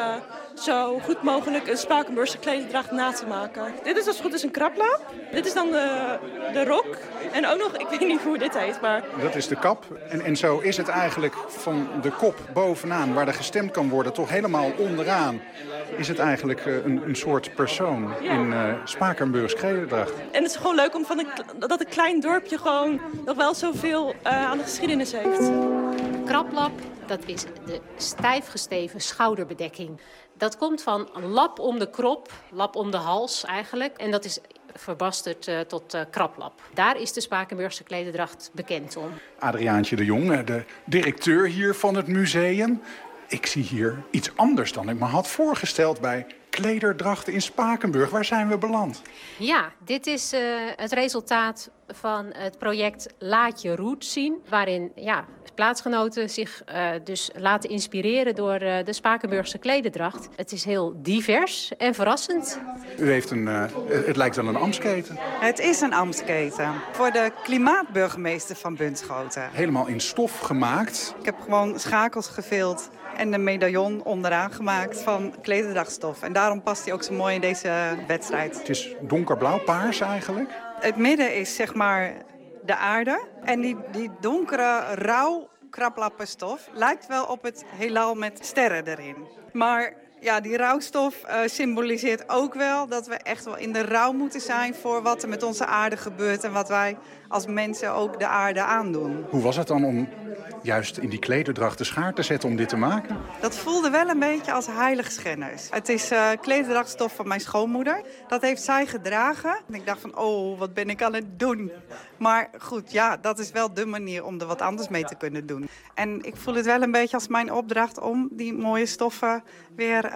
zo goed mogelijk een Spakenburgse klederdracht na te maken. Dit is als het goed is een kraplap. Dit is dan de rok. En ook nog, ik weet niet hoe dit heet, maar... Dat is de kap. En zo is het eigenlijk van de kop bovenaan, waar er gestemd kan worden, toch helemaal onderaan, is het eigenlijk een soort persoon in Spakenburgs klederdracht. En het is gewoon leuk om dat een klein dorpje gewoon nog wel zoveel aan de geschiedenis heeft. Kraplap, dat is de stijfgesteven schouderbedekking. Dat komt van een lap om de krop, lap om de hals eigenlijk. En dat is verbasterd tot kraplap. Daar is de Spakenburgse klederdracht bekend om. Adriaantje de Jong, de directeur hier van het museum. Ik zie hier iets anders dan ik me had voorgesteld bij klederdrachten in Spakenburg. Waar zijn we beland? Ja, dit is het resultaat van het project Laat je roots zien. Waarin plaatsgenoten zich dus laten inspireren door de Spakenburgse klederdracht. Het is heel divers en verrassend. U heeft het lijkt wel een ambtsketen. Het is een ambtsketen voor de klimaatburgemeester van Bunschoten. Helemaal in stof gemaakt. Ik heb gewoon schakels gevild en een medaillon onderaan gemaakt van klederdrachtstof. En daarom past hij ook zo mooi in deze wedstrijd. Het is donkerblauw, paars eigenlijk. Het midden is zeg maar de aarde. En die donkere, rauw kraplappenstof lijkt wel op het heelal met sterren erin. Maar ja, die rouwstof symboliseert ook wel dat we echt wel in de rouw moeten zijn voor wat er met onze aarde gebeurt en wat wij als mensen ook de aarde aandoen. Hoe was het dan om juist in die klederdracht de schaar te zetten om dit te maken? Dat voelde wel een beetje als heiligschennis. Het is klederdrachtstof van mijn schoonmoeder. Dat heeft zij gedragen. En ik dacht van, oh, wat ben ik aan het doen? Maar goed, ja, dat is wel de manier om er wat anders mee te kunnen doen. En ik voel het wel een beetje als mijn opdracht om die mooie stoffen weer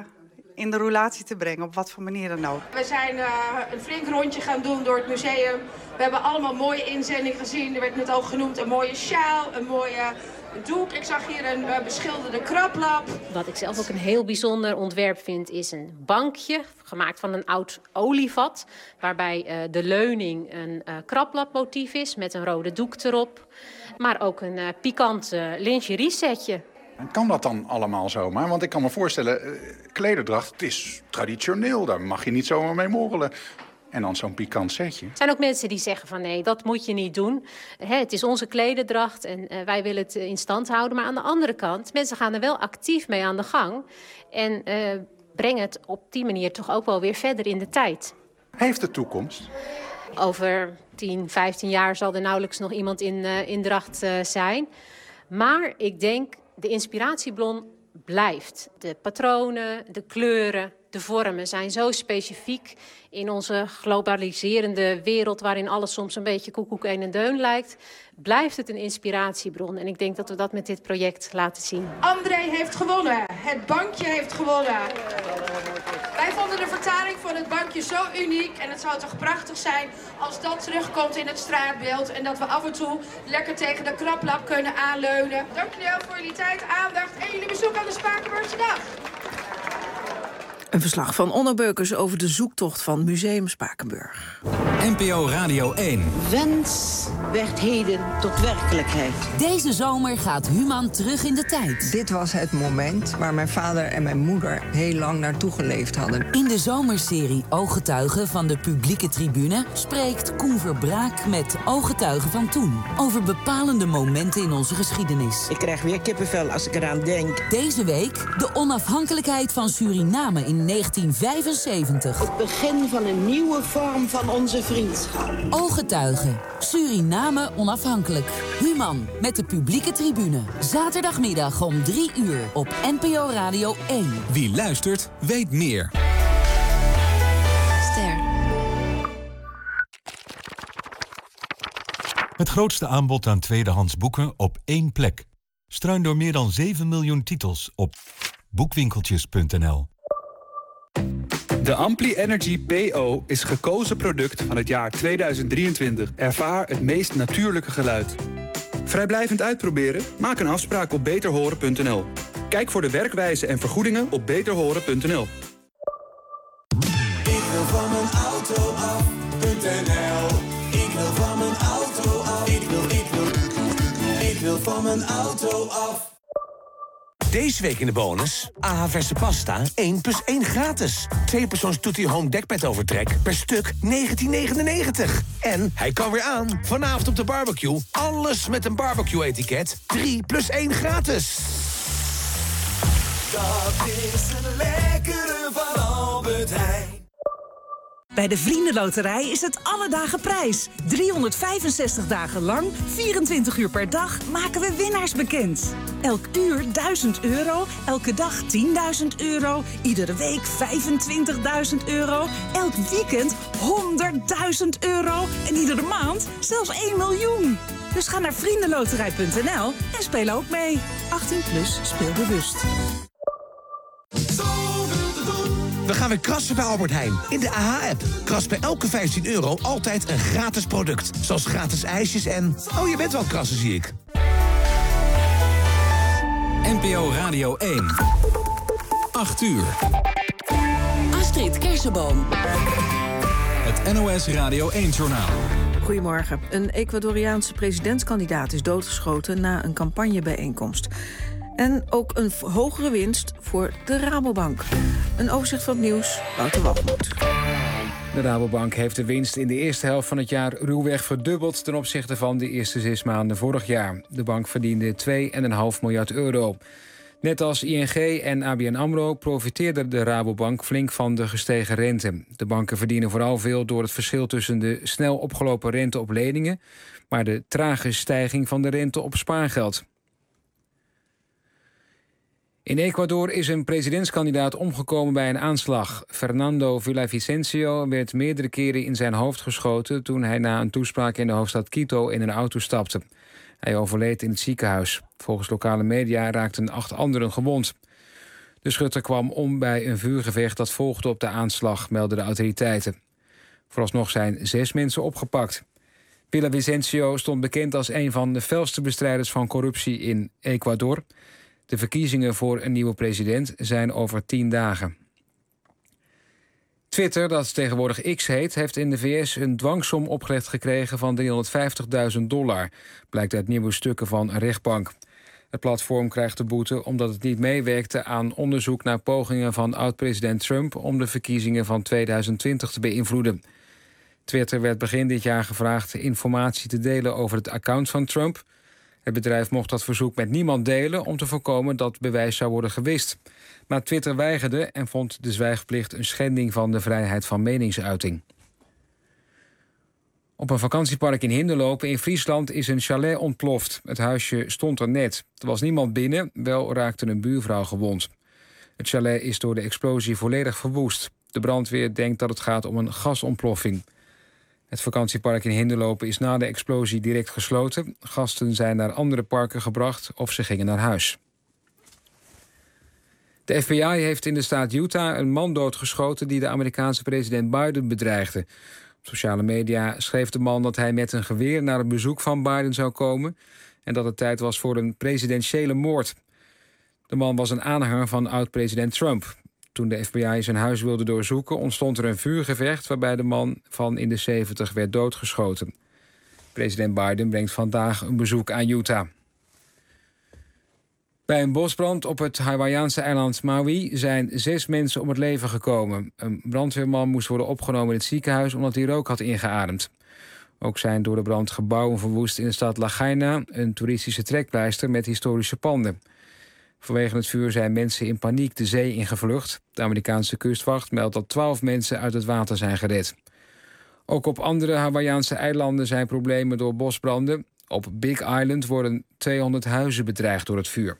in de roulatie te brengen, op wat voor manier dan ook. We zijn een flink rondje gaan doen door het museum. We hebben allemaal mooie inzendingen gezien. Er werd net al genoemd een mooie sjaal, een mooie doek. Ik zag hier een beschilderde kraplap. Wat ik zelf ook een heel bijzonder ontwerp vind, is een bankje gemaakt van een oud olievat, waarbij de leuning een kraplapmotief is met een rode doek erop. Maar ook een pikant lingerie setje. En kan dat dan allemaal zomaar? Want ik kan me voorstellen, klederdracht, het is traditioneel. Daar mag je niet zomaar mee morrelen. En dan zo'n pikant setje. Er zijn ook mensen die zeggen van nee, dat moet je niet doen. Het is onze klederdracht en wij willen het in stand houden. Maar aan de andere kant, mensen gaan er wel actief mee aan de gang. En brengen het op die manier toch ook wel weer verder in de tijd. Heeft het toekomst? Over 10, 15 jaar zal er nauwelijks nog iemand in Dracht zijn. Maar ik denk, de inspiratiebron blijft. De patronen, de kleuren, de vormen zijn zo specifiek in onze globaliserende wereld, waarin alles soms een beetje koekoek en deun lijkt, blijft het een inspiratiebron. En ik denk dat we dat met dit project laten zien. André heeft gewonnen. Het bankje heeft gewonnen. Wij vonden de vertaling van het bankje zo uniek. En het zou toch prachtig zijn als dat terugkomt in het straatbeeld. En dat we af en toe lekker tegen de kraplap kunnen aanleunen. Dank jullie wel voor jullie tijd, aandacht en jullie bezoek aan de Spakenburgse Dag. Een verslag van Onno Beukers over de zoektocht van Museum Spakenburg. NPO Radio 1. Wens werd heden tot werkelijkheid. Deze zomer gaat Human terug in de tijd. Dit was het moment waar mijn vader en mijn moeder heel lang naartoe geleefd hadden. In de zomerserie Ooggetuigen van de Publieke Tribune spreekt Koen Verbraak met ooggetuigen van toen. Over bepalende momenten in onze geschiedenis. Ik krijg weer kippenvel als ik eraan denk. Deze week de onafhankelijkheid van Suriname in 1975. Het begin van een nieuwe vorm van onze vriendschap. Ooggetuigen. Suriname onafhankelijk. Human met de Publieke Tribune. Zaterdagmiddag om 3 uur op NPO Radio 1. Wie luistert, weet meer. Ster. Het grootste aanbod aan tweedehands boeken op één plek. Struin door meer dan 7 miljoen titels op boekwinkeltjes.nl. De Ampli Energy PO is gekozen product van het jaar 2023. Ervaar het meest natuurlijke geluid. Vrijblijvend uitproberen? Maak een afspraak op beterhoren.nl. Kijk voor de werkwijze en vergoedingen op beterhoren.nl. Ik wil van mijn auto af.nl. Ik wil van mijn auto af. Ik wil van mijn auto af. Deze week in de bonus. AH Verse Pasta 1 + 1 gratis. 2-persoons Tutti Home dekbed overtrek per stuk 19,99. En hij kan weer aan. Vanavond op de barbecue. Alles met een barbecue-etiket. 3 + 1 gratis. Dat is het lekkere van Albert Heijn. Bij de Vriendenloterij is het alle dagen prijs. 365 dagen lang, 24 uur per dag maken we winnaars bekend. Elk uur 1000 euro, elke dag 10.000 euro, iedere week 25.000 euro, elk weekend 100.000 euro en iedere maand zelfs 1 miljoen. Dus ga naar vriendenloterij.nl en speel ook mee. 18+ speel bewust. We gaan weer krassen bij Albert Heijn. In de AH-app. Kras bij elke 15 euro altijd een gratis product. Zoals gratis ijsjes en... Oh, je bent wel krassen, zie ik. NPO Radio 1. 8 uur. Astrid Kersenboom. Het NOS Radio 1-journaal. Goedemorgen. Een Ecuadoriaanse presidentskandidaat is doodgeschoten na een campagnebijeenkomst. En ook een hogere winst voor de Rabobank. Een overzicht van het nieuws, Wouter Walgemoed. De Rabobank heeft de winst in de eerste helft van het jaar ruwweg verdubbeld ten opzichte van de eerste 6 maanden vorig jaar. De bank verdiende 2,5 miljard euro. Net als ING en ABN AMRO profiteerde de Rabobank flink van de gestegen rente. De banken verdienen vooral veel door het verschil tussen de snel opgelopen rente op leningen, maar de trage stijging van de rente op spaargeld. In Ecuador is een presidentskandidaat omgekomen bij een aanslag. Fernando Villavicencio werd meerdere keren in zijn hoofd geschoten toen hij na een toespraak in de hoofdstad Quito in een auto stapte. Hij overleed in het ziekenhuis. Volgens lokale media raakten 8 anderen gewond. De schutter kwam om bij een vuurgevecht dat volgde op de aanslag, melden de autoriteiten. Vooralsnog zijn 6 mensen opgepakt. Villavicencio stond bekend als een van de felste bestrijders van corruptie in Ecuador. De verkiezingen voor een nieuwe president zijn over 10 dagen. Twitter, dat tegenwoordig X heet, heeft in de VS een dwangsom opgelegd gekregen van $350.000, blijkt uit nieuwe stukken van een rechtbank. Het platform krijgt de boete omdat het niet meewerkte aan onderzoek naar pogingen van oud-president Trump om de verkiezingen van 2020 te beïnvloeden. Twitter werd begin dit jaar gevraagd informatie te delen over het account van Trump. Het bedrijf mocht dat verzoek met niemand delen om te voorkomen dat bewijs zou worden gewist. Maar Twitter weigerde en vond de zwijgplicht een schending van de vrijheid van meningsuiting. Op een vakantiepark in Hinderlopen in Friesland is een chalet ontploft. Het huisje stond er net. Er was niemand binnen, wel raakte een buurvrouw gewond. Het chalet is door de explosie volledig verwoest. De brandweer denkt dat het gaat om een gasontploffing. Het vakantiepark in Hinderlopen is na de explosie direct gesloten. Gasten zijn naar andere parken gebracht of ze gingen naar huis. De FBI heeft in de staat Utah een man doodgeschoten die de Amerikaanse president Biden bedreigde. Op sociale media schreef de man dat hij met een geweer naar een bezoek van Biden zou komen en dat het tijd was voor een presidentiële moord. De man was een aanhanger van oud-president Trump. Toen de FBI zijn huis wilde doorzoeken, ontstond er een vuurgevecht waarbij de man van in de 70 werd doodgeschoten. President Biden brengt vandaag een bezoek aan Utah. Bij een bosbrand op het Hawaïaanse eiland Maui zijn 6 mensen om het leven gekomen. Een brandweerman moest worden opgenomen in het ziekenhuis omdat hij rook had ingeademd. Ook zijn door de brand gebouwen verwoest in de stad Lahaina, een toeristische trekpleister met historische panden. Vanwege het vuur zijn mensen in paniek de zee ingevlucht. De Amerikaanse kustwacht meldt dat 12 mensen uit het water zijn gered. Ook op andere Hawaïaanse eilanden zijn problemen door bosbranden. Op Big Island worden 200 huizen bedreigd door het vuur.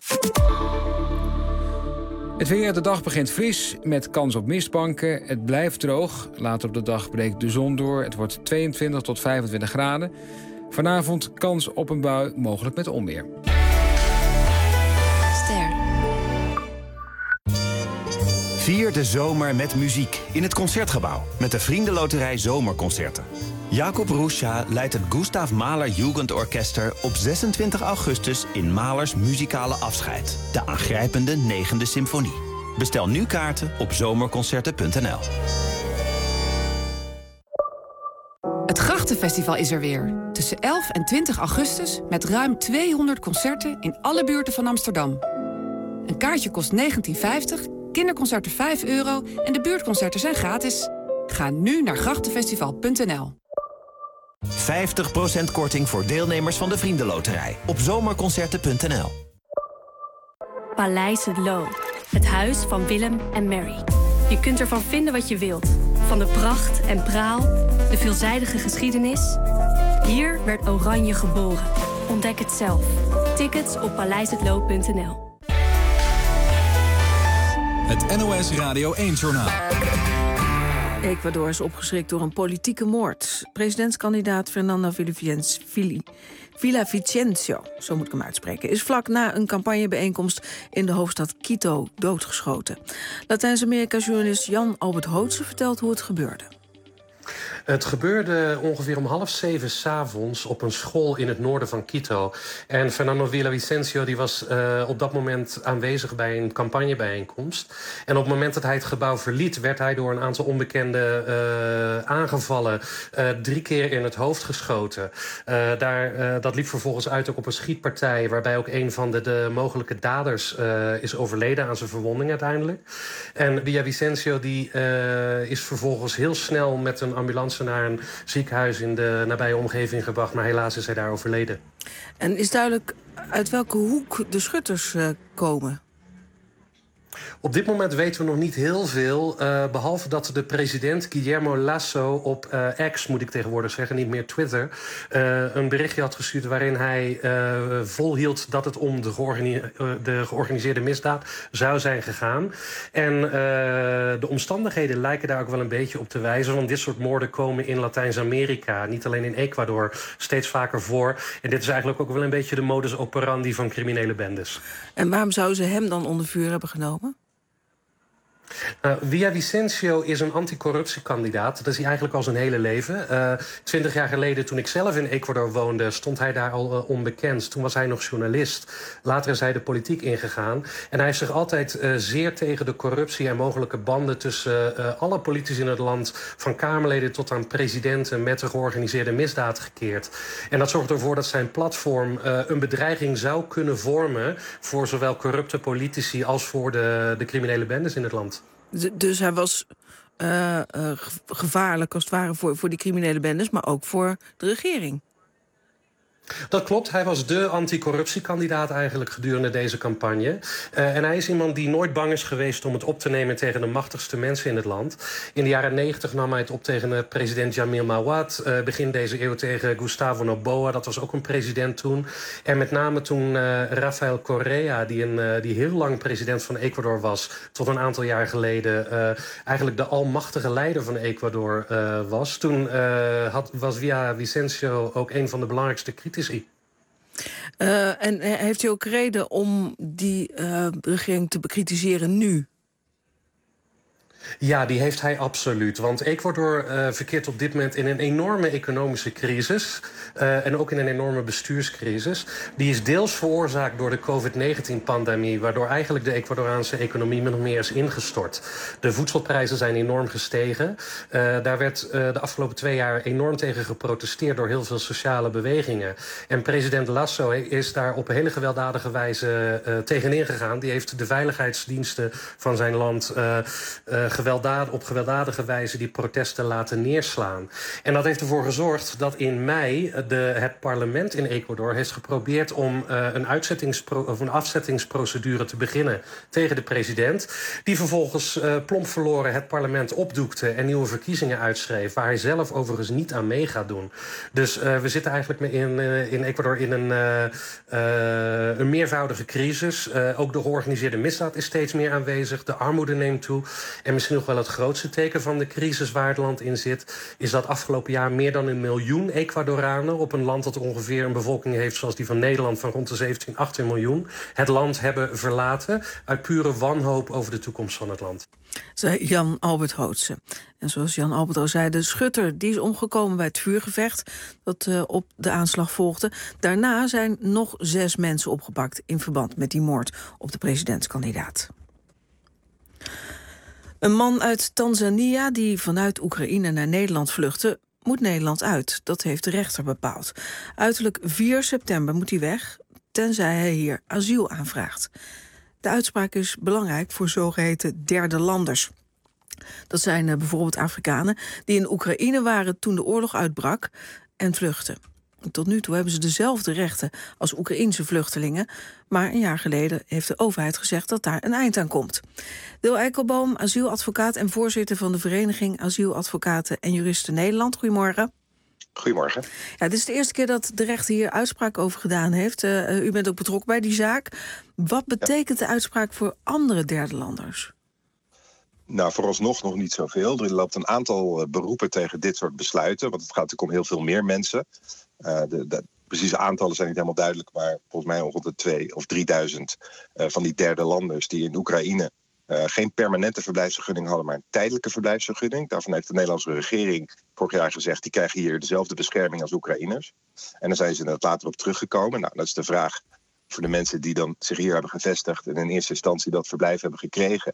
Het weer, de dag begint fris met kans op mistbanken. Het blijft droog. Later op de dag breekt de zon door. Het wordt 22 tot 25 graden. Vanavond kans op een bui, mogelijk met onweer. Vier de zomer met muziek in het Concertgebouw met de Vriendenloterij Zomerconcerten. Jacob Roescha leidt het Gustav Mahler Jugendorchester op 26 augustus in Mahlers muzikale afscheid. De aangrijpende 9e symfonie. Bestel nu kaarten op zomerconcerten.nl. Het Grachtenfestival is er weer. Tussen 11 en 20 augustus met ruim 200 concerten in alle buurten van Amsterdam. Een kaartje kost €19,50, kinderconcerten €5 en de buurtconcerten zijn gratis. Ga nu naar grachtenfestival.nl. 50% korting voor deelnemers van de Vriendenloterij op zomerconcerten.nl. Paleis Het Loo. Het huis van Willem en Mary. Je kunt ervan vinden wat je wilt. Van de pracht en praal, de veelzijdige geschiedenis. Hier werd Oranje geboren. Ontdek het zelf. Tickets op paleishetloo.nl. Het NOS Radio 1-journaal. Ecuador is opgeschrikt door een politieke moord. Presidentskandidaat Fernando Villavicencio, zo moet ik hem uitspreken, is vlak na een campagnebijeenkomst in de hoofdstad Quito doodgeschoten. Latijns-Amerika-journalist Jan Albert Hootse vertelt hoe het gebeurde. Het gebeurde ongeveer om 6:30 s'avonds op een school in het noorden van Quito. En Fernando Villavicencio die was op dat moment aanwezig bij een campagnebijeenkomst. En op het moment dat hij het gebouw verliet, werd hij door een aantal onbekenden aangevallen. 3 keer in het hoofd geschoten. Dat liep vervolgens uit ook op een schietpartij, waarbij ook een van de mogelijke daders is overleden aan zijn verwonding uiteindelijk. En Villavicencio die is vervolgens heel snel met een ambulance naar een ziekenhuis in de nabije omgeving gebracht, maar helaas is hij daar overleden. En is duidelijk uit welke hoek de schutters komen? Op dit moment weten we nog niet heel veel, behalve dat de president Guillermo Lasso op X, moet ik tegenwoordig zeggen, niet meer Twitter, een berichtje had gestuurd waarin hij volhield dat het om de georganiseerde misdaad zou zijn gegaan. En de omstandigheden lijken daar ook wel een beetje op te wijzen, want dit soort moorden komen in Latijns-Amerika, niet alleen in Ecuador, steeds vaker voor. En dit is eigenlijk ook wel een beetje de modus operandi van criminele bendes. En waarom zouden ze hem dan onder vuur hebben genomen? Villavicencio is een anticorruptiekandidaat. Dat is hij eigenlijk al zijn hele leven. 20 jaar geleden, toen ik zelf in Ecuador woonde, stond hij daar al onbekend. Toen was hij nog journalist. Later is hij de politiek ingegaan. En hij heeft zich altijd zeer tegen de corruptie en mogelijke banden tussen alle politici in het land, van Kamerleden tot aan presidenten, met de georganiseerde misdaad gekeerd. En dat zorgt ervoor dat zijn platform een bedreiging zou kunnen vormen voor zowel corrupte politici als voor de criminele bendes in het land. Dus hij was gevaarlijk als het ware voor die criminele bendes, maar ook voor de regering. Dat klopt, hij was de anticorruptiekandidaat eigenlijk gedurende deze campagne. En hij is iemand die nooit bang is geweest om het op te nemen tegen de machtigste mensen in het land. In de jaren 90 nam hij het op tegen president Jamil Mawad. Begin deze eeuw tegen Gustavo Noboa, dat was ook een president toen. En met name toen Rafael Correa, die heel lang president van Ecuador was, tot een aantal jaar geleden eigenlijk de almachtige leider van Ecuador was. Toen was Villavicencio ook een van de belangrijkste critici. En heeft u ook reden om die regering te bekritiseren nu? Ja, die heeft hij absoluut. Want Ecuador verkeert op dit moment in een enorme economische crisis. En ook in een enorme bestuurscrisis. Die is deels veroorzaakt door de COVID-19-pandemie, waardoor eigenlijk de Ecuadoraanse economie min of meer is ingestort. De voedselprijzen zijn enorm gestegen. Daar werd de afgelopen 2 jaar enorm tegen geprotesteerd door heel veel sociale bewegingen. En president Lasso is daar op een hele gewelddadige wijze tegenin gegaan. Die heeft de veiligheidsdiensten van zijn land op gewelddadige wijze die protesten laten neerslaan. En dat heeft ervoor gezorgd dat in mei het parlement in Ecuador heeft geprobeerd om een afzettingsprocedure te beginnen tegen de president. Die vervolgens plomp verloren het parlement opdoekte en nieuwe verkiezingen uitschreef, waar hij zelf overigens niet aan mee gaat doen. Dus we zitten eigenlijk in Ecuador in een meervoudige crisis. Ook de georganiseerde misdaad is steeds meer aanwezig. De armoede neemt toe. En misschien nog wel het grootste teken van de crisis waar het land in zit, is dat afgelopen jaar meer dan 1 miljoen Ecuadoranen op een land dat ongeveer een bevolking heeft zoals die van Nederland van rond de 17, 18 miljoen, het land hebben verlaten uit pure wanhoop over de toekomst van het land. Zei Jan Albert Hootse. En zoals Jan Albert al zei, de schutter die is omgekomen bij het vuurgevecht dat op de aanslag volgde. Daarna zijn nog 6 mensen opgepakt in verband met die moord op de presidentskandidaat. Een man uit Tanzania die vanuit Oekraïne naar Nederland vluchtte, moet Nederland uit. Dat heeft de rechter bepaald. Uiterlijk 4 september moet hij weg, tenzij hij hier asiel aanvraagt. De uitspraak is belangrijk voor zogeheten derde landers. Dat zijn bijvoorbeeld Afrikanen die in Oekraïne waren toen de oorlog uitbrak en vluchtten. Tot nu toe hebben ze dezelfde rechten als Oekraïense vluchtelingen, maar een jaar geleden heeft de overheid gezegd dat daar een eind aan komt. Wil Eikelboom, asieladvocaat en voorzitter van de Vereniging Asieladvocaten en Juristen Nederland. Goedemorgen. Goedemorgen. Ja, dit is de eerste keer dat de rechter hier uitspraak over gedaan heeft. U bent ook betrokken bij die zaak. Wat betekent de uitspraak voor andere derde landers? Nou, vooralsnog nog niet zoveel. Er loopt een aantal beroepen tegen dit soort besluiten, want het gaat natuurlijk om heel veel meer mensen. De precieze aantallen zijn niet helemaal duidelijk, maar volgens mij rond de 2.000 of 3.000 van die derde landers die in Oekraïne geen permanente verblijfsvergunning hadden, maar een tijdelijke verblijfsvergunning. Daarvan heeft de Nederlandse regering vorig jaar gezegd, die krijgen hier dezelfde bescherming als Oekraïners. En daar zijn ze inderdaad later op teruggekomen. Nou, dat is de vraag voor de mensen die dan zich hier hebben gevestigd en in eerste instantie dat verblijf hebben gekregen.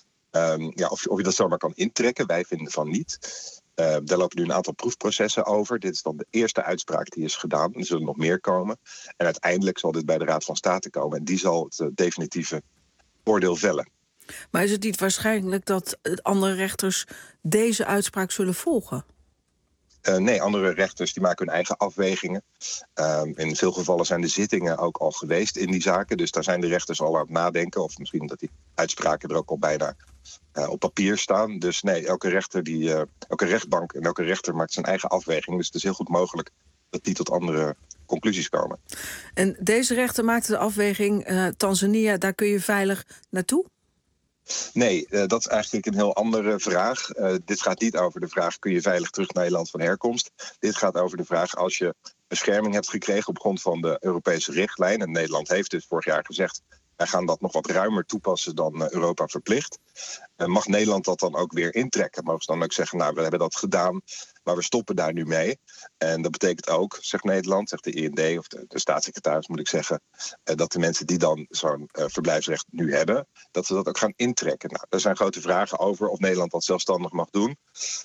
Of je dat zomaar kan intrekken. Wij vinden van niet. Daar lopen nu een aantal proefprocessen over. Dit is dan de eerste uitspraak die is gedaan. Er zullen nog meer komen. En uiteindelijk zal dit bij de Raad van State komen. En die zal het definitieve oordeel vellen. Maar is het niet waarschijnlijk dat andere rechters deze uitspraak zullen volgen? Nee, andere rechters die maken hun eigen afwegingen. In veel gevallen zijn de zittingen ook al geweest in die zaken. Dus daar zijn de rechters al aan het nadenken. Of misschien dat die uitspraken er ook al bijna op papier staan. Dus nee, elke rechtbank en elke rechter maakt zijn eigen afweging. Dus het is heel goed mogelijk dat die tot andere conclusies komen. En deze rechter maakte de afweging, Tanzania, daar kun je veilig naartoe? Nee, dat is eigenlijk een heel andere vraag. Dit gaat niet over de vraag, kun je veilig terug naar je land van herkomst? Dit gaat over de vraag, als je bescherming hebt gekregen op grond van de Europese richtlijn. En Nederland heeft dus vorig jaar gezegd, wij gaan dat nog wat ruimer toepassen dan Europa verplicht. Mag Nederland dat dan ook weer intrekken? Mogen ze dan ook zeggen, nou, we hebben dat gedaan, maar we stoppen daar nu mee. En dat betekent ook, zegt Nederland, zegt de IND, of de staatssecretaris moet ik zeggen, dat de mensen die dan zo'n verblijfsrecht nu hebben, dat ze dat ook gaan intrekken. Nou, er zijn grote vragen over of Nederland dat zelfstandig mag doen.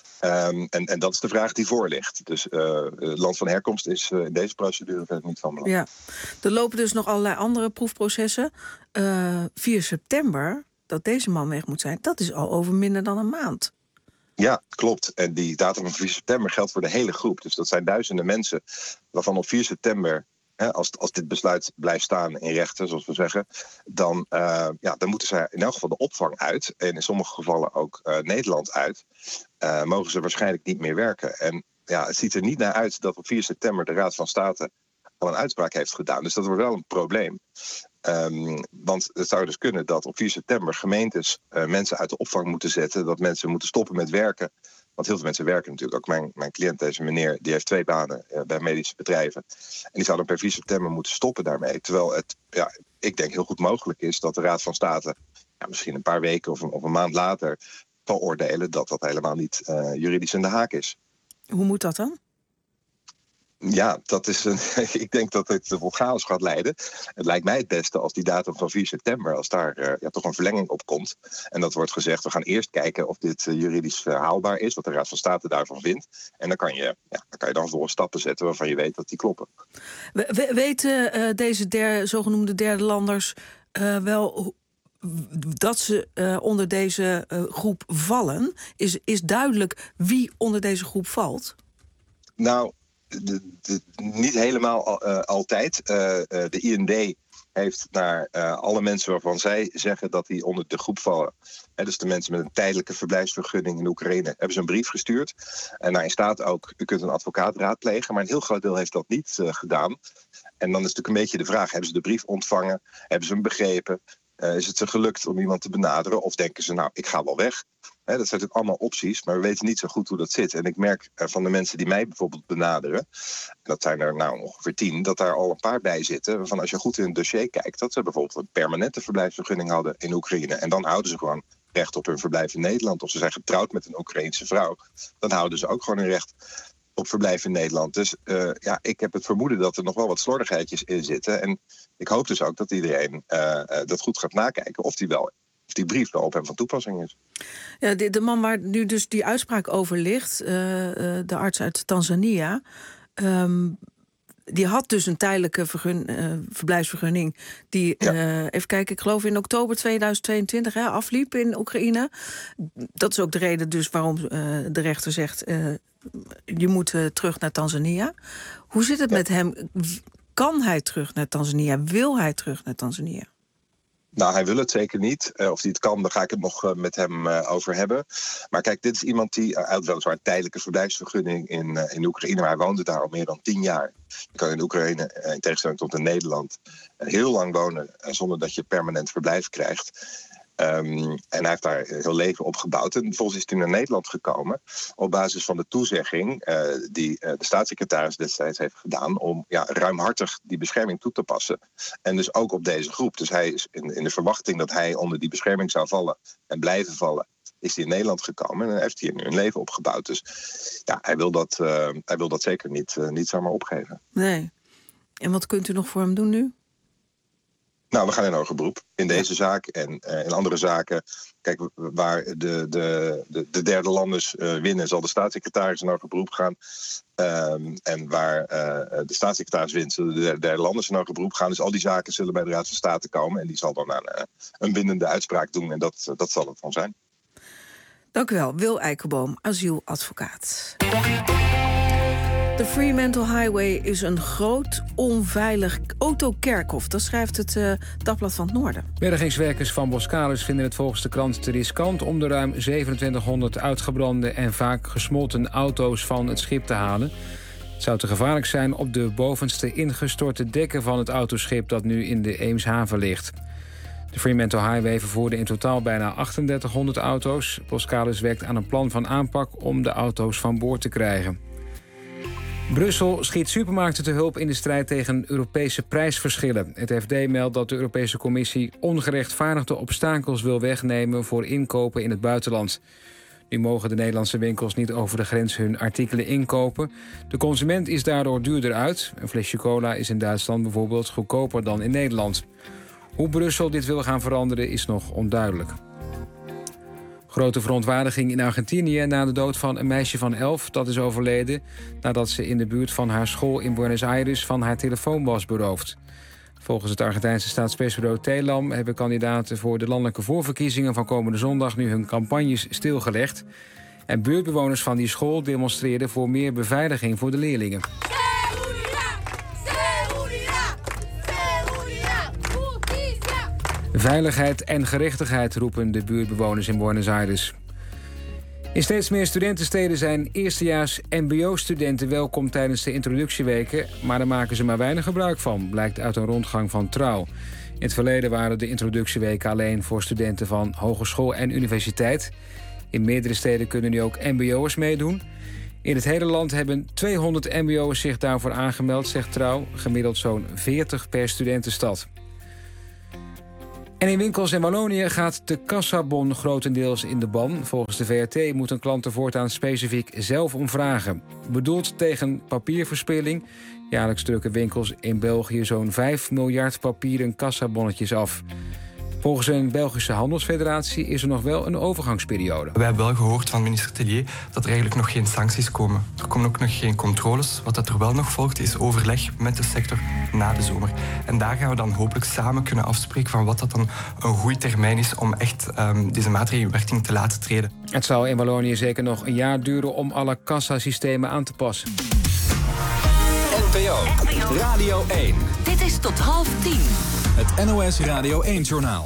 En dat is de vraag die voor ligt. Dus het land van herkomst is in deze procedure verder niet van belang. Ja. Er lopen dus nog allerlei andere proefprocessen. 4 september, dat deze man weg moet zijn, dat is al over minder dan een maand. Ja, klopt. En die datum van 4 september geldt voor de hele groep. Dus dat zijn duizenden mensen waarvan op 4 september Als dit besluit blijft staan in rechten, zoals we zeggen, dan moeten ze in elk geval de opvang uit. En in sommige gevallen ook Nederland uit. Mogen ze waarschijnlijk niet meer werken. En het ziet er niet naar uit dat op 4 september de Raad van State al een uitspraak heeft gedaan. Dus dat wordt wel een probleem. Want het zou dus kunnen dat op 4 september gemeentes mensen uit de opvang moeten zetten. Dat mensen moeten stoppen met werken. Want heel veel mensen werken natuurlijk. Ook mijn cliënt, deze meneer, die heeft 2 banen bij medische bedrijven. En die zou dan per 4 september moeten stoppen daarmee. Terwijl het, ik denk, heel goed mogelijk is dat de Raad van State misschien een paar weken of een maand later zal oordelen dat dat helemaal niet juridisch in de haak is. Hoe moet dat dan? Ja, dat is ik denk dat het tot chaos gaat leiden. Het lijkt mij het beste als die datum van 4 september... als daar toch een verlenging op komt. En dat wordt gezegd, we gaan eerst kijken of dit juridisch haalbaar is... wat de Raad van State daarvan vindt. En dan kan je dan vervolgens stappen zetten waarvan je weet dat die kloppen. Weten deze zogenoemde derde landers wel dat ze onder deze groep vallen? Is duidelijk wie onder deze groep valt? Nou, niet helemaal altijd. De IND heeft naar alle mensen waarvan zij zeggen dat die onder de groep vallen. Dus de mensen met een tijdelijke verblijfsvergunning in Oekraïne hebben ze een brief gestuurd. En daarin staat ook, u kunt een advocaat raadplegen. Maar een heel groot deel heeft dat niet gedaan. En dan is natuurlijk een beetje de vraag, hebben ze de brief ontvangen? Hebben ze hem begrepen? Is het ze gelukt om iemand te benaderen? Of denken ze, ik ga wel weg? Dat zijn natuurlijk allemaal opties, maar we weten niet zo goed hoe dat zit. En ik merk van de mensen die mij bijvoorbeeld benaderen, dat zijn er ongeveer 10, dat daar al een paar bij zitten. Waarvan als je goed in het dossier kijkt, dat ze bijvoorbeeld een permanente verblijfsvergunning hadden in Oekraïne. En dan houden ze gewoon recht op hun verblijf in Nederland. Of ze zijn getrouwd met een Oekraïense vrouw. Dan houden ze ook gewoon een recht op verblijf in Nederland. Dus ik heb het vermoeden dat er nog wel wat slordigheidjes in zitten. En ik hoop dus ook dat iedereen dat goed gaat nakijken of die brief wel op hem van toepassing is. Ja, de man waar nu dus die uitspraak over ligt, de arts uit Tanzania, die had dus een tijdelijke verblijfsvergunning die, even kijken, ik geloof in oktober 2022 afliep in Oekraïne. Dat is ook de reden dus waarom de rechter zegt, je moet terug naar Tanzania. Hoe zit het met hem? Kan hij terug naar Tanzania? Wil hij terug naar Tanzania? Nou, hij wil het zeker niet. Of hij het kan, daar ga ik het nog met hem over hebben. Maar kijk, dit is iemand die uit weliswaar een tijdelijke verblijfsvergunning in Oekraïne, maar hij woonde daar al meer dan 10 jaar. Je kan in Oekraïne, in tegenstelling tot in Nederland, heel lang wonen zonder dat je permanent verblijf krijgt. En hij heeft daar heel leven opgebouwd. En vervolgens is hij naar Nederland gekomen op basis van de toezegging die de staatssecretaris destijds heeft gedaan om ruimhartig die bescherming toe te passen. En dus ook op deze groep. Dus hij is in de verwachting dat hij onder die bescherming zou vallen en blijven vallen, is hij in Nederland gekomen en heeft hij nu een leven opgebouwd. Dus hij wil dat zeker niet zomaar opgeven. Nee. En wat kunt u nog voor hem doen nu? Nou, we gaan in hoger beroep. In deze zaak en in andere zaken. Kijk, waar de derde landers winnen, zal de staatssecretaris in hoger beroep gaan. En waar de staatssecretaris wint, zullen de derde landers in hoger beroep gaan. Dus al die zaken zullen bij de Raad van State komen. En die zal dan aan een bindende uitspraak doen. En dat zal het dan zijn. Dank u wel. Wil Eikenboom, asieladvocaat. De Fremantle Highway is een groot, onveilig autokerkhof. Dat schrijft het Dagblad van het Noorden. Bergingswerkers van Boskalis vinden het volgens de krant te riskant om de ruim 2700 uitgebrande en vaak gesmolten auto's van het schip te halen. Het zou te gevaarlijk zijn op de bovenste ingestorte dekken van het autoschip dat nu in de Eemshaven ligt. De Fremantle Highway vervoerde in totaal bijna 3800 auto's. Boskalis werkt aan een plan van aanpak om de auto's van boord te krijgen. Brussel schiet supermarkten te hulp in de strijd tegen Europese prijsverschillen. Het FD meldt dat de Europese Commissie ongerechtvaardigde obstakels wil wegnemen voor inkopen in het buitenland. Nu mogen de Nederlandse winkels niet over de grens hun artikelen inkopen. De consument is daardoor duurder uit. Een flesje cola is in Duitsland bijvoorbeeld goedkoper dan in Nederland. Hoe Brussel dit wil gaan veranderen is nog onduidelijk. Grote verontwaardiging in Argentinië na de dood van een meisje van 11... dat is overleden nadat ze in de buurt van haar school in Buenos Aires van haar telefoon was beroofd. Volgens het Argentijnse staatspersbureau Telam hebben kandidaten voor de landelijke voorverkiezingen van komende zondag nu hun campagnes stilgelegd. En buurtbewoners van die school demonstreerden voor meer beveiliging voor de leerlingen. Veiligheid en gerechtigheid, roepen de buurtbewoners in Buenos Aires. In steeds meer studentensteden zijn eerstejaars mbo-studenten welkom tijdens de introductieweken, maar daar maken ze maar weinig gebruik van, blijkt uit een rondgang van Trouw. In het verleden waren de introductieweken alleen voor studenten van hogeschool en universiteit. In meerdere steden kunnen nu ook mbo'ers meedoen. In het hele land hebben 200 mbo'ers zich daarvoor aangemeld, zegt Trouw. Gemiddeld zo'n 40 per studentenstad. En in winkels in Wallonië gaat de kassabon grotendeels in de ban. Volgens de VRT moeten klanten voortaan specifiek zelf om vragen. Bedoeld tegen papierverspilling. Jaarlijks drukken winkels in België zo'n 5 miljard papieren kassabonnetjes af. Volgens een Belgische handelsfederatie is er nog wel een overgangsperiode. We hebben wel gehoord van minister Tellier dat er eigenlijk nog geen sancties komen. Er komen ook nog geen controles. Wat dat er wel nog volgt is overleg met de sector na de zomer. En daar gaan we dan hopelijk samen kunnen afspreken van wat dat dan een goede termijn is om echt deze maatregelen in werking te laten treden. Het zal in Wallonië zeker nog een jaar duren om alle kassasystemen aan te passen. NPO Radio 1. Dit is tot 9:30. Het NOS Radio 1-journaal.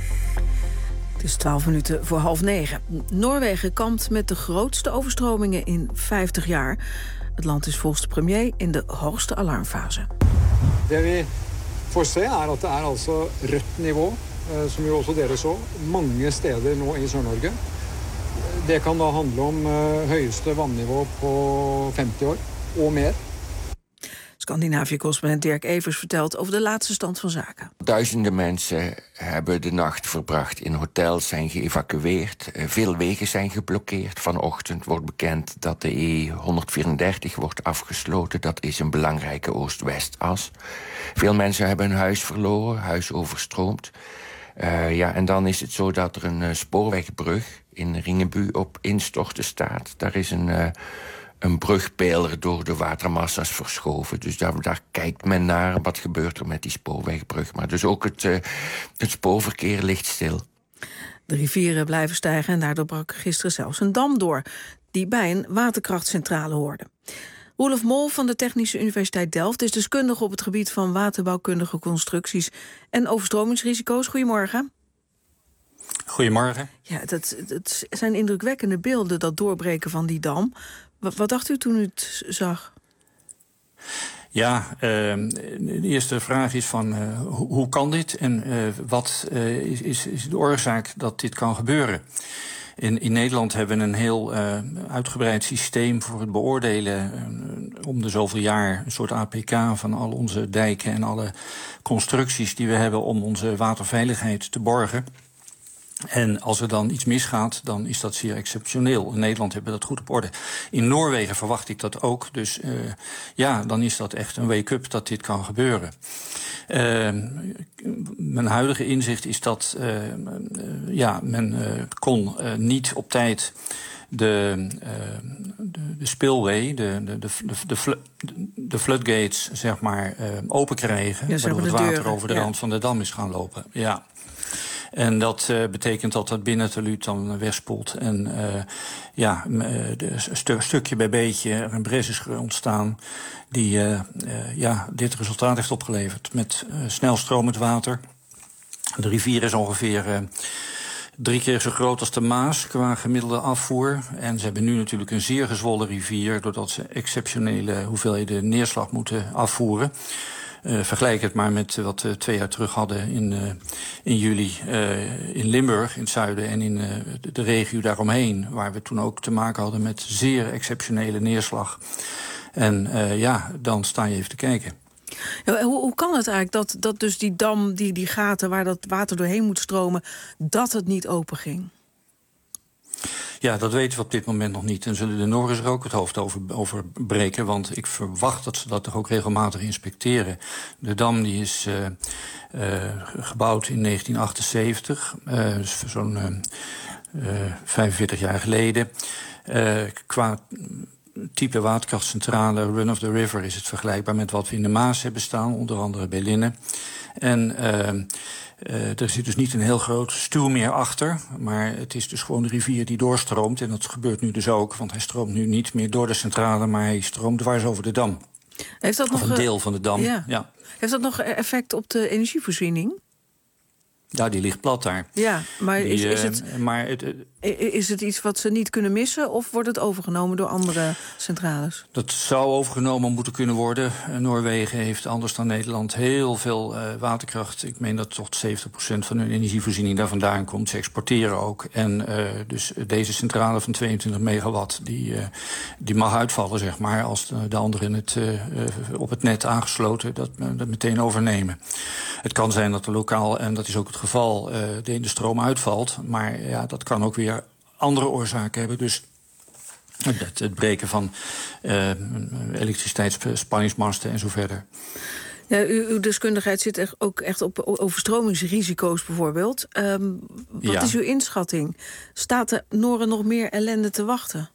Het is 9:12. Noorwegen kampt met de grootste overstromingen in 50 jaar. Het land is volgens de premier in de hoogste alarmfase. Det vi får se er at det er altså rødt nivå, som jo også dere så, mange steder nå i Sør-Norge. Det kan da handle om høyeste vannivå på 50 år og meer. Scandinavië-correspondent Dirk Evers vertelt over de laatste stand van zaken. Duizenden mensen hebben de nacht verbracht in hotels, zijn geëvacueerd. Veel wegen zijn geblokkeerd. Vanochtend wordt bekend dat de E134 wordt afgesloten. Dat is een belangrijke Oost-West-as. Veel mensen hebben hun huis verloren, huis overstroomd. En dan is het zo dat er een spoorwegbrug in Ringebu op instorten staat. Daar is een brugpijler door de watermassa's verschoven. Dus daar kijkt men naar. Wat gebeurt er met die spoorwegbrug? Maar dus ook het spoorverkeer ligt stil. De rivieren blijven stijgen en daardoor brak gisteren zelfs een dam door, die bij een waterkrachtcentrale hoorde. Roelof Mol van de Technische Universiteit Delft is deskundige op het gebied van waterbouwkundige constructies en overstromingsrisico's. Goedemorgen. Goedemorgen. Ja, het zijn indrukwekkende beelden, dat doorbreken van die dam. Wat dacht u toen u het zag? Ja, de eerste vraag is van hoe kan dit en wat is de oorzaak dat dit kan gebeuren? In Nederland hebben we een heel uitgebreid systeem voor het beoordelen om de zoveel jaar, een soort APK van al onze dijken en alle constructies die we hebben om onze waterveiligheid te borgen. En als er dan iets misgaat, dan is dat zeer exceptioneel. In Nederland hebben we dat goed op orde. In Noorwegen verwacht ik dat ook. Dus dan is dat echt een wake-up dat dit kan gebeuren. Mijn huidige inzicht is dat men kon niet op tijd de spillway, de floodgates, zeg maar, open krijgen. Waardoor het water over de rand van de dam is gaan lopen. Ja. En dat betekent dat dat binnenteluut dan wegspoelt. En stukje bij beetje een bres is ontstaan die dit resultaat heeft opgeleverd. Met snelstromend water. De rivier is ongeveer 3 keer zo groot als de Maas qua gemiddelde afvoer. En ze hebben nu natuurlijk een zeer gezwollen rivier, doordat ze exceptionele hoeveelheden neerslag moeten afvoeren. Vergelijk het maar met wat we 2 jaar terug hadden in juli in Limburg, in het zuiden, en in de regio daaromheen, waar we toen ook te maken hadden met zeer exceptionele neerslag. En dan sta je even te kijken. Ja, hoe kan het eigenlijk dat dus die dam, die gaten waar dat water doorheen moet stromen, dat het niet open ging? Ja, dat weten we op dit moment nog niet. En zullen de Norgers er ook het hoofd over breken, want ik verwacht dat ze dat toch ook regelmatig inspecteren. De dam die is gebouwd in 1978, dus zo'n 45 jaar geleden. Qua type waterkrachtcentrale, run of the river, is het vergelijkbaar met wat we in de Maas hebben staan, onder andere bij Linnen. En er zit dus niet een heel groot stuwmeer achter, maar het is dus gewoon de rivier die doorstroomt. En dat gebeurt nu dus ook, want hij stroomt nu niet meer door de centrale, maar hij stroomt dwars over de dam. Heeft dat of nog een deel van de dam, ja. Heeft dat nog effect op de energievoorziening? Ja, die ligt plat daar. Ja, maar is het iets wat ze niet kunnen missen, of wordt het overgenomen door andere centrales? Dat zou overgenomen moeten kunnen worden. Noorwegen heeft anders dan Nederland heel veel waterkracht. Ik meen dat tot 70% van hun energievoorziening daar vandaan komt. Ze exporteren ook. En dus deze centrale van 22 megawatt, die mag uitvallen, zeg maar, als de anderen het op het net aangesloten dat meteen overnemen. Het kan zijn dat er lokaal, en dat is ook het geval, de stroom uitvalt. Maar ja, dat kan ook weer andere oorzaken hebben. Dus het breken van elektriciteitsspanningsmasten en zo verder. Ja, uw deskundigheid zit ook echt op overstromingsrisico's bijvoorbeeld. Wat is uw inschatting? Staat de Noren nog meer ellende te wachten?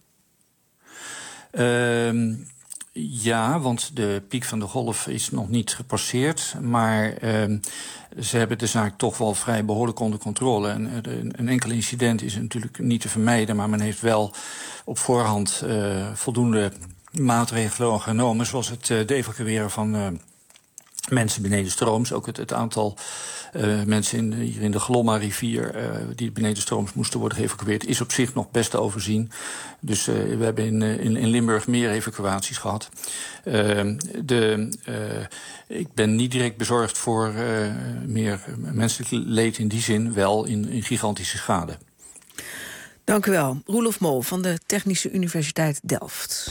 Ja, want de piek van de golf is nog niet gepasseerd. Maar ze hebben de zaak toch wel vrij behoorlijk onder controle. En een enkel incident is natuurlijk niet te vermijden, maar men heeft wel op voorhand voldoende maatregelen genomen, zoals het evacueren van mensen benedenstrooms. Ook het aantal mensen hier in de Glomma-rivier die benedenstrooms moesten worden geëvacueerd is op zich nog best te overzien. Dus we hebben in Limburg meer evacuaties gehad. Ik ben niet direct bezorgd voor meer menselijk leed in die zin, wel in gigantische schade. Dank u wel. Roelof Mol van de Technische Universiteit Delft.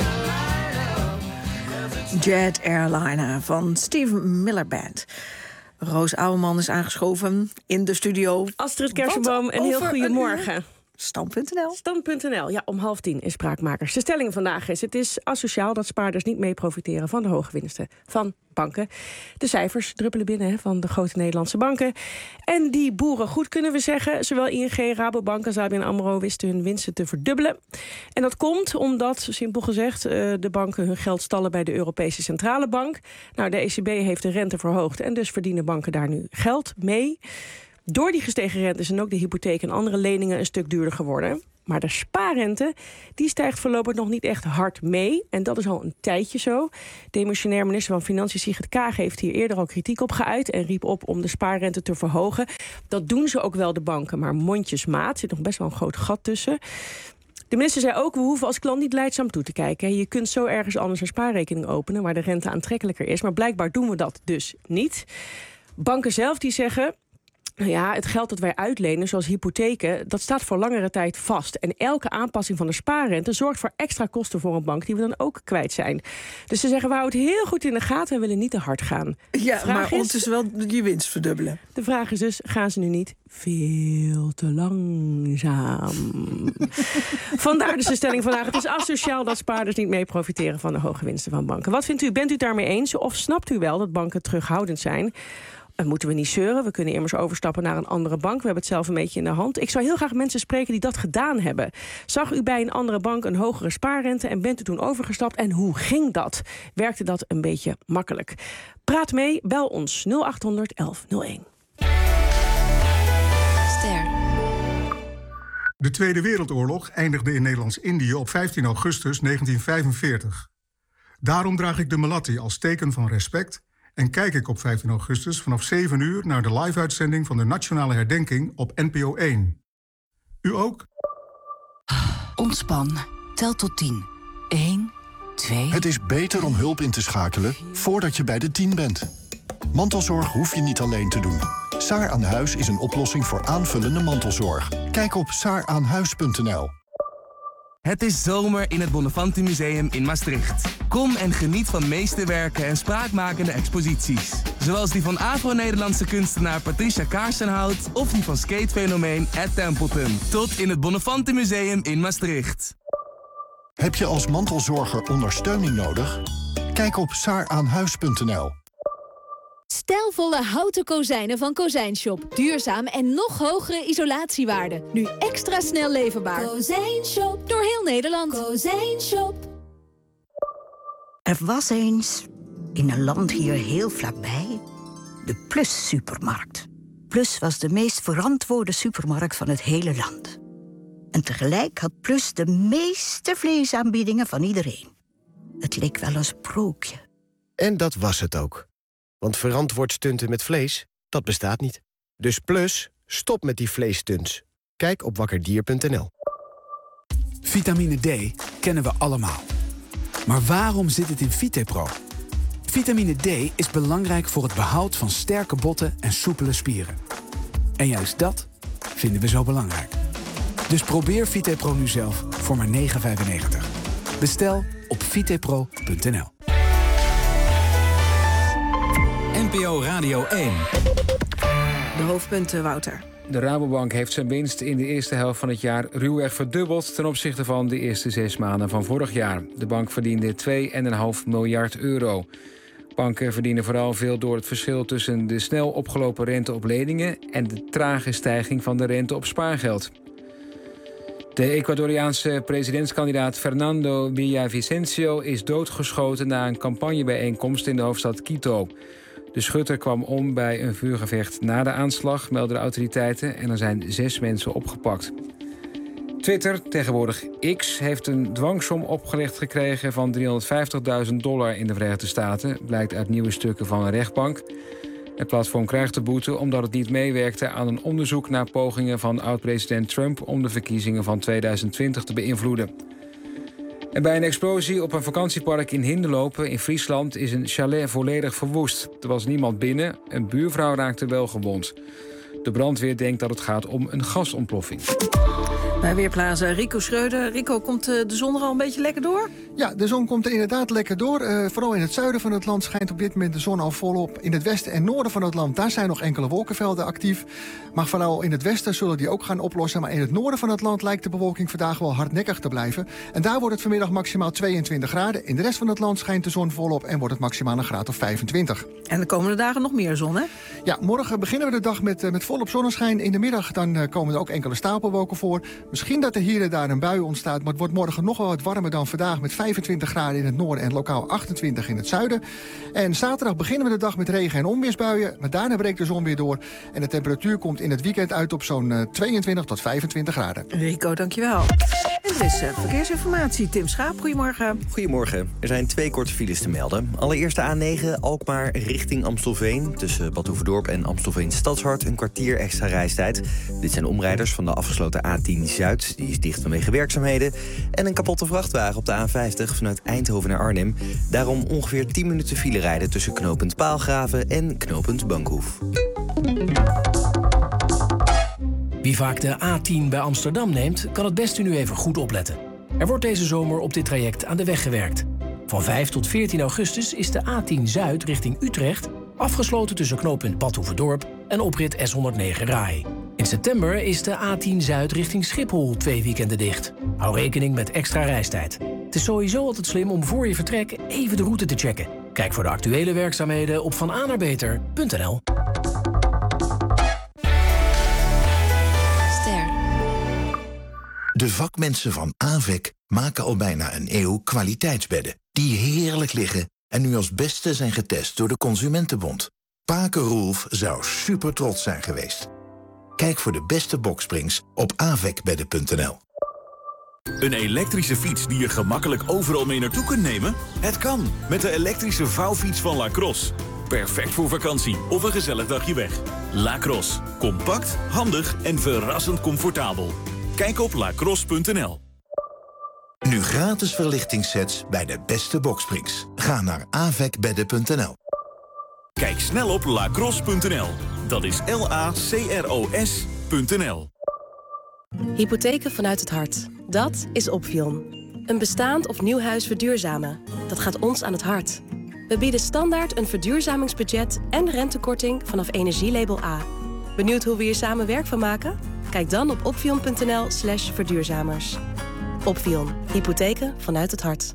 Jet Airliner van Steve Miller Band. Roos Ouweman is aangeschoven in de studio. Astrid Kersenboom, een heel goedemorgen. Stand.nl. Stand.nl, ja, om 9:30 is Spraakmakers. De stelling vandaag is: het is asociaal dat spaarders niet mee profiteren van de hoge winsten van banken. De cijfers druppelen binnen van de grote Nederlandse banken. En die boeren goed, kunnen we zeggen. Zowel ING, Rabobank als ABN AMRO wisten hun winsten te verdubbelen. En dat komt omdat, simpel gezegd, de banken hun geld stallen bij de Europese Centrale Bank. Nou, de ECB heeft de rente verhoogd en dus verdienen banken daar nu geld mee. Door die gestegen rente zijn ook de hypotheek en andere leningen een stuk duurder geworden. Maar de spaarrente die stijgt voorlopig nog niet echt hard mee. En dat is al een tijdje zo. Demissionair minister van Financiën Sigrid Kaag heeft hier eerder al kritiek op geuit en riep op om de spaarrente te verhogen. Dat doen ze ook wel, de banken, maar mondjesmaat. Er zit nog best wel een groot gat tussen. De minister zei ook: we hoeven als klant niet leidzaam toe te kijken. Je kunt zo ergens anders een spaarrekening openen waar de rente aantrekkelijker is. Maar blijkbaar doen we dat dus niet. Banken zelf die zeggen: nou ja, het geld dat wij uitlenen, zoals hypotheken, dat staat voor langere tijd vast. En elke aanpassing van de spaarrente zorgt voor extra kosten voor een bank die we dan ook kwijt zijn. Dus ze zeggen: we houden het heel goed in de gaten en willen niet te hard gaan. Ja, maar ondertussen wel je winst verdubbelen. De vraag is dus: gaan ze nu niet veel te langzaam? Vandaar dus de stelling vandaag: het is asociaal dat spaarders niet mee profiteren van de hoge winsten van banken. Wat vindt u? Bent u het daarmee eens? Of snapt u wel dat banken terughoudend zijn? Moeten we niet zeuren. We kunnen immers overstappen naar een andere bank. We hebben het zelf een beetje in de hand. Ik zou heel graag mensen spreken die dat gedaan hebben. Zag u bij een andere bank een hogere spaarrente en bent u toen overgestapt? En hoe ging dat? Werkte dat een beetje makkelijk? Praat mee, bel ons 0800 1101. Ster. De Tweede Wereldoorlog eindigde in Nederlands-Indië op 15 augustus 1945. Daarom draag ik de Melatti als teken van respect en kijk ik op 15 augustus vanaf 7 uur naar de live-uitzending van de Nationale Herdenking op NPO 1. U ook? Ontspan. Tel tot 10. 1, 2... Het is beter om hulp in te schakelen voordat je bij de 10 bent. Mantelzorg hoef je niet alleen te doen. Saar aan Huis is een oplossing voor aanvullende mantelzorg. Kijk op saaraanhuis.nl. Het is zomer in het Bonafanti Museum in Maastricht. Kom en geniet van meesterwerken en spraakmakende exposities. Zoals die van Afro-Nederlandse kunstenaar Patricia Kaarsenhout of die van skatefenomeen Ed Templeton. Tot in het Bonafanti Museum in Maastricht. Heb je als mantelzorger ondersteuning nodig? Kijk op saaraanhuis.nl. Stijlvolle houten kozijnen van Kozijnshop. Duurzaam en nog hogere isolatiewaarde. Nu extra snel leverbaar. Kozijnshop. Door heel Nederland. Kozijnshop. Er was eens, in een land hier heel vlakbij, de Plus supermarkt. Plus was de meest verantwoorde supermarkt van het hele land. En tegelijk had Plus de meeste vleesaanbiedingen van iedereen. Het leek wel een sprookje. En dat was het ook. Want verantwoord stunten met vlees, dat bestaat niet. Dus Plus, stop met die vleesstunts. Kijk op wakkerdier.nl. Vitamine D kennen we allemaal. Maar waarom zit het in Vitepro? Vitamine D is belangrijk voor het behoud van sterke botten en soepele spieren. En juist dat vinden we zo belangrijk. Dus probeer Vitepro nu zelf voor maar €9,95. Bestel op vitepro.nl. NPO Radio 1. De hoofdpunten, Wouter. De Rabobank heeft zijn winst in de eerste helft van het jaar ruwweg verdubbeld ten opzichte van de eerste 6 maanden van vorig jaar. De bank verdiende €2,5 miljard. Banken verdienen vooral veel door het verschil tussen de snel opgelopen rente op leningen en de trage stijging van de rente op spaargeld. De Ecuadoriaanse presidentskandidaat Fernando Villavicencio is doodgeschoten na een campagnebijeenkomst in de hoofdstad Quito. De schutter kwam om bij een vuurgevecht na de aanslag, melden de autoriteiten, en er zijn 6 mensen opgepakt. Twitter, tegenwoordig X, heeft een dwangsom opgelegd gekregen van $350.000 in de Verenigde Staten, blijkt uit nieuwe stukken van een rechtbank. Het platform krijgt de boete omdat het niet meewerkte aan een onderzoek naar pogingen van oud-president Trump om de verkiezingen van 2020 te beïnvloeden. En bij een explosie op een vakantiepark in Hinderlopen in Friesland is een chalet volledig verwoest. Er was niemand binnen, een buurvrouw raakte wel gewond. De brandweer denkt dat het gaat om een gasontploffing. Bij Weerplaza Rico Schreuder. Rico, komt de zon er al een beetje lekker door? Ja, de zon komt er inderdaad lekker door. Vooral in het zuiden van het land schijnt op dit moment de zon al volop. In het westen en noorden van het land, daar zijn nog enkele wolkenvelden actief. Maar vooral in het westen zullen die ook gaan oplossen. Maar in het noorden van het land lijkt de bewolking vandaag wel hardnekkig te blijven. En daar wordt het vanmiddag maximaal 22 graden. In de rest van het land schijnt de zon volop en wordt het maximaal een graad of 25. En de komende dagen nog meer zon, hè? Ja, morgen beginnen we de dag met volop zonneschijn. In de middag dan komen er ook enkele stapelwolken voor. Misschien dat er hier en daar een bui ontstaat, maar het wordt morgen nog wel wat warmer dan vandaag met 25 graden in het noorden en lokaal 28 in het zuiden. En zaterdag beginnen we de dag met regen- en onweersbuien, maar daarna breekt de zon weer door. En de temperatuur komt in het weekend uit op zo'n 22 tot 25 graden. Rico, dankjewel. En er is verkeersinformatie. Tim Schaap, goedemorgen. Goedemorgen. Er zijn 2 korte files te melden. Allereerst de A9 Alkmaar richting Amstelveen. Tussen Bad Hoeverdorp en Amstelveen Stadshart een kwartier extra reistijd. Dit zijn omrijders van de afgesloten A10 Zuid. Die is dicht vanwege werkzaamheden. En een kapotte vrachtwagen op de A50 vanuit Eindhoven naar Arnhem. Daarom ongeveer 10 minuten file rijden tussen knooppunt Paalgraven en knooppunt Bankhoef. Wie vaak de A10 bij Amsterdam neemt, kan het beste nu even goed opletten. Er wordt deze zomer op dit traject aan de weg gewerkt. Van 5 tot 14 augustus is de A10 Zuid richting Utrecht afgesloten tussen knooppunt Bad Hoeverdorp en oprit S109 Rai. In september is de A10 Zuid richting Schiphol 2 weekenden dicht. Hou rekening met extra reistijd. Het is sowieso altijd slim om voor je vertrek even de route te checken. Kijk voor de actuele werkzaamheden op vananabeter.nl. De vakmensen van AVEC maken al bijna een eeuw kwaliteitsbedden die heerlijk liggen en nu als beste zijn getest door de Consumentenbond. Pake Roelf zou super trots zijn geweest. Kijk voor de beste boksprings op avecbedden.nl. Een elektrische fiets die je gemakkelijk overal mee naartoe kunt nemen? Het kan, met de elektrische vouwfiets van Lacrosse. Perfect voor vakantie of een gezellig dagje weg. Lacrosse. Compact, handig en verrassend comfortabel. Kijk op lacrosse.nl. Nu gratis verlichtingssets bij de beste boksprings. Ga naar avecbedden.nl. Kijk snel op lacrosse.nl. Dat is LACROS.nl. Hypotheken vanuit het hart. Dat is Opvion. Een bestaand of nieuw huis verduurzamen. Dat gaat ons aan het hart. We bieden standaard een verduurzamingsbudget en rentekorting vanaf energielabel A. Benieuwd hoe we hier samen werk van maken? Kijk dan op opvion.nl/verduurzamers. Opvion. Hypotheken vanuit het hart.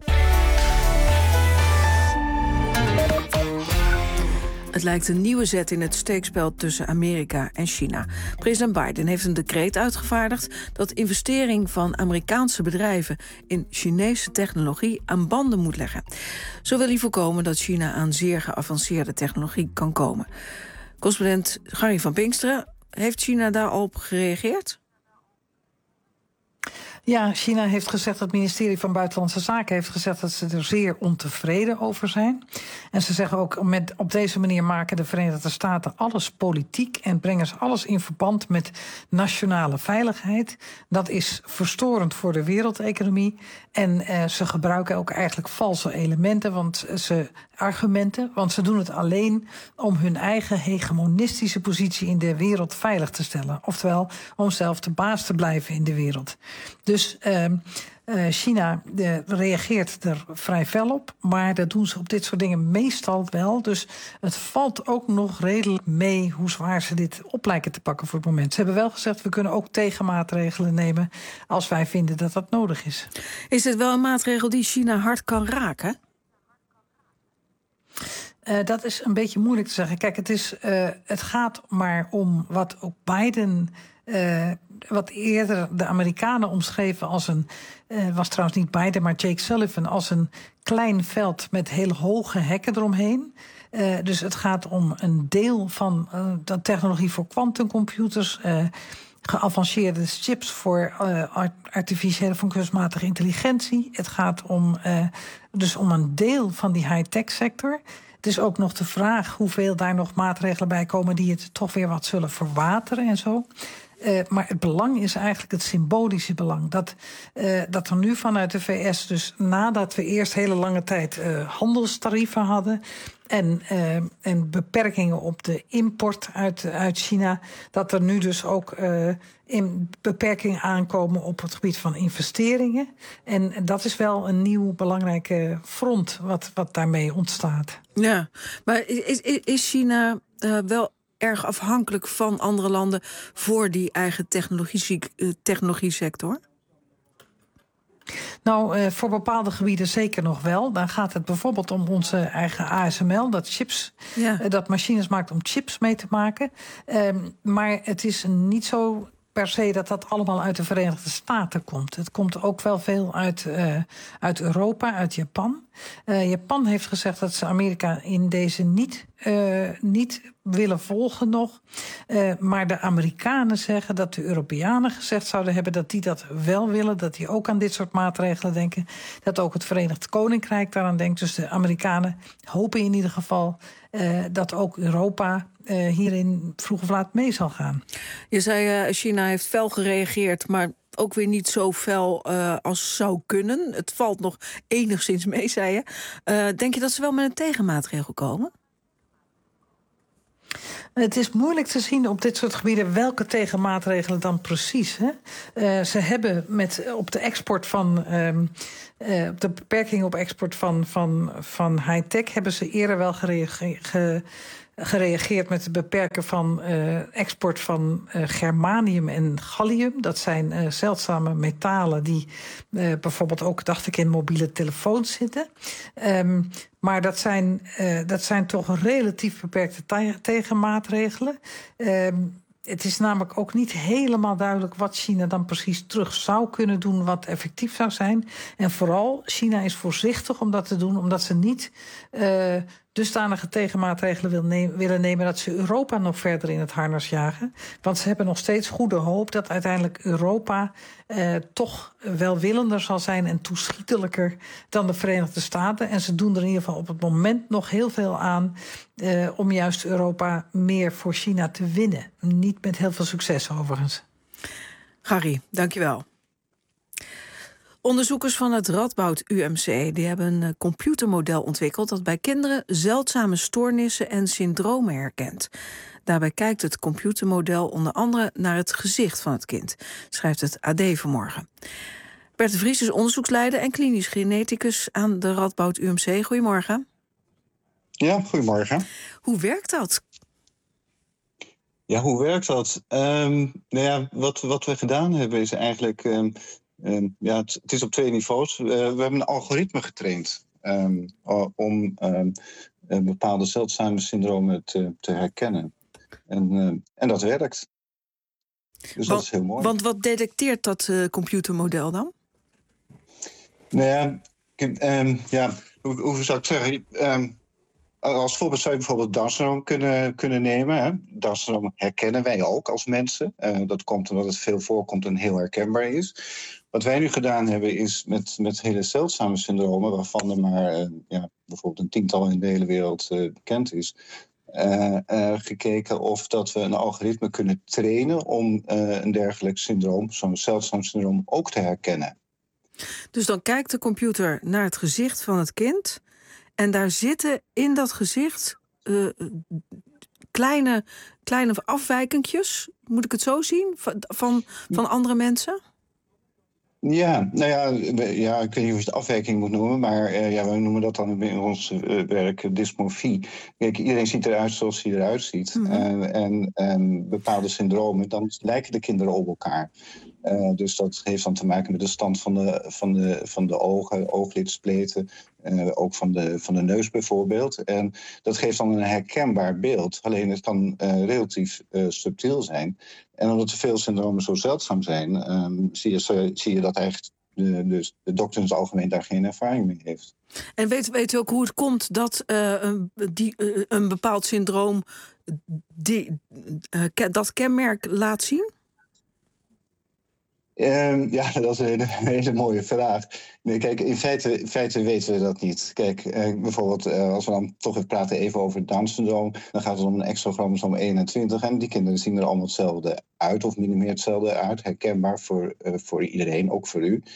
Het lijkt een nieuwe zet in het steekspel tussen Amerika en China. President Biden heeft een decreet uitgevaardigd dat investering van Amerikaanse bedrijven in Chinese technologie aan banden moet leggen. Zo wil hij voorkomen dat China aan zeer geavanceerde technologie kan komen. Correspondent Gary van Pinksteren, heeft China daarop gereageerd? Ja, China heeft gezegd, het ministerie van Buitenlandse Zaken heeft gezegd dat ze er zeer ontevreden over zijn. En ze zeggen ook, op deze manier maken de Verenigde Staten alles politiek en brengen ze alles in verband met nationale veiligheid. Dat is verstorend voor de wereldeconomie. En ze gebruiken ook eigenlijk valse elementen, want ze doen het alleen om hun eigen hegemonistische positie in de wereld veilig te stellen. Oftewel, om zelf de baas te blijven in de wereld. Dus China reageert er vrij fel op, maar dat doen ze op dit soort dingen meestal wel. Dus het valt ook nog redelijk mee hoe zwaar ze dit op lijken te pakken voor het moment. Ze hebben wel gezegd, we kunnen ook tegenmaatregelen nemen als wij vinden dat dat nodig is. Is dit wel een maatregel die China hard kan raken? Dat is een beetje moeilijk te zeggen. Kijk, het gaat maar om wat ook Biden, wat eerder de Amerikanen omschreven als een, was trouwens niet Biden, maar Jake Sullivan, als een klein veld met hele hoge hekken eromheen. Dus het gaat om een deel van de technologie voor quantumcomputers, geavanceerde chips voor artificiële van kunstmatige intelligentie. Het gaat dus om een deel van die high-tech sector. Het is ook nog de vraag hoeveel daar nog maatregelen bij komen die het toch weer wat zullen verwateren en zo. Maar het belang is eigenlijk het symbolische belang. Dat er nu vanuit de VS, dus nadat we eerst hele lange tijd handelstarieven hadden en beperkingen op de import uit China, dat er nu dus ook in beperkingen aankomen op het gebied van investeringen. En dat is wel een nieuw belangrijke front wat daarmee ontstaat. Ja, maar is China wel erg afhankelijk van andere landen voor die eigen technologie-sector? Nou, voor bepaalde gebieden zeker nog wel. Dan gaat het bijvoorbeeld om onze eigen ASML, dat chips, dat machines maakt om chips mee te maken. Maar het is niet zo per se dat allemaal uit de Verenigde Staten komt. Het komt ook wel veel uit Europa, uit Japan. Japan heeft gezegd dat ze Amerika in deze niet willen volgen nog. Maar de Amerikanen zeggen dat de Europeanen gezegd zouden hebben dat die dat wel willen. Dat die ook aan dit soort maatregelen denken. Dat ook het Verenigd Koninkrijk daaraan denkt. Dus de Amerikanen hopen in ieder geval dat ook Europa hierin vroeg of laat mee zal gaan. Je zei China heeft fel gereageerd, maar ook weer niet zo fel als zou kunnen. Het valt nog enigszins mee, zei je. Denk je dat ze wel met een tegenmaatregel komen? Het is moeilijk te zien op dit soort gebieden welke tegenmaatregelen dan precies. Hè? Ze hebben op de export van op de beperking op export van high-tech hebben ze eerder wel gereageerd met het beperken van export van germanium en gallium. Dat zijn zeldzame metalen die bijvoorbeeld ook, dacht ik, in mobiele telefoons zitten. Maar dat zijn toch relatief beperkte tegenmaatregelen. Het is namelijk ook niet helemaal duidelijk wat China dan precies terug zou kunnen doen, wat effectief zou zijn. En vooral, China is voorzichtig om dat te doen, omdat ze niet dusdanige tegenmaatregelen willen nemen dat ze Europa nog verder in het harnas jagen. Want ze hebben nog steeds goede hoop dat uiteindelijk Europa toch welwillender zal zijn en toeschietelijker dan de Verenigde Staten. En ze doen er in ieder geval op het moment nog heel veel aan om juist Europa meer voor China te winnen. Niet met heel veel succes overigens. Gary, dankjewel. Onderzoekers van het Radboud UMC die hebben een computermodel ontwikkeld dat bij kinderen zeldzame stoornissen en syndromen herkent. Daarbij kijkt het computermodel onder andere naar het gezicht van het kind, schrijft het AD vanmorgen. Bert de Vries is onderzoeksleider en klinisch geneticus aan de Radboud UMC. Goedemorgen. Ja, goedemorgen. Hoe werkt dat? Ja, hoe werkt dat? Wat we gedaan hebben is eigenlijk het is op 2 niveaus. We hebben een algoritme getraind om bepaalde zeldzame syndromen te herkennen. En dat werkt. Dus dat is heel mooi. Want wat detecteert dat computermodel dan? Hoe zou ik zeggen? Als voorbeeld zou je bijvoorbeeld Down-syndroom kunnen nemen. Hè. Down-syndroom herkennen wij ook als mensen. Dat komt omdat het veel voorkomt en heel herkenbaar is. Wat wij nu gedaan hebben is met hele zeldzame syndromen, waarvan er maar bijvoorbeeld een tiental in de hele wereld bekend is, gekeken of dat we een algoritme kunnen trainen om een dergelijk syndroom, zo'n zeldzaam syndroom, ook te herkennen. Dus dan kijkt de computer naar het gezicht van het kind en daar zitten in dat gezicht kleine afwijkingjes, moet ik het zo zien, van andere mensen? Ja, ik weet niet of je het afwijking moet noemen, maar we noemen dat dan in ons werk dysmorfie. Kijk, iedereen ziet eruit zoals hij eruit ziet. Mm-hmm. En bepaalde syndromen, dan lijken de kinderen op elkaar. Dus dat heeft dan te maken met de stand van de ogen, ooglidspleten, ook van de neus bijvoorbeeld. En dat geeft dan een herkenbaar beeld. Alleen het kan relatief subtiel zijn. En omdat er veel syndromen zo zeldzaam zijn, zie je dat eigenlijk de dokter in het algemeen daar geen ervaring mee heeft. En weet u ook hoe het komt dat een bepaald syndroom dat kenmerk laat zien? Ja, dat is een hele mooie vraag. Nee, kijk, in feite weten we dat niet. Kijk, bijvoorbeeld als we dan toch even praten even over het Down-syndroom, dan gaat het om een exochromosoom 21. En die kinderen zien er allemaal hetzelfde uit, of min of meer hetzelfde uit. Herkenbaar voor iedereen, ook voor u.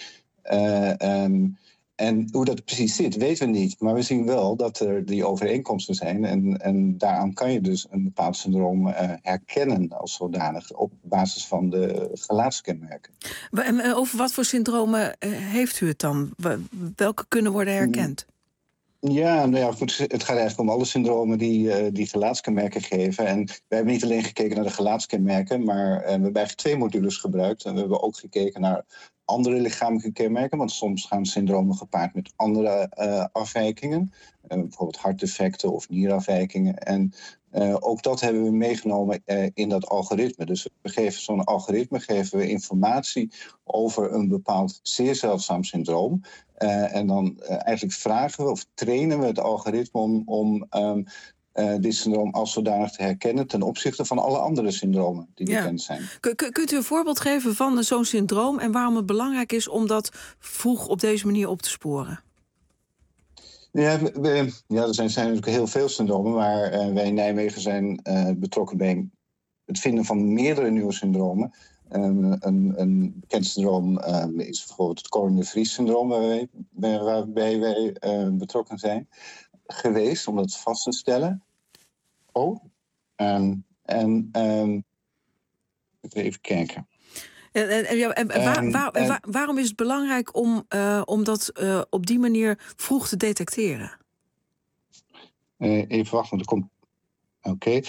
En hoe dat precies zit, weten we niet. Maar we zien wel dat er die overeenkomsten zijn. En daaraan kan je dus een bepaald syndroom herkennen als zodanig op basis van de gelaatskenmerken. Over wat voor syndromen heeft u het dan? Welke kunnen worden herkend? Ja, nou ja, goed. Het gaat eigenlijk om alle syndromen die gelaatskenmerken geven. En we hebben niet alleen gekeken naar de gelaatskenmerken, maar we hebben eigenlijk 2 modules gebruikt. En we hebben ook gekeken naar andere lichamelijke kenmerken, want soms gaan syndromen gepaard met andere afwijkingen. Bijvoorbeeld hartdefecten of nierafwijkingen. En ook dat hebben we meegenomen in dat algoritme. Dus we geven zo'n algoritme informatie over een bepaald zeer zeldzaam syndroom. En dan eigenlijk vragen we of trainen we het algoritme om dit syndroom als zodanig te herkennen ten opzichte van alle andere syndromen die bekend zijn. Kunt u een voorbeeld geven van zo'n syndroom en waarom het belangrijk is om dat vroeg op deze manier op te sporen? Ja, er zijn natuurlijk heel veel syndromen, maar wij in Nijmegen zijn betrokken bij het vinden van meerdere nieuwe syndromen. Een bekend syndroom is bijvoorbeeld het Cohen-de-Vries-syndroom, waarbij wij betrokken zijn geweest om dat vast te stellen. Even kijken. Waarom is het belangrijk om dat op die manier vroeg te detecteren? Even wachten, want er komt. Oké.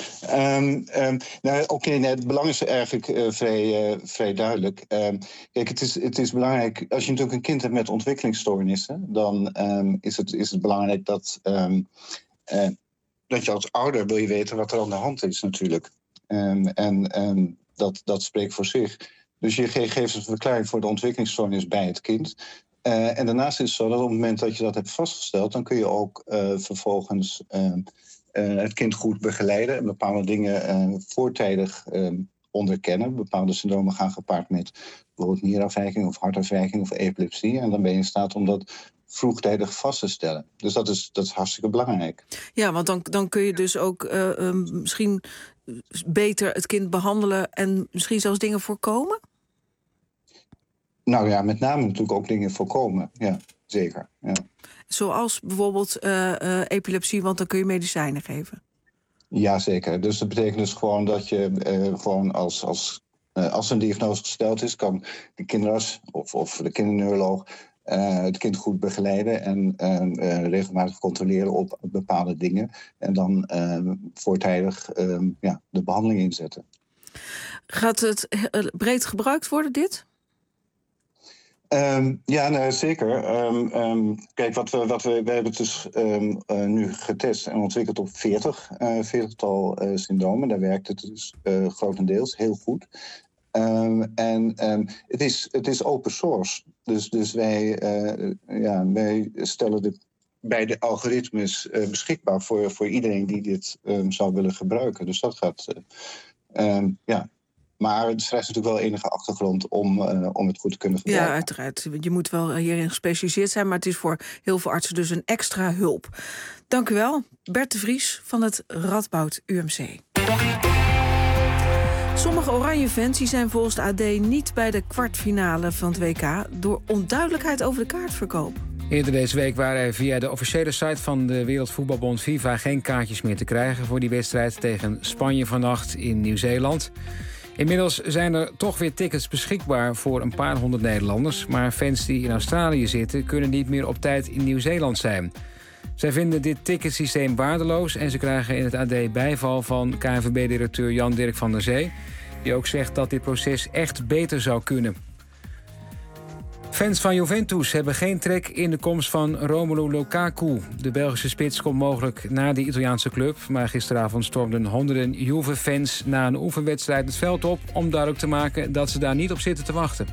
Het belang is eigenlijk vrij duidelijk. Kijk, het is belangrijk. Als je natuurlijk een kind hebt met ontwikkelingsstoornissen, dan is het belangrijk dat je als ouder wil je weten wat er aan de hand is, natuurlijk. Dat spreekt voor zich. Dus je geeft een verklaring voor de ontwikkelingsstoornis bij het kind. En daarnaast is het zo dat op het moment dat je dat hebt vastgesteld, dan kun je ook vervolgens het kind goed begeleiden en bepaalde dingen voortijdig onderkennen. Bepaalde syndromen gaan gepaard met bijvoorbeeld nierafwijking of hartafwijking of epilepsie. En dan ben je in staat om dat vroegtijdig vast te stellen. Dus dat is hartstikke belangrijk. Ja, want dan kun je dus ook misschien beter het kind behandelen en misschien zelfs dingen voorkomen? Nou ja, met name natuurlijk ook dingen voorkomen. Ja, zeker. Ja. Zoals bijvoorbeeld epilepsie, want dan kun je medicijnen geven. Ja, zeker. Dus dat betekent dus gewoon dat je gewoon als een diagnose gesteld is, kan de kinderarts of de kinderneuroloog het kind goed begeleiden en regelmatig controleren op bepaalde dingen. En dan voortijdig de behandeling inzetten. Gaat het breed gebruikt worden, dit? Zeker. Kijk, we hebben dus nu getest en ontwikkeld op 40-tal syndromen. Daar werkt het dus grotendeels heel goed. Het is open source. Dus wij stellen beide algoritmes beschikbaar voor iedereen die dit zou willen gebruiken. Dus dat gaat. Maar het vereist natuurlijk wel enige achtergrond om het goed te kunnen gebruiken. Ja, uiteraard. Je moet wel hierin gespecialiseerd zijn, maar het is voor heel veel artsen dus een extra hulp. Dank u wel, Bert de Vries van het Radboud UMC. Sommige Oranje-fans zijn volgens de AD niet bij de kwartfinale van het WK door onduidelijkheid over de kaartverkoop. Eerder deze week waren er via de officiële site van de Wereldvoetbalbond FIFA geen kaartjes meer te krijgen voor die wedstrijd tegen Spanje vannacht in Nieuw-Zeeland. Inmiddels zijn er toch weer tickets beschikbaar voor een paar honderd Nederlanders, maar fans die in Australië zitten kunnen niet meer op tijd in Nieuw-Zeeland zijn. Zij vinden dit ticketsysteem waardeloos en ze krijgen in het AD bijval van KNVB-directeur Jan-Dirk van der Zee, die ook zegt dat dit proces echt beter zou kunnen. Fans van Juventus hebben geen trek in de komst van Romelu Lukaku. De Belgische spits komt mogelijk naar de Italiaanse club, maar gisteravond stormden honderden Juve-fans na een oefenwedstrijd het veld op om duidelijk te maken dat ze daar niet op zitten te wachten.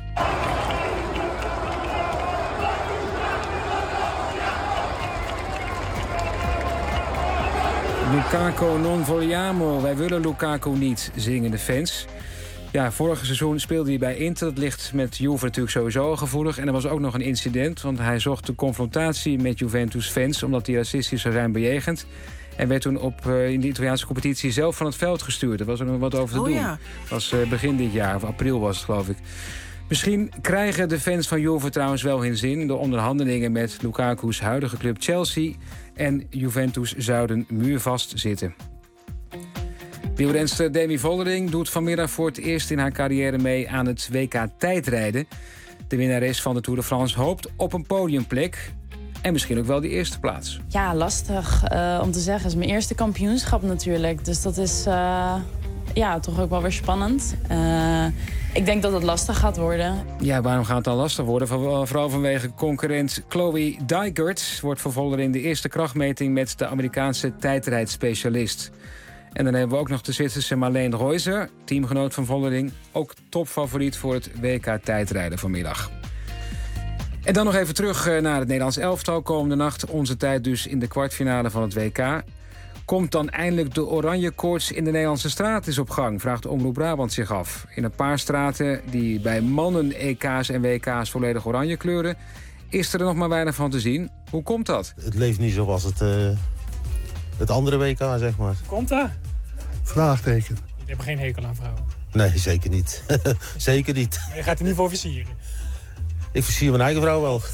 Lukaku non vogliamo, wij willen Lukaku niet, zingen de fans. Ja, vorig seizoen speelde hij bij Inter. Dat ligt met Juve natuurlijk sowieso gevoelig. En er was ook nog een incident, want hij zocht de confrontatie met Juventus-fans omdat hij racistisch zou zijn bejegend. En werd toen in de Italiaanse competitie zelf van het veld gestuurd. Er was er nog wat over te doen. Ja. Dat was begin dit jaar, of april was het geloof ik. Misschien krijgen de fans van Juve trouwens wel hun zin. De onderhandelingen met Lukaku's huidige club Chelsea en Juventus zouden muurvast zitten. Wielrenster Demi Vollering doet vanmiddag voor het eerst in haar carrière mee aan het WK tijdrijden. De winnares van de Tour de France hoopt op een podiumplek. En misschien ook wel die eerste plaats. Ja, lastig om te zeggen. Het is mijn eerste kampioenschap natuurlijk. Dus dat is toch ook wel weer spannend. Ik denk dat het lastig gaat worden. Ja, waarom gaat het dan lastig worden? Vooral vanwege concurrent Chloe Dygert wordt voor Vollering de eerste krachtmeting met de Amerikaanse tijdrijdspecialist. En dan hebben we ook nog de Zwitserse Marleen Reuser, teamgenoot van Vollering, ook topfavoriet voor het WK tijdrijden vanmiddag. En dan nog even terug naar het Nederlands elftal. Komende nacht onze tijd dus in de kwartfinale van het WK. Komt dan eindelijk de oranje koorts in de Nederlandse straat eens op gang? Vraagt Omroep Brabant zich af. In een paar straten die bij mannen EK's en WK's volledig oranje kleuren, is er nog maar weinig van te zien. Hoe komt dat? Het leeft niet zoals het andere WK, zeg maar. Komt dat? Vraagteken. Je hebt geen hekel aan vrouwen? Nee, zeker niet. Zeker niet. Maar je gaat er niet voor versieren? Ik versier mijn eigen vrouw wel.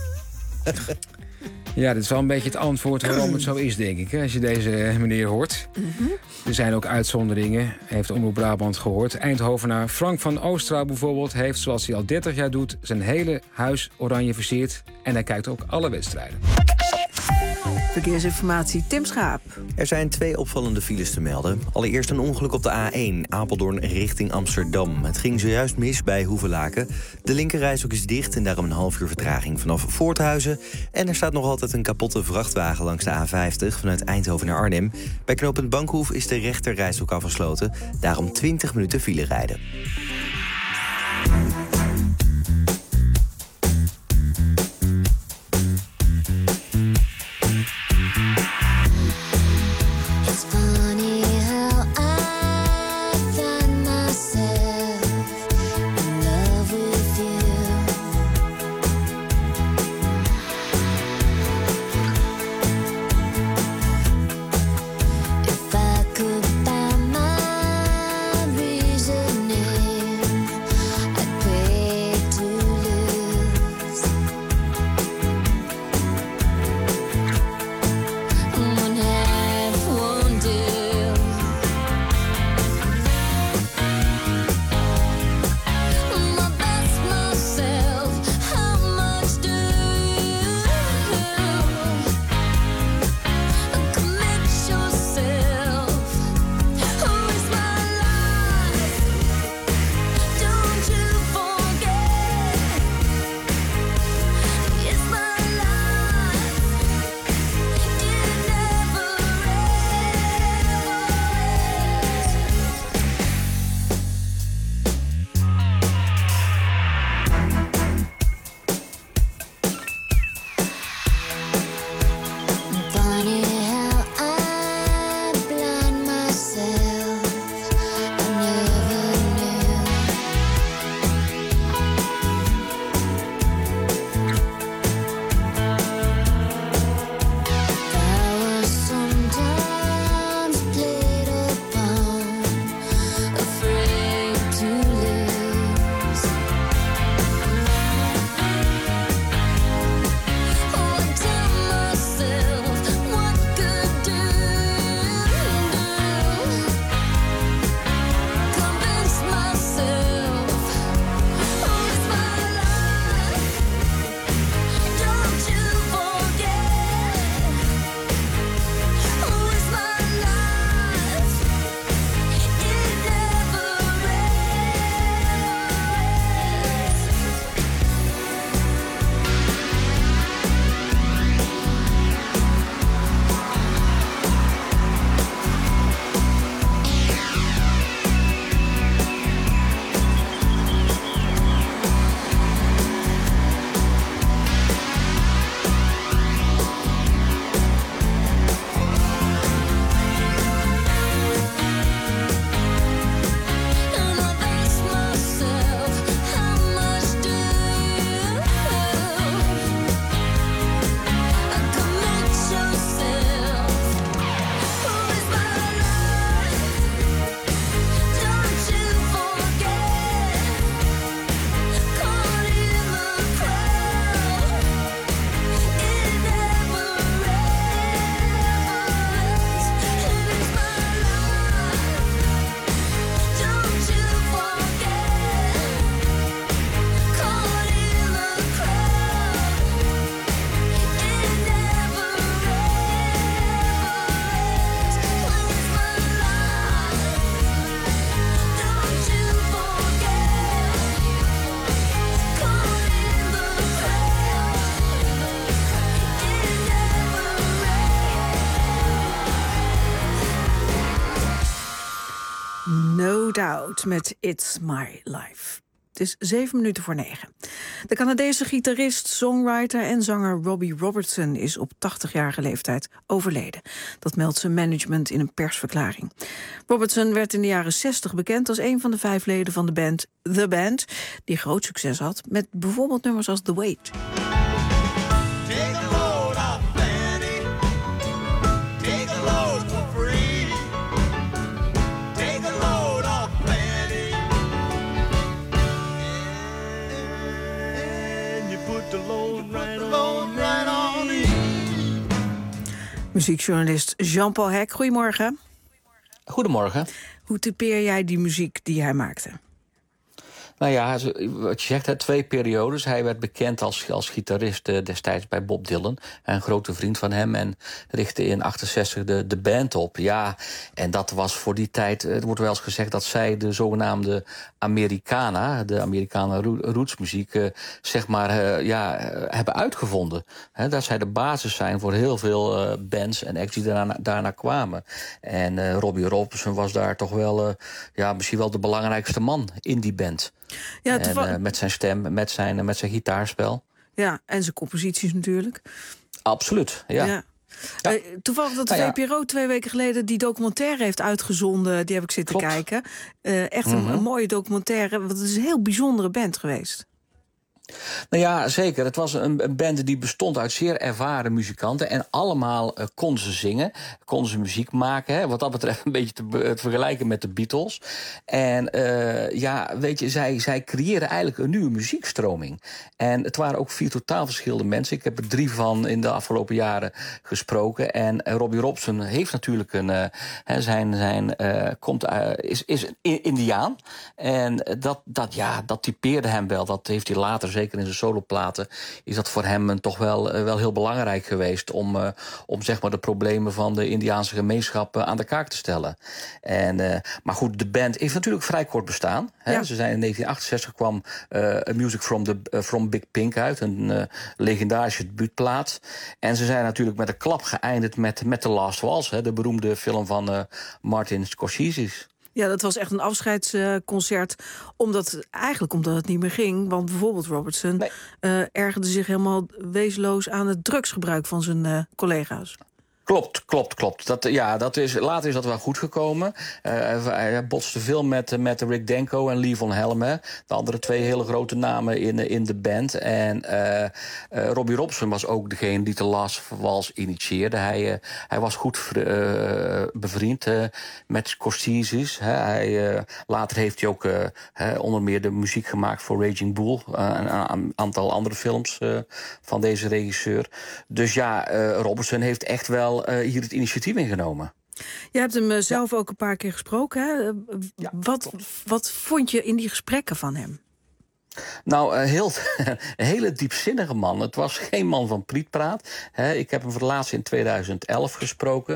Ja, dit is wel een beetje het antwoord waarom het zo is, denk ik. Als je deze meneer hoort. Er zijn ook uitzonderingen, heeft Omroep Brabant gehoord. Eindhovenaar Frank van Oostra bijvoorbeeld heeft, zoals hij al 30 jaar doet, zijn hele huis oranje versierd. En hij kijkt ook alle wedstrijden. Verkeersinformatie, Tim Schaap. Er zijn 2 opvallende files te melden. Allereerst een ongeluk op de A1, Apeldoorn richting Amsterdam. Het ging zojuist mis bij Hoevelaken. De linkerrijstrook is dicht en daarom een half uur vertraging vanaf Voorthuizen. En er staat nog altijd een kapotte vrachtwagen langs de A50 vanuit Eindhoven naar Arnhem. Bij knooppunt Bankhoef is de rechterrijstrook afgesloten. Daarom 20 minuten file rijden. If I could find my reasoning No Doubt met It's My Life. Het is 7:07. De Canadese gitarist, songwriter en zanger Robbie Robertson is op 80-jarige leeftijd overleden. Dat meldt zijn management in een persverklaring. Robertson werd in de jaren 60 bekend als een van de 5 leden van de band The Band, die groot succes had met bijvoorbeeld nummers als The Weight. Muziekjournalist Jean-Paul Hek, goedemorgen. Goedemorgen. Hoe typeer jij die muziek die hij maakte? Nou ja, wat je zegt, 2 periodes. Hij werd bekend als gitarist destijds bij Bob Dylan. Een grote vriend van hem. En richtte in 68 de band op. Ja, en dat was voor die tijd... Er wordt wel eens gezegd dat zij de zogenaamde Americana... de Amerikaanse rootsmuziek, zeg maar, hebben uitgevonden. Dat zij de basis zijn voor heel veel bands en acts die daarna kwamen. En Robbie Robertson was daar toch wel... misschien wel de belangrijkste man in die band. Ja, en, met zijn stem, met zijn gitaarspel. Ja, en zijn composities natuurlijk. Absoluut, ja. Toevallig dat de VPRO 2 weken geleden die documentaire heeft uitgezonden. Die heb ik zitten kijken. Echt een mooie documentaire. Want het is een heel bijzondere band geweest. Nou ja, zeker. Het was een band die bestond uit zeer ervaren muzikanten. En allemaal konden ze zingen, konden ze muziek maken. Hè. Wat dat betreft een beetje te vergelijken met de Beatles. En weet je, zij creëerden eigenlijk een nieuwe muziekstroming. En het waren ook 4 totaal verschillende mensen. Ik heb er 3 van in de afgelopen jaren gesproken. En Robbie Robertson heeft natuurlijk is een Indiaan. En dat typeerde hem wel. Dat heeft hij later, zeker in zijn soloplaten, is dat voor hem toch wel heel belangrijk geweest om zeg maar de problemen van de Indiaanse gemeenschap aan de kaak te stellen. Maar goed, de band heeft natuurlijk vrij kort bestaan. Ja. Ze zijn in 1968 kwam A Music from Big Pink uit, een legendarische debuutplaat. En ze zijn natuurlijk met een klap geëindigd met The Last Waltz, de beroemde film van Martin Scorsese. Ja, dat was echt een afscheidsconcert, omdat het niet meer ging. Want bijvoorbeeld Robertson ergerde zich helemaal wezenloos aan het drugsgebruik van zijn collega's. Klopt. Later is dat wel goed gekomen. Hij botste veel met Rick Danko en Lee Von Helm. De andere 2 hele grote namen in de band. En Robbie Robertson was ook degene die The Last Waltz initieerde. Hij was goed bevriend met Scorsese. Later heeft hij ook onder meer de muziek gemaakt voor Raging Bull. Een aantal andere films van deze regisseur. Dus Robertson heeft echt wel hier het initiatief ingenomen. Je hebt hem zelf ook een paar keer gesproken. Hè? Wat vond je in die gesprekken van hem? Nou, een hele diepzinnige man. Het was geen man van prietpraat. Ik heb hem voor het laatst in 2011 gesproken.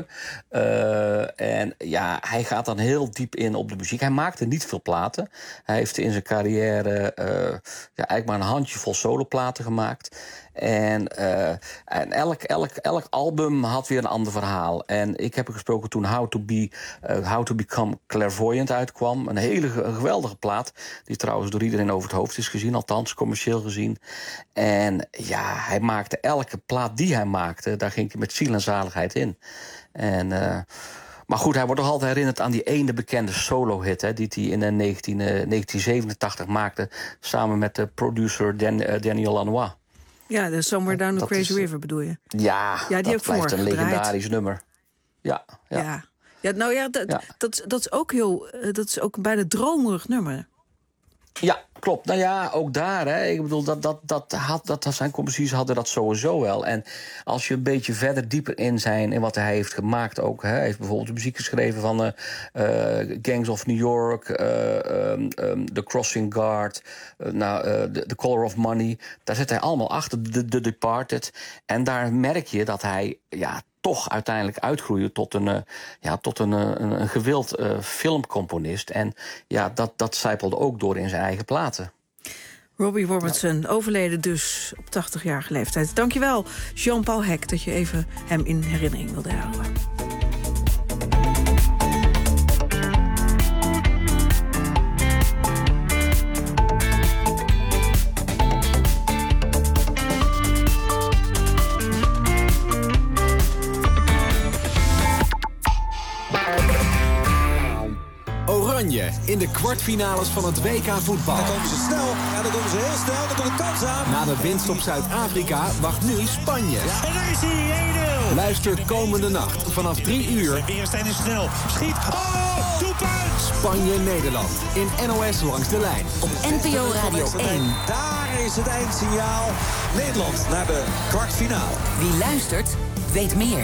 En hij gaat dan heel diep in op de muziek. Hij maakte niet veel platen. Hij heeft in zijn carrière eigenlijk maar een handjevol soloplaten gemaakt. En elk album had weer een ander verhaal. En ik heb hem gesproken toen How to Become Clairvoyant uitkwam. Een hele geweldige plaat, die trouwens door iedereen over het hoofd is gezien, althans commercieel gezien. En hij maakte elke plaat die hij maakte, daar ging hij met ziel en zaligheid in. Maar goed, hij wordt nog altijd herinnerd aan die ene bekende solo-hit die hij in 1987 maakte, samen met de producer Daniel Lanois. Ja, de Somewhere Down the Crazy River bedoel je? Ja, die dat blijft een legendarisch nummer. Ja. Dat is ook een bijna dromerig nummer. Ja, klopt. Nou ja, ook daar. Ik bedoel, dat zijn composities hadden dat sowieso wel. En als je een beetje verder dieper in wat hij heeft gemaakt ook. Hij heeft bijvoorbeeld de muziek geschreven van Gangs of New York, The Crossing Guard, The Color of Money. Daar zit hij allemaal achter, The Departed. En daar merk je dat hij toch uiteindelijk uitgroeien tot een gewild filmcomponist. En dat zijpelde ook door in zijn eigen platen. Robbie Robertson, overleden dus op 80-jarige leeftijd. Dankjewel, Jean-Paul Hek, dat je even hem in herinnering wilde houden. Oranje in de kwartfinales van het WK voetbal. Dan komen ze snel, ja, dan komen ze heel snel, dan komt de kans aan. Na de winst op Zuid-Afrika wacht nu Spanje. Ja, en daar is hij, 1-0. Luister komende nacht vanaf 3 uur. Weerstein is snel, schiet, oh, doelpunt! Spanje-Nederland in NOS Langs de Lijn. Op NPO Radio 1. Daar is het eindsignaal. Nederland naar de kwartfinale. Wie luistert, weet meer.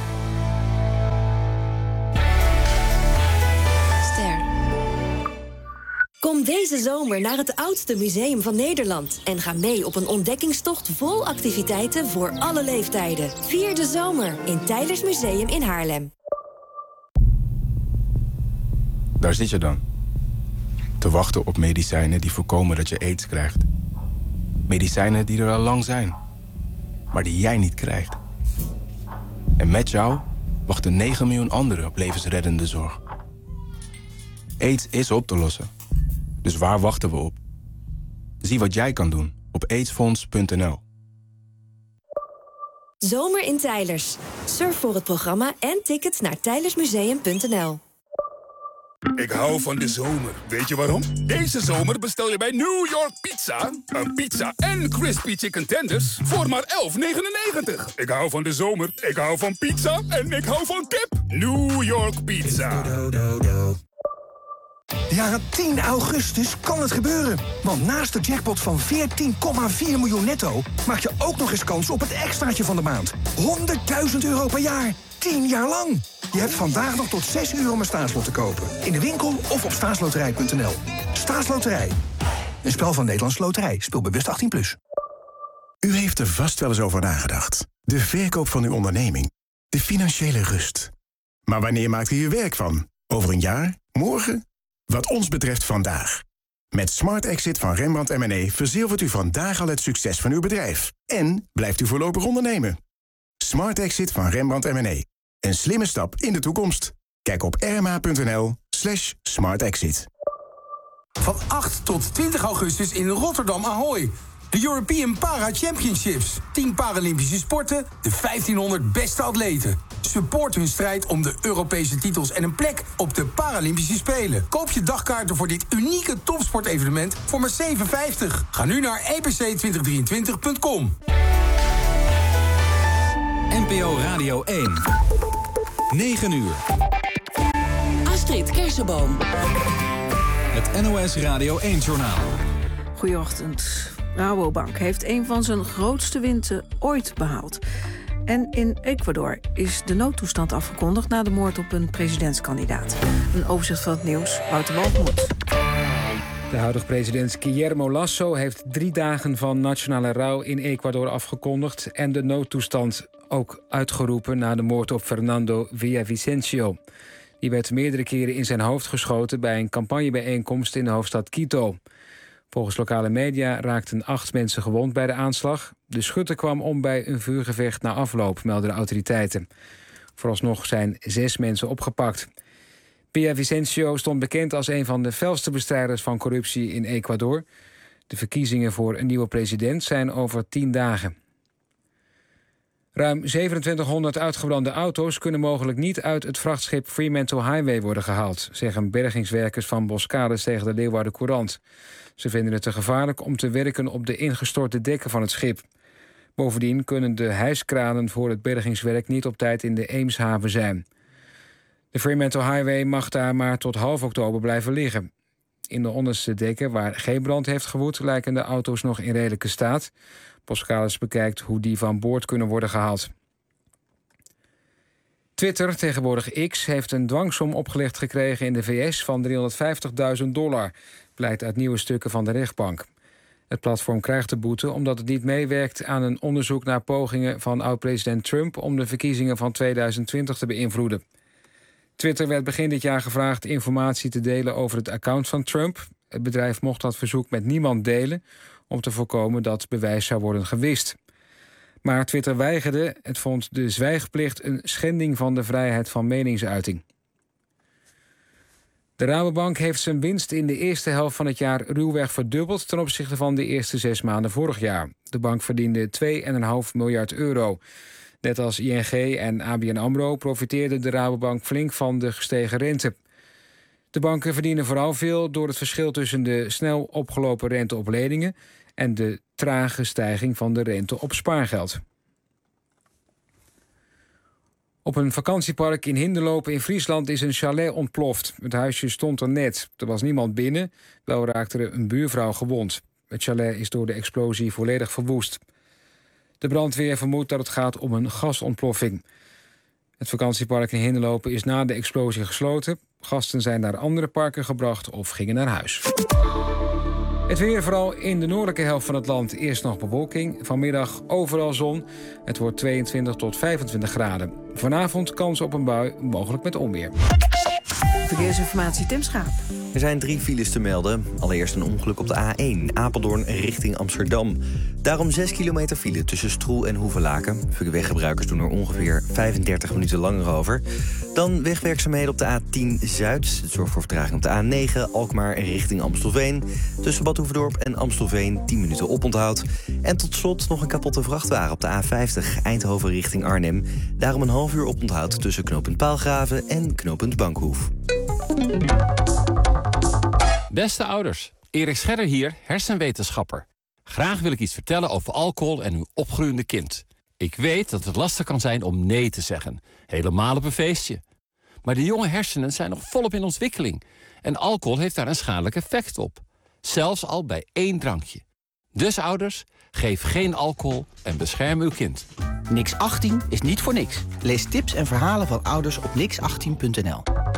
Kom deze zomer naar het oudste museum van Nederland en ga mee op een ontdekkingstocht vol activiteiten voor alle leeftijden. Vier de zomer in Teylers Museum in Haarlem. Daar zit je dan. Te wachten op medicijnen die voorkomen dat je aids krijgt. Medicijnen die er al lang zijn, maar die jij niet krijgt. En met jou wachten 9 miljoen anderen op levensreddende zorg. AIDS is op te lossen. Dus waar wachten we op? Zie wat jij kan doen op aidsfonds.nl. Zomer in Teylers. Surf voor het programma en tickets naar teylersmuseum.nl. Ik hou van de zomer. Weet je waarom? Deze zomer bestel je bij New York Pizza een pizza en crispy chicken tenders voor maar $11,99. Ik hou van de zomer, ik hou van pizza en ik hou van kip. New York Pizza. Ja, 10 augustus kan het gebeuren. Want naast de jackpot van 14,4 miljoen netto maak je ook nog eens kans op het extraatje van de maand. €100.000 per jaar. 10 jaar lang. Je hebt vandaag nog tot 6 uur om een staatslot te kopen. In de winkel of op staatsloterij.nl. Staatsloterij. Een spel van Nederlandse Loterij. Speel bewust 18+. U heeft er vast wel eens over nagedacht. De verkoop van uw onderneming. De financiële rust. Maar wanneer maakt u hier werk van? Over een jaar? Morgen? Wat ons betreft vandaag. Met Smart Exit van Rembrandt M&A verzilvert u vandaag al het succes van uw bedrijf. En blijft u voorlopig ondernemen. Smart Exit van Rembrandt M&A. Een slimme stap in de toekomst. Kijk op rma.nl/smartexit. Van 8 tot 20 augustus in Rotterdam Ahoy. De European Para Championships. 10 Paralympische sporten, de 1500 beste atleten. Support hun strijd om de Europese titels en een plek op de Paralympische Spelen. Koop je dagkaarten voor dit unieke topsportevenement voor maar €7,50. Ga nu naar epc2023.com. NPO Radio 1. 9 uur. Astrid Kersenboom. Het NOS Radio 1-journaal. Goedeochtend. Rabobank heeft een van zijn grootste winsten ooit behaald. En in Ecuador is de noodtoestand afgekondigd na de moord op een presidentskandidaat. Een overzicht van het nieuws, Wouter Walgemoed. De huidige president Guillermo Lasso heeft 3 dagen van nationale rouw in Ecuador afgekondigd en de noodtoestand ook uitgeroepen na de moord op Fernando Villavicencio. Die werd meerdere keren in zijn hoofd geschoten bij een campagnebijeenkomst in de hoofdstad Quito. Volgens lokale media raakten 8 mensen gewond bij de aanslag. De schutter kwam om bij een vuurgevecht na afloop, melden de autoriteiten. Vooralsnog zijn 6 mensen opgepakt. Villavicencio stond bekend als een van de felste bestrijders van corruptie in Ecuador. De verkiezingen voor een nieuwe president zijn over 10 dagen. Ruim 2700 uitgebrande auto's kunnen mogelijk niet uit het vrachtschip Fremantle Highway worden gehaald, zeggen bergingswerkers van Boskalis tegen de Leeuwarden Courant. Ze vinden het te gevaarlijk om te werken op de ingestorte dekken van het schip. Bovendien kunnen de hijskranen voor het bergingswerk niet op tijd in de Eemshaven zijn. De Fremantle Highway mag daar maar tot half oktober blijven liggen. In de onderste dekken, waar geen brand heeft gewoed, lijken de auto's nog in redelijke staat. Boskalis bekijkt hoe die van boord kunnen worden gehaald. Twitter, tegenwoordig X, heeft een dwangsom opgelegd gekregen in de VS van $350.000, blijkt uit nieuwe stukken van de rechtbank. Het platform krijgt de boete omdat het niet meewerkt aan een onderzoek naar pogingen van oud-president Trump om de verkiezingen van 2020 te beïnvloeden. Twitter werd begin dit jaar gevraagd informatie te delen over het account van Trump. Het bedrijf mocht dat verzoek met niemand delen om te voorkomen dat bewijs zou worden gewist. Maar Twitter weigerde. Het vond de zwijgplicht een schending van de vrijheid van meningsuiting. De Rabobank heeft zijn winst in de eerste helft van het jaar ruwweg verdubbeld ten opzichte van de eerste 6 maanden vorig jaar. De bank verdiende €2,5 miljard. Net als ING en ABN AMRO profiteerde de Rabobank flink van de gestegen rente. De banken verdienen vooral veel door het verschil tussen de snel opgelopen rente op leningen en de trage stijging van de rente op spaargeld. Op een vakantiepark in Hinderlopen in Friesland is een chalet ontploft. Het huisje stond er net. Er was niemand binnen, wel raakte er een buurvrouw gewond. Het chalet is door de explosie volledig verwoest. De brandweer vermoedt dat het gaat om een gasontploffing. Het vakantiepark in Hinderlopen is na de explosie gesloten. Gasten zijn naar andere parken gebracht of gingen naar huis. Het weer, vooral in de noordelijke helft van het land, eerst nog bewolking. Vanmiddag overal zon. Het wordt 22 tot 25 graden. Vanavond kans op een bui, mogelijk met onweer. Verkeersinformatie, Tim Schaap. Er zijn 3 files te melden. Allereerst een ongeluk op de A1, Apeldoorn richting Amsterdam. Daarom 6 kilometer file tussen Stroe en Hoevelaken. Weggebruikers doen er ongeveer 35 minuten langer over. Dan wegwerkzaamheden op de A10 Zuid. Het zorgt voor vertraging op de A9, Alkmaar richting Amstelveen. Tussen Bad Hoeverdorp en Amstelveen 10 minuten oponthoud. En tot slot nog een kapotte vrachtwagen op de A50, Eindhoven richting Arnhem. Daarom een half uur oponthoud tussen knooppunt Paalgraven en knooppunt Bankhoef. Beste ouders, Erik Scherder hier, hersenwetenschapper. Graag wil ik iets vertellen over alcohol en uw opgroeiende kind. Ik weet dat het lastig kan zijn om nee te zeggen, helemaal op een feestje. Maar de jonge hersenen zijn nog volop in ontwikkeling. En alcohol heeft daar een schadelijk effect op. Zelfs al bij 1 drankje. Dus ouders, geef geen alcohol en bescherm uw kind. Nix 18 is niet voor niks. Lees tips en verhalen van ouders op nix18.nl.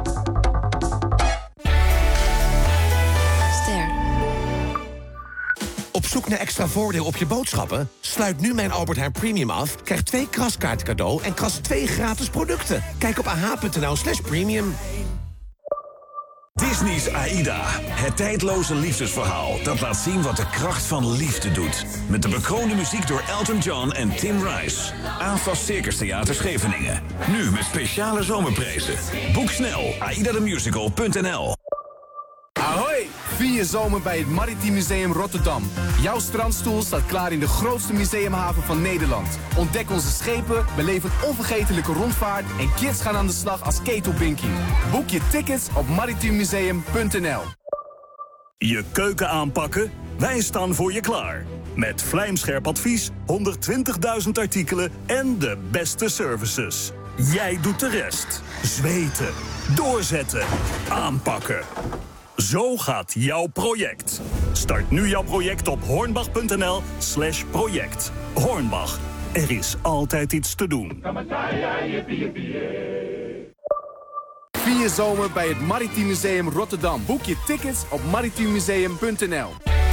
Op zoek naar extra voordeel op je boodschappen? Sluit nu mijn Albert Heijn Premium af, krijg 2 kraskaarten cadeau en kras 2 gratis producten. Kijk op ah.nl/premium. Disney's Aida. Het tijdloze liefdesverhaal dat laat zien wat de kracht van liefde doet. Met de bekroonde muziek door Elton John en Tim Rice. AFAS Circus Theater Scheveningen. Nu met speciale zomerprijzen. Boek snel aidathemusical.nl. Ahoy! Vier je zomer bij het Maritiem Museum Rotterdam. Jouw strandstoel staat klaar in de grootste museumhaven van Nederland. Ontdek onze schepen, beleef een onvergetelijke rondvaart en kids gaan aan de slag als ketelbinking. Boek je tickets op maritiemmuseum.nl. Je keuken aanpakken? Wij staan voor je klaar. Met vlijmscherp advies, 120.000 artikelen en de beste services. Jij doet de rest. Zweten, doorzetten, aanpakken. Zo gaat jouw project. Start nu jouw project op hornbach.nl/project. Hornbach, er is altijd iets te doen. Vier je zomer bij het Maritiem Museum Rotterdam. Boek je tickets op maritiemmuseum.nl.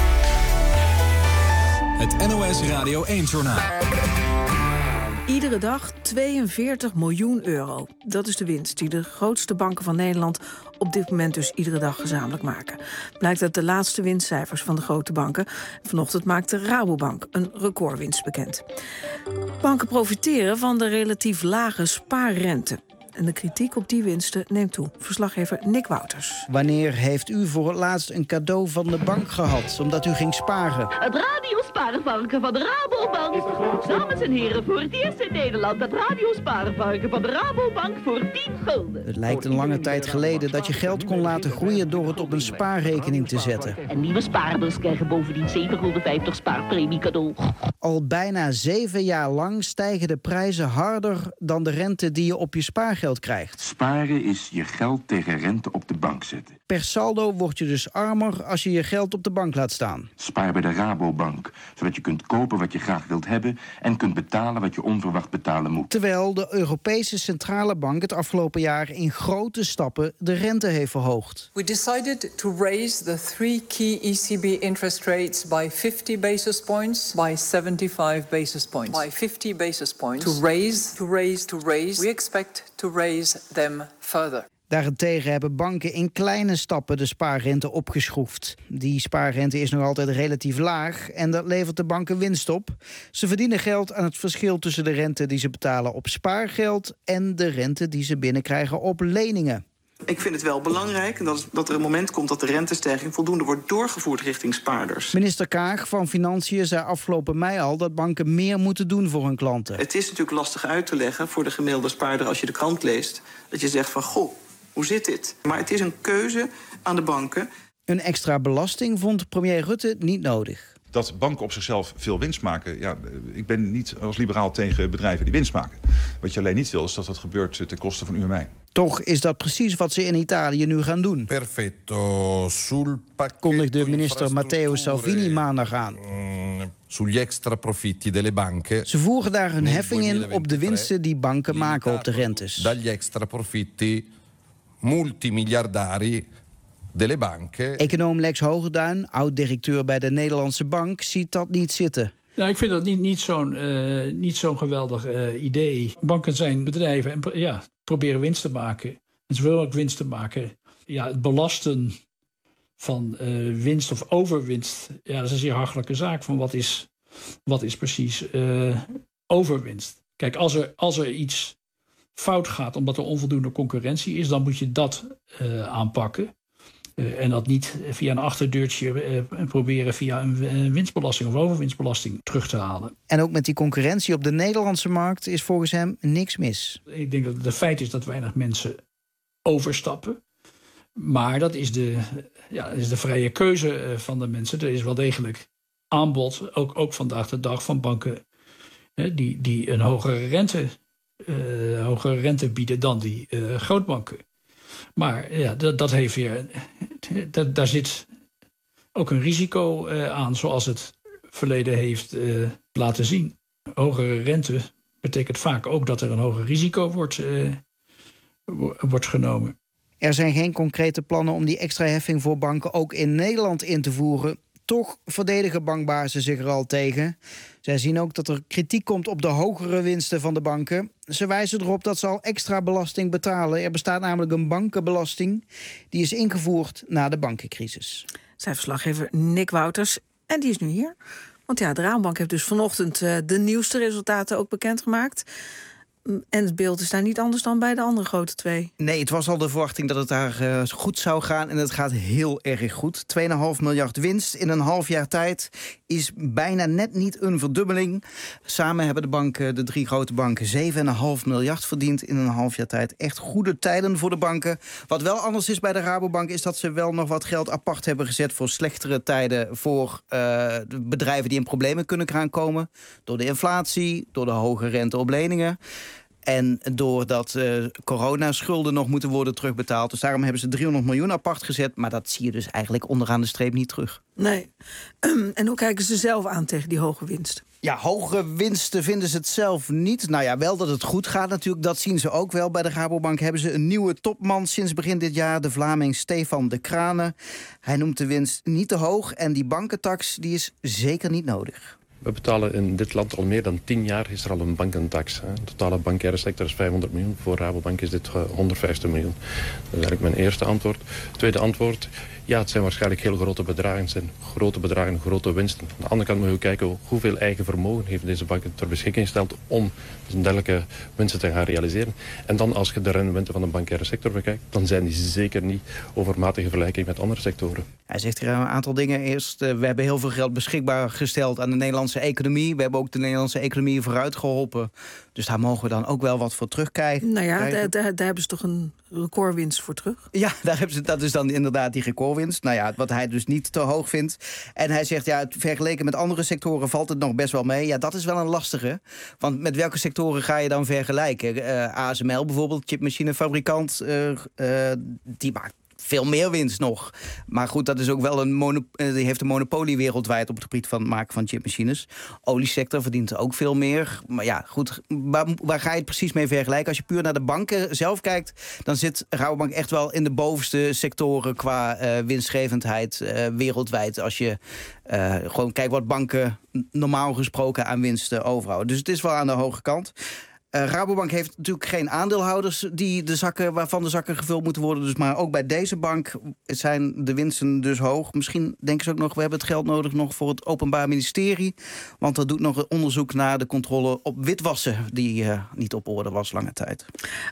Het NOS Radio 1-journaal. Iedere dag 42 miljoen euro. Dat is de winst die de grootste banken van Nederland op dit moment dus iedere dag gezamenlijk maken. Blijkt uit de laatste winstcijfers van de grote banken. Vanochtend maakte Rabobank een recordwinst bekend. Banken profiteren van de relatief lage spaarrente. En de kritiek op die winsten neemt toe. Verslaggever Nick Wouters. Wanneer heeft u voor het laatst een cadeau van de bank gehad, omdat u ging sparen? Het radiosparenvarken van de Rabobank. Dames en heren, voor het eerst in Nederland het radiosparenvarken van de Rabobank voor 10 gulden. Het lijkt een lange tijd geleden dat je geld kon laten groeien door het op een spaarrekening te zetten. En nieuwe spaarders krijgen bovendien 7,50 gulden spaarpremie cadeau. Al bijna 7 jaar lang stijgen de prijzen harder dan de rente die je op je spaargeld krijgt. Sparen is je geld tegen rente op de bank zetten. Per saldo word je dus armer als je je geld op de bank laat staan. Spaar bij de Rabobank, zodat je kunt kopen wat je graag wilt hebben en kunt betalen wat je onverwacht betalen moet. Terwijl de Europese Centrale Bank het afgelopen jaar in grote stappen de rente heeft verhoogd. We decided to raise the 3 key ECB interest rates by 50 basis points, by 75 basis points, by 50 basis points. To raise. We expect to raise them further. Daarentegen hebben banken in kleine stappen de spaarrente opgeschroefd. Die spaarrente is nog altijd relatief laag en dat levert de banken winst op. Ze verdienen geld aan het verschil tussen de rente die ze betalen op spaargeld en de rente die ze binnenkrijgen op leningen. Ik vind het wel belangrijk dat er een moment komt dat de rentestijging voldoende wordt doorgevoerd richting spaarders. Minister Kaag van Financiën zei afgelopen mei al dat banken meer moeten doen voor hun klanten. Het is natuurlijk lastig uit te leggen voor de gemiddelde spaarder als je de krant leest. Dat je zegt van, goh, hoe zit dit? Maar het is een keuze aan de banken. Een extra belasting vond premier Rutte niet nodig. Dat banken op zichzelf veel winst maken. Ja, ik ben niet als liberaal tegen bedrijven die winst maken. Wat je alleen niet wil, is dat dat gebeurt ten koste van u en mij. Toch is dat precies wat ze in Italië nu gaan doen. Perfetto. Kondigde minister Matteo Salvini maandag aan. Sugli extra profitti delle banche. Ze voeren daar een heffing in op de winsten die banken maken op de rentes. Dagli extra profitti multimiliardari delle banche. Econoom Lex Hogenduin, oud-directeur bij de Nederlandse Bank, ziet dat niet zitten. Nou, ik vind dat niet zo'n geweldig idee. Banken zijn bedrijven en proberen winst te maken. En ze willen ook winst te maken. Ja, het belasten van winst of overwinst, dat is een zeer hachelijke zaak. Van wat is precies overwinst? Kijk, als er iets fout gaat omdat er onvoldoende concurrentie is, dan moet je dat aanpakken. En dat niet via een achterdeurtje proberen via een winstbelasting of overwinstbelasting terug te halen. En ook met die concurrentie op de Nederlandse markt is volgens hem niks mis. Ik denk dat het feit is dat weinig mensen overstappen. Maar dat is de vrije keuze van de mensen. Er is wel degelijk aanbod, ook vandaag de dag, van banken die een hogere rente bieden dan die grootbanken. Maar ja, dat heeft weer. Daar zit ook een risico aan, zoals het verleden heeft laten zien. Hogere rente betekent vaak ook dat er een hoger risico wordt genomen. Er zijn geen concrete plannen om die extra heffing voor banken ook in Nederland in te voeren. Toch verdedigen bankbazen zich er al tegen. Zij zien ook dat er kritiek komt op de hogere winsten van de banken. Ze wijzen erop dat ze al extra belasting betalen. Er bestaat namelijk een bankenbelasting. Die is ingevoerd na de bankencrisis. Zijn verslaggever Nick Wouters. En die is nu hier. Want ja, de Rabobank heeft dus vanochtend de nieuwste resultaten ook bekendgemaakt. En het beeld is daar niet anders dan bij de andere grote twee. Nee, het was al de verwachting dat het daar goed zou gaan. En het gaat heel erg goed. 2,5 miljard winst in een half jaar tijd is bijna net niet een verdubbeling. Samen hebben de 3 grote banken 7,5 miljard verdiend in een half jaar tijd. Echt goede tijden voor de banken. Wat wel anders is bij de Rabobank is dat ze wel nog wat geld apart hebben gezet voor slechtere tijden. Voor de bedrijven die in problemen kunnen gaan komen. Door de inflatie, door de hoge rente op leningen. En doordat coronaschulden nog moeten worden terugbetaald. Dus daarom hebben ze 300 miljoen apart gezet. Maar dat zie je dus eigenlijk onderaan de streep niet terug. Nee. En hoe kijken ze zelf aan tegen die hoge winst? Ja, hoge winsten vinden ze het zelf niet. Nou ja, wel dat het goed gaat natuurlijk. Dat zien ze ook wel. Bij de Rabobank hebben ze een nieuwe topman sinds begin dit jaar. De Vlaming Stefan de Kranen. Hij noemt de winst niet te hoog. En die bankentax die is zeker niet nodig. We betalen in dit land al meer dan 10 jaar is er al een bankentax. De totale bankaire sector is 500 miljoen. Voor Rabobank is dit 150 miljoen. Dat is eigenlijk mijn eerste antwoord. Tweede antwoord. Ja, het zijn waarschijnlijk heel grote bedragen. Het zijn grote bedragen, grote winsten. Aan de andere kant moet je kijken hoeveel eigen vermogen heeft deze bank ter beschikking gesteld om een dergelijke winsten te gaan realiseren. En dan als je de rendementen van de bankaire sector bekijkt, dan zijn die zeker niet overmatig in vergelijking met andere sectoren. Hij zegt hier een aantal dingen. Eerst, we hebben heel veel geld beschikbaar gesteld aan de Nederlandse economie. We hebben ook de Nederlandse economie vooruit geholpen. Dus daar mogen we dan ook wel wat voor terugkijken. Nou ja, daar hebben ze toch een recordwinst voor terug? Ja, dat is dan inderdaad die recordwinst. Nou ja, wat hij dus niet te hoog vindt. En hij zegt, ja, vergeleken met andere sectoren valt het nog best wel mee. Ja, dat is wel een lastige. Want met welke sectoren ga je dan vergelijken? ASML bijvoorbeeld, chipmachinefabrikant, die maakt veel meer winst nog. Maar goed, dat is ook wel die heeft een monopolie wereldwijd op het gebied van het maken van chipmachines. Oliesector verdient ook veel meer. Maar ja, goed, waar ga je het precies mee vergelijken? Als je puur naar de banken zelf kijkt, dan zit Rabobank echt wel in de bovenste sectoren qua winstgevendheid wereldwijd. Als je gewoon kijkt wat banken normaal gesproken aan winsten overhouden. Dus het is wel aan de hoge kant. Rabobank heeft natuurlijk geen aandeelhouders waarvan de zakken gevuld moeten worden. Dus maar ook bij deze bank zijn de winsten dus hoog. Misschien denken ze ook nog, we hebben het geld nodig nog voor het Openbaar Ministerie. Want dat doet nog een onderzoek naar de controle op witwassen die niet op orde was lange tijd.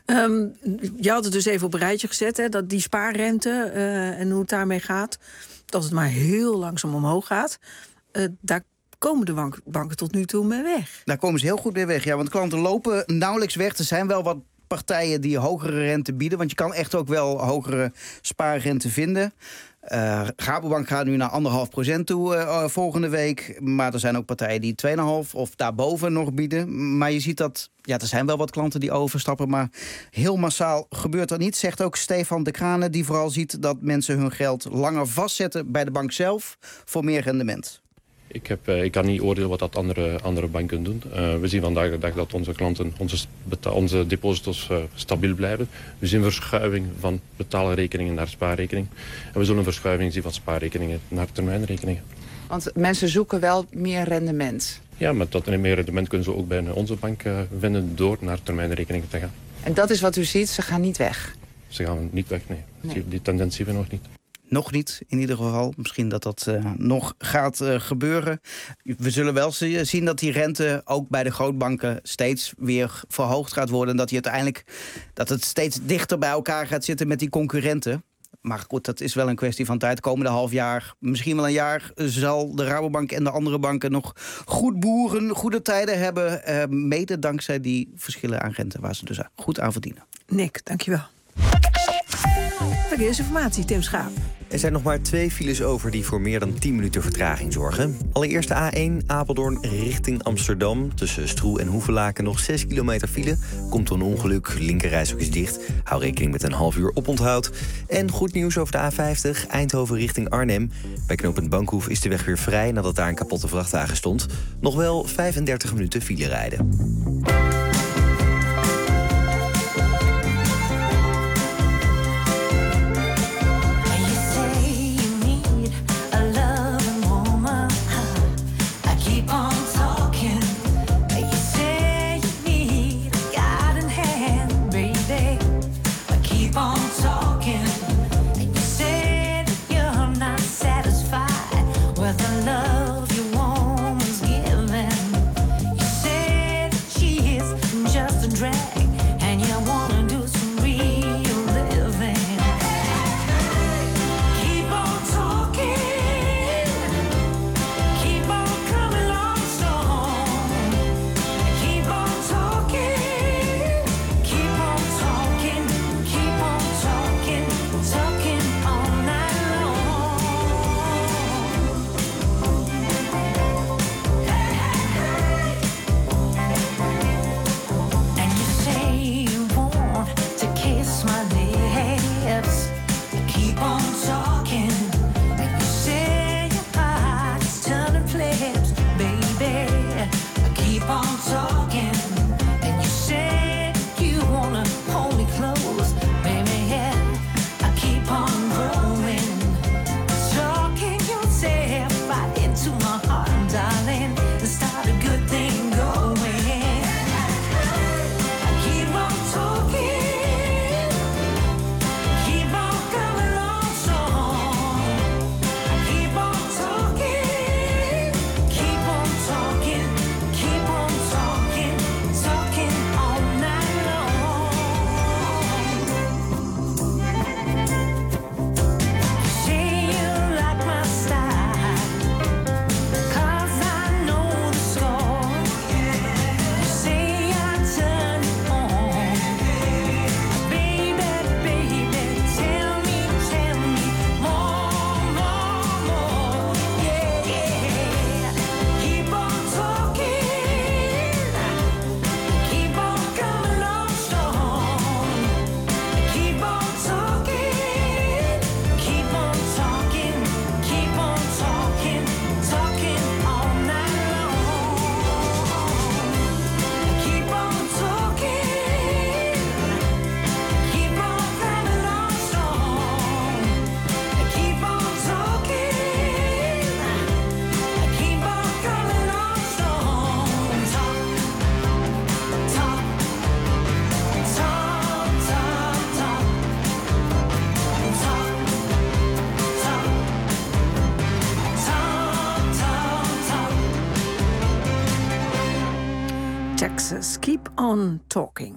Je had het dus even op een rijtje gezet, hè, dat die spaarrente en hoe het daarmee gaat. Dat het maar heel langzaam omhoog gaat. Daar komen de banken tot nu toe mee weg. Daar komen ze heel goed mee weg, ja. Want klanten lopen nauwelijks weg. Er zijn wel wat partijen die hogere rente bieden. Want je kan echt ook wel hogere spaarrente vinden. Rabobank gaat nu naar 1,5% toe volgende week. Maar er zijn ook partijen die 2,5% of daarboven nog bieden. Maar je ziet dat, er zijn wel wat klanten die overstappen. Maar heel massaal gebeurt dat niet. Zegt ook Stefan de Kranen, die vooral ziet dat mensen hun geld langer vastzetten bij de bank zelf voor meer rendement. Ik kan niet oordelen wat dat andere banken doen. We zien vandaag de dag dat onze klanten, onze deposito's stabiel blijven. We zien een verschuiving van betaalrekeningen naar spaarrekening. En we zullen een verschuiving zien van spaarrekeningen naar termijnrekeningen. Want mensen zoeken wel meer rendement. Ja, maar dat meer rendement kunnen ze ook bij onze bank vinden door naar termijnrekeningen te gaan. En dat is wat u ziet, ze gaan niet weg? Ze gaan niet weg, nee. Die tendentie zien we nog niet. Nog niet, in ieder geval. Misschien dat dat nog gaat gebeuren. We zullen wel zien dat die rente ook bij de grootbanken steeds weer verhoogd gaat worden. En dat het steeds dichter bij elkaar gaat zitten met die concurrenten. Maar goed, dat is wel een kwestie van tijd. Komende half jaar, misschien wel een jaar, zal de Rabobank en de andere banken nog goed boeren, goede tijden hebben. Mede dankzij die verschillen aan rente waar ze dus goed aan verdienen. Nick, dankjewel. Verkeersinformatie, Tim Schaap. Er zijn nog maar 2 files over die voor meer dan 10 minuten vertraging zorgen. Allereerst de A1 Apeldoorn richting Amsterdam. Tussen Stroe en Hoevelaken nog 6 kilometer file. Komt door een ongeluk, linkerrijstrook is dicht. Hou rekening met een half uur oponthoud. En goed nieuws over de A50 Eindhoven richting Arnhem. Bij knooppunt Bankhoef is de weg weer vrij nadat daar een kapotte vrachtwagen stond. Nog wel 35 minuten file rijden. Texas, keep on talking.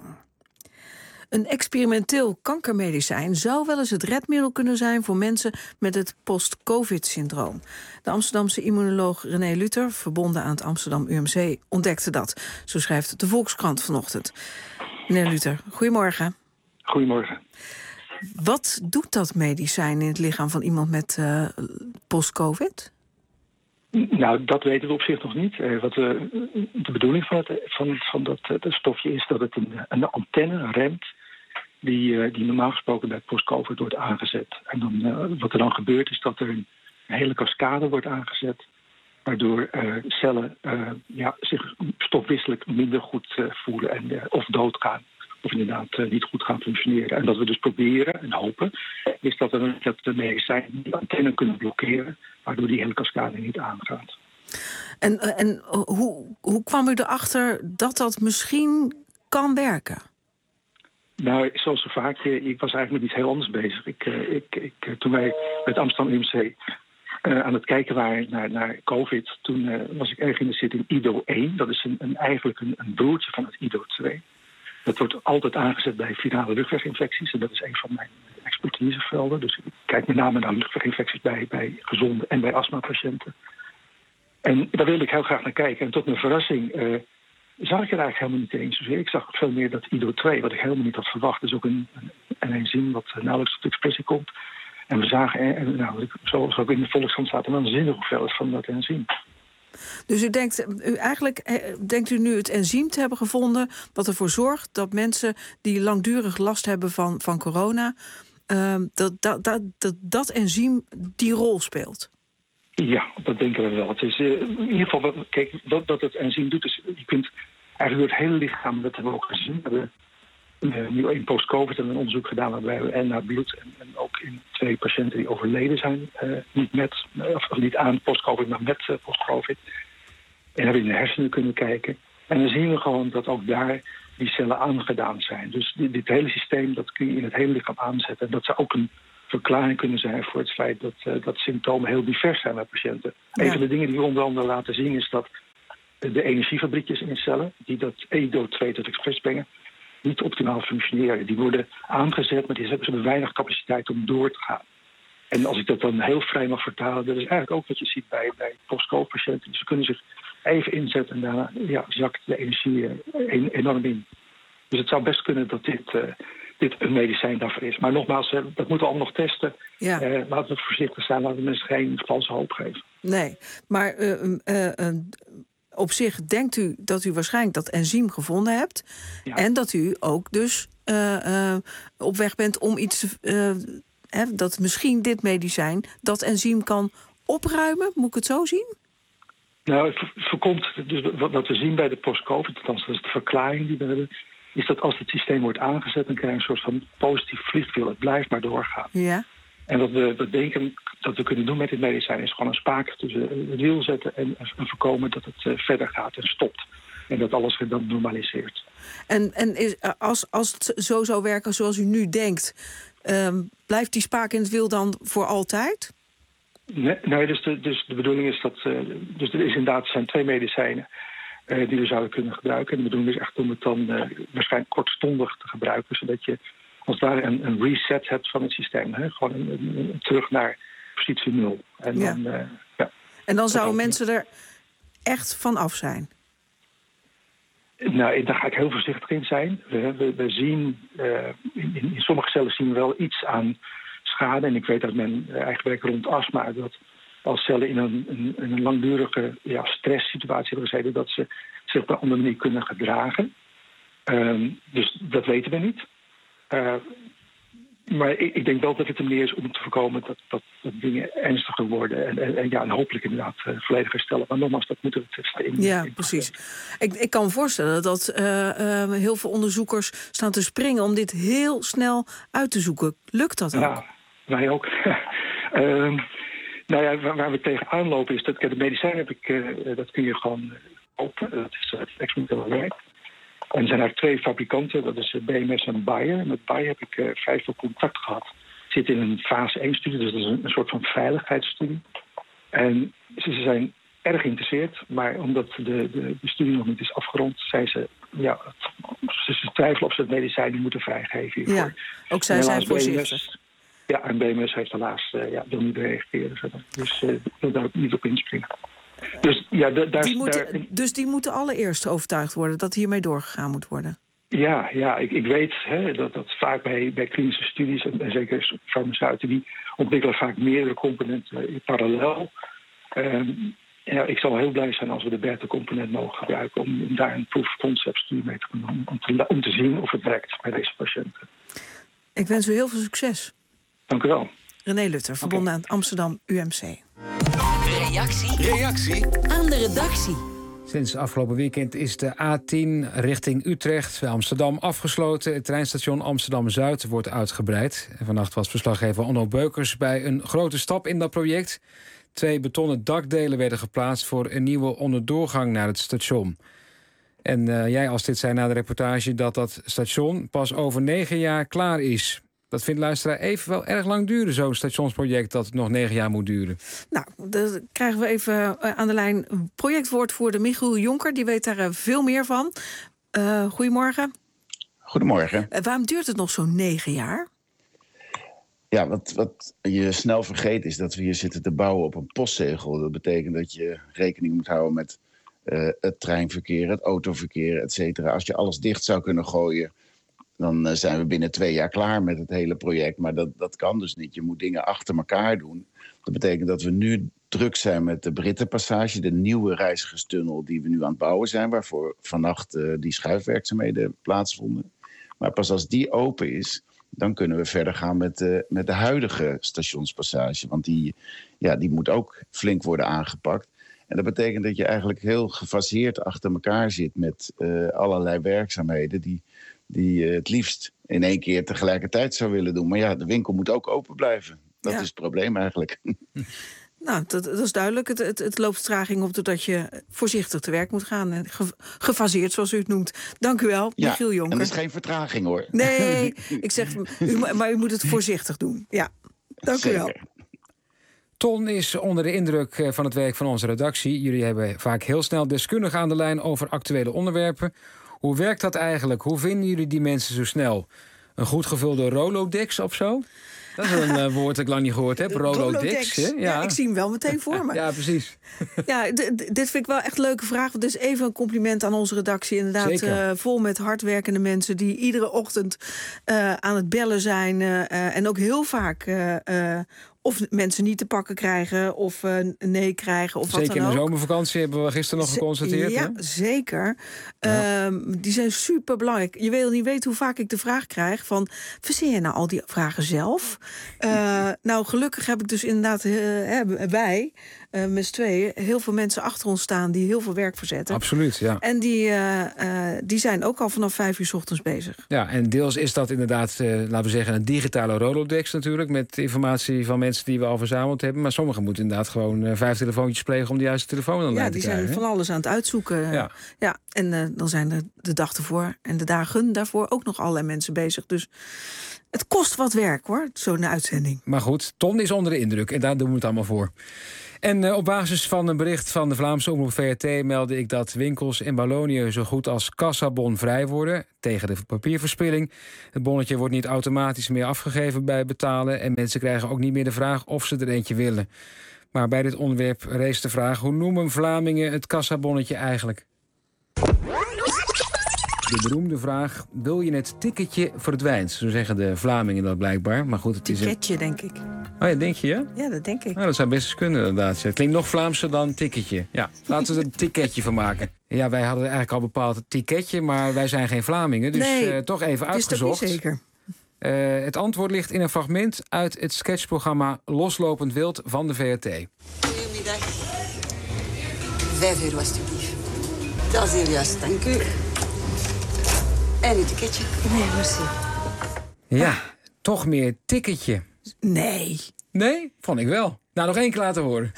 Een experimenteel kankermedicijn zou wel eens het redmiddel kunnen zijn voor mensen met het post-covid-syndroom. De Amsterdamse immunoloog René Luther, verbonden aan het Amsterdam UMC, ontdekte dat. Zo schrijft de Volkskrant vanochtend. Meneer Luther, goedemorgen. Goedemorgen. Wat doet dat medicijn in het lichaam van iemand met post-covid? Nou, dat weten we op zich nog niet. De bedoeling van dat stofje is dat het een antenne remt die normaal gesproken bij post-covid wordt aangezet. En dan, wat er dan gebeurt is dat er een hele cascade wordt aangezet, waardoor cellen zich stofwisselijk minder goed voelen en of doodgaan. Of inderdaad niet goed gaan functioneren. En wat we dus proberen en hopen, is dat de medicijnen die antenne kunnen blokkeren, waardoor die hele cascade niet aangaat. En hoe kwam u erachter dat dat misschien kan werken? Nou, zoals zo vaak, ik was eigenlijk met iets heel anders bezig. Toen wij met Amsterdam UMC aan het kijken waren naar COVID, toen was ik erg geïnteresseerd in IDO-1. Dat is eigenlijk een broertje van het IDO-2. Dat wordt altijd aangezet bij virale luchtweginfecties. En dat is een van mijn expertisevelden. Dus ik kijk met name naar luchtweginfecties bij gezonde en bij astmapatiënten. En daar wilde ik heel graag naar kijken. En tot mijn verrassing zag ik er eigenlijk helemaal niet eens zozeer. Ik zag veel meer dat IDO2, wat ik helemaal niet had verwacht. Dus ook een enzym wat nauwelijks tot expressie komt. En we zagen, zoals ook in de Volkskrant staat, een waanzinnige hoeveelheid van dat enzym. Dus denkt u nu het enzym te hebben gevonden wat ervoor zorgt dat mensen die langdurig last hebben van corona, dat enzym die rol speelt? Ja, dat denken we wel. Het is in ieder geval, wat het enzym doet, is je kunt eigenlijk door het hele lichaam, dat hebben we ook gezien. We hebben nu in post-covid een onderzoek gedaan waarbij we naar bloed en ook in 2 patiënten die overleden zijn, niet aan post-covid, maar met post-covid. En hebben we in de hersenen kunnen kijken. En dan zien we gewoon dat ook daar die cellen aangedaan zijn. Dus dit hele systeem, dat kun je in het hele lichaam aanzetten. En dat zou ook een verklaring kunnen zijn voor het feit dat symptomen heel divers zijn bij patiënten. Ja. Een van de dingen die we onder andere laten zien is dat de energiefabriekjes in cellen, die dat IDO2 tot expres brengen, niet optimaal functioneren. Die worden aangezet, maar die hebben weinig capaciteit om door te gaan. En als ik dat dan heel vrij mag vertalen, dat is eigenlijk ook wat je ziet bij post-covid-patiënten. Ze kunnen zich even inzetten en daarna zakt de energie enorm in. Dus het zou best kunnen dat dit een medicijn daarvoor is. Maar nogmaals, dat moeten we allemaal nog testen. Ja. Laten we voorzichtig zijn, laten we mensen geen valse hoop geven. Nee, maar op zich denkt u dat u waarschijnlijk dat enzym gevonden hebt. Ja. En dat u ook dus op weg bent om iets dat misschien dit medicijn dat enzym kan opruimen. Moet ik het zo zien? Nou, het voorkomt, dus wat we zien bij de post-covid, althans dat is de verklaring die we hebben, is dat als het systeem wordt aangezet, dan krijg je een soort van positief vliegwiel. Het blijft maar doorgaan. Ja. En wat we denken dat we kunnen doen met dit medicijn is gewoon een spaak tussen het wiel zetten en voorkomen dat het verder gaat en stopt. En dat alles weer dan normaliseert. En als het zo zou werken zoals u nu denkt, blijft die spaak in het wiel dan voor altijd? Nee, dus de bedoeling is dat dus er is inderdaad zijn 2 medicijnen die we zouden kunnen gebruiken. En de bedoeling is echt om het dan waarschijnlijk kortstondig te gebruiken, zodat je als het ware een reset hebt van het systeem. Hè? Gewoon een terug naar positie 0. En en dan zouden mensen er echt van af zijn? Nou, daar ga ik heel voorzichtig in zijn. We zien, in sommige cellen zien we wel iets aan schade. En ik weet uit mijn eigen werk rond astma dat als cellen in een langdurige stresssituatie hebben gezeten, dat ze zich op een andere manier kunnen gedragen. Dus dat weten we niet. Maar ik denk wel dat het er meer is om te voorkomen dat dingen ernstiger worden. En hopelijk inderdaad volledig herstellen. Maar nogmaals, dat moeten we testen. Ja, precies. Ik kan me voorstellen dat heel veel onderzoekers staan te springen om dit heel snel uit te zoeken. Lukt dat ook? Ja, wij ook. Waar we tegenaan lopen is dat de medicijn dat kun je gewoon kopen. Dat is het experimentele werk. En er zijn eigenlijk 2 fabrikanten, dat is BMS en Bayer. En met Bayer heb ik 5 veel contact gehad. Ik zit in een fase 1-studie, dus dat is een soort van veiligheidsstudie. En ze zijn erg geïnteresseerd, maar omdat de studie nog niet is afgerond, zijn ze twijfelen of ze het medicijn moeten vrijgeven hiervoor. Ja, ook zij zijn voorzichtig. Ja, en BMS heeft helaas wil niet reageren. Dus wil daar niet op inspringen. Dus die moeten allereerst overtuigd worden dat hiermee doorgegaan moet worden? Ja, ik weet dat vaak bij klinische studies, en zeker farmaceuten, die ontwikkelen vaak meerdere componenten in parallel. Ik zal heel blij zijn als we de beta-component mogen gebruiken om daar een proof of concept studie mee te doen, om te zien of het werkt bij deze patiënten. Ik wens u heel veel succes. Dank u wel. René Lutter, verbonden aan het Amsterdam UMC. Reactie aan de redactie. Sinds afgelopen weekend is de A10 richting Utrecht bij Amsterdam afgesloten. Het treinstation Amsterdam-Zuid wordt uitgebreid. En vannacht was verslaggever Onno Beukers bij een grote stap in dat project. 2 betonnen dakdelen werden geplaatst voor een nieuwe onderdoorgang naar het station. En jij als dit zei na de reportage dat station pas over 9 jaar klaar is. Dat vindt luisteraar even wel erg lang duren, zo'n stationsproject dat nog 9 jaar moet duren. Nou, dan krijgen we even aan de lijn projectwoordvoerder Michiel Jonker. Die weet daar veel meer van. Goedemorgen. Goedemorgen. Waarom duurt het nog zo'n 9 jaar? Ja, wat je snel vergeet is dat we hier zitten te bouwen op een postzegel. Dat betekent dat je rekening moet houden met het treinverkeer, het autoverkeer, et cetera. Als je alles dicht zou kunnen gooien, dan zijn we binnen 2 jaar klaar met het hele project. Maar dat kan dus niet. Je moet dingen achter elkaar doen. Dat betekent dat we nu druk zijn met de Brittenpassage, de nieuwe reizigerstunnel die we nu aan het bouwen zijn, waarvoor vannacht die schuifwerkzaamheden plaatsvonden. Maar pas als die open is, dan kunnen we verder gaan met de huidige stationspassage. Want die moet ook flink worden aangepakt. En dat betekent dat je eigenlijk heel gefaseerd achter elkaar zit met allerlei werkzaamheden die het liefst in 1 keer tegelijkertijd zou willen doen. Maar ja, de winkel moet ook open blijven. Dat is het probleem eigenlijk. Nou, dat is duidelijk. Het loopt vertraging op doordat je voorzichtig te werk moet gaan. Gefaseerd, zoals u het noemt. Dank u wel, Michiel Jonker. En dat is geen vertraging, hoor. Nee, ik zeg, maar u moet het voorzichtig doen. Ja, dank u wel. Ton is onder de indruk van het werk van onze redactie. Jullie hebben vaak heel snel deskundigen aan de lijn over actuele onderwerpen. Hoe werkt dat eigenlijk? Hoe vinden jullie die mensen zo snel? Een goed gevulde Rolodex of zo? Dat is een woord dat ik lang niet gehoord heb. Rolodex. Ja, ik zie hem wel meteen voor me. Ja, precies. Ja, dit vind ik wel echt een leuke vraag. Dus even een compliment aan onze redactie. Inderdaad, vol met hardwerkende mensen die iedere ochtend aan het bellen zijn. En ook heel vaak of mensen niet te pakken krijgen of nee krijgen of zeker wat dan ook. In de zomervakantie hebben we gisteren nog geconstateerd. Ja, hè? Zeker. Die zijn super belangrijk. Je wil niet weten hoe vaak ik de vraag krijg van, verzin je nou al die vragen zelf? Nou, gelukkig heb ik dus inderdaad wij met z'n tweeën heel veel mensen achter ons staan die heel veel werk verzetten. Absoluut, ja. En die zijn ook al vanaf 5 uur 's ochtends bezig. Ja, en deels is dat inderdaad, laten we zeggen, een digitale Rolodex natuurlijk, met informatie van mensen die we al verzameld hebben. Maar sommigen moeten inderdaad gewoon 5 telefoontjes plegen om de juiste telefoon aan de lijn te krijgen. Ja, die zijn van alles aan het uitzoeken. Ja. En dan zijn er de dag ervoor en de dagen daarvoor ook nog allerlei mensen bezig. Dus het kost wat werk, hoor, zo'n uitzending. Maar goed, Ton is onder de indruk en daar doen we het allemaal voor. En op basis van een bericht van de Vlaamse omroep VRT meldde ik dat winkels in Wallonië zo goed als kassabon vrij worden tegen de papierverspilling. Het bonnetje wordt niet automatisch meer afgegeven bij betalen en mensen krijgen ook niet meer de vraag of ze er eentje willen. Maar bij dit onderwerp rees de vraag: hoe noemen Vlamingen het kassabonnetje eigenlijk? De beroemde vraag: wil je het ticketje verdwijnt? Zo zeggen de Vlamingen dat blijkbaar. Maar goed, het ticketje, is denk ik. Oh ja, denk je, ja? Ja, dat denk ik. Nou, dat zou best eens kunnen, inderdaad. Het klinkt nog Vlaamser dan ticketje. Ja, laten we er een ticketje van maken. Ja, wij hadden eigenlijk al bepaald het ticketje, maar wij zijn geen Vlamingen. Dus toch even uitgezocht. Het is toch niet zeker? Het antwoord ligt in een fragment uit het sketchprogramma Loslopend Wild van de VRT. Goedemiddag. 5 euro alstublieft. Dat is heel juist, dank u. En een ticketje. Nee, merci. Ja, toch meer ticketje. Nee. Nee? Vond ik wel. Nou, nog 1 keer laten horen.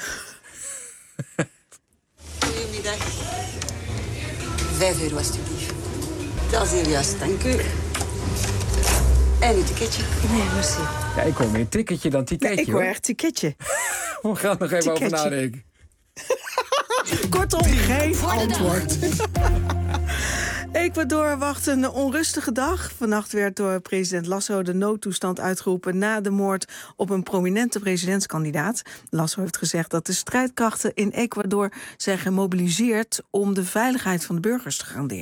Goedemiddag. 5 euro alstublieft. Dat is heel juist, dank u. En een ticketje. Nee, merci. Ja, ik hoor meer ticketje dan ticketje. Ja, ik hoor echt ticketje. We gaan er nog even over nadenken. Kortom, geen antwoord. Ecuador wacht een onrustige dag. Vannacht werd door president Lasso de noodtoestand uitgeroepen na de moord op een prominente presidentskandidaat. Lasso heeft gezegd dat de strijdkrachten in Ecuador zijn gemobiliseerd om de veiligheid van de burgers te garanderen.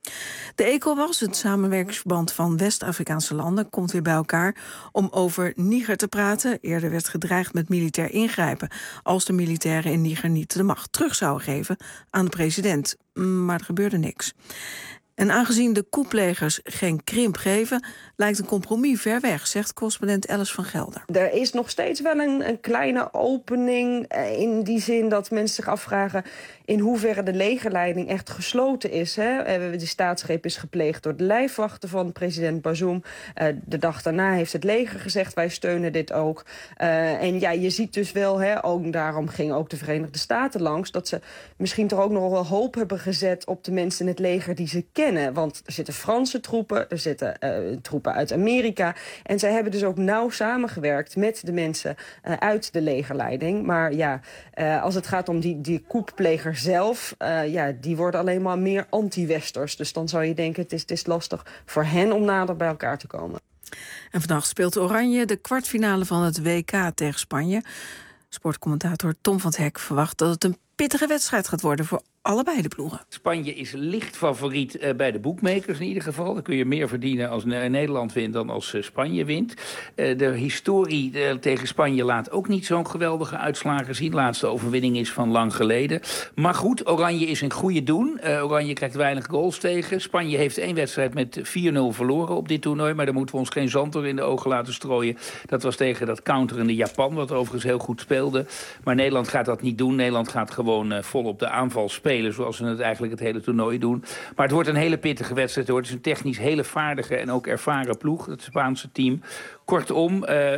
De ECOWAS, het samenwerkingsverband van West-Afrikaanse landen, komt weer bij elkaar om over Niger te praten. Eerder werd gedreigd met militair ingrijpen als de militairen in Niger niet de macht terug zouden geven aan de president. Maar er gebeurde niks. En aangezien de coupplegers geen krimp geven, lijkt een compromis ver weg, zegt correspondent Alice van Gelder. Er is nog steeds wel een kleine opening in die zin dat mensen zich afvragen in hoeverre de legerleiding echt gesloten is. De staatsgreep is gepleegd door de lijfwachten van president Bazoum. De dag daarna heeft het leger gezegd, wij steunen dit ook. En ja, je ziet dus wel, ook daarom gingen ook de Verenigde Staten langs, dat ze misschien toch ook nog wel hoop hebben gezet op de mensen in het leger die ze kennen. Want er zitten Franse troepen, er zitten troepen uit Amerika. En zij hebben dus ook nauw samengewerkt met de mensen uit de legerleiding. Maar ja, als het gaat om die couppleger zelf, die worden alleen maar meer anti-westers. Dus dan zou je denken, het is lastig voor hen om nader bij elkaar te komen. En vandaag speelt Oranje de kwartfinale van het WK tegen Spanje. Sportcommentator Tom van 't Hek verwacht dat het een pittige wedstrijd gaat worden voor allebei de ploegen. Spanje is licht favoriet bij de boekmakers in ieder geval. Dan kun je meer verdienen als Nederland wint dan als Spanje wint. De historie tegen Spanje laat ook niet zo'n geweldige uitslagen zien. De laatste overwinning is van lang geleden. Maar goed, Oranje is een goede doen. Oranje krijgt weinig goals tegen. Spanje heeft 1 wedstrijd met 4-0 verloren op dit toernooi. Maar daar moeten we ons geen zand door in de ogen laten strooien. Dat was tegen dat counterende Japan, wat overigens heel goed speelde. Maar Nederland gaat dat niet doen. Nederland gaat gewoon vol op de aanval spelen, zoals we het eigenlijk het hele toernooi doen. Maar het wordt een hele pittige wedstrijd, hoor. Het is een technisch hele vaardige en ook ervaren ploeg, het Spaanse team. Kortom,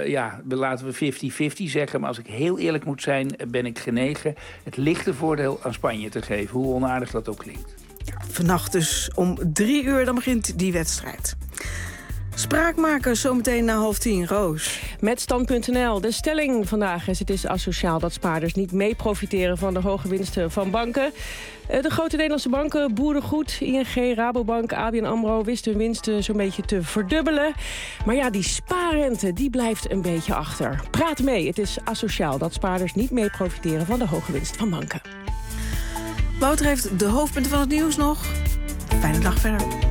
laten we 50-50 zeggen. Maar als ik heel eerlijk moet zijn, ben ik genegen het lichte voordeel aan Spanje te geven. Hoe onaardig dat ook klinkt. Vannacht dus om 3:00, dan begint die wedstrijd. Spraakmakers zometeen na 9:30, Roos. Met Stand.nl. De stelling vandaag is: het is asociaal dat spaarders niet mee profiteren van de hoge winsten van banken. De grote Nederlandse banken, Boerengoed, ING, Rabobank, ABN AMRO wisten hun winsten zo'n beetje te verdubbelen. Maar ja, die spaarrente die blijft een beetje achter. Praat mee. Het is asociaal dat spaarders niet mee profiteren van de hoge winst van banken. Wouter heeft de hoofdpunten van het nieuws nog. Fijne dag verder.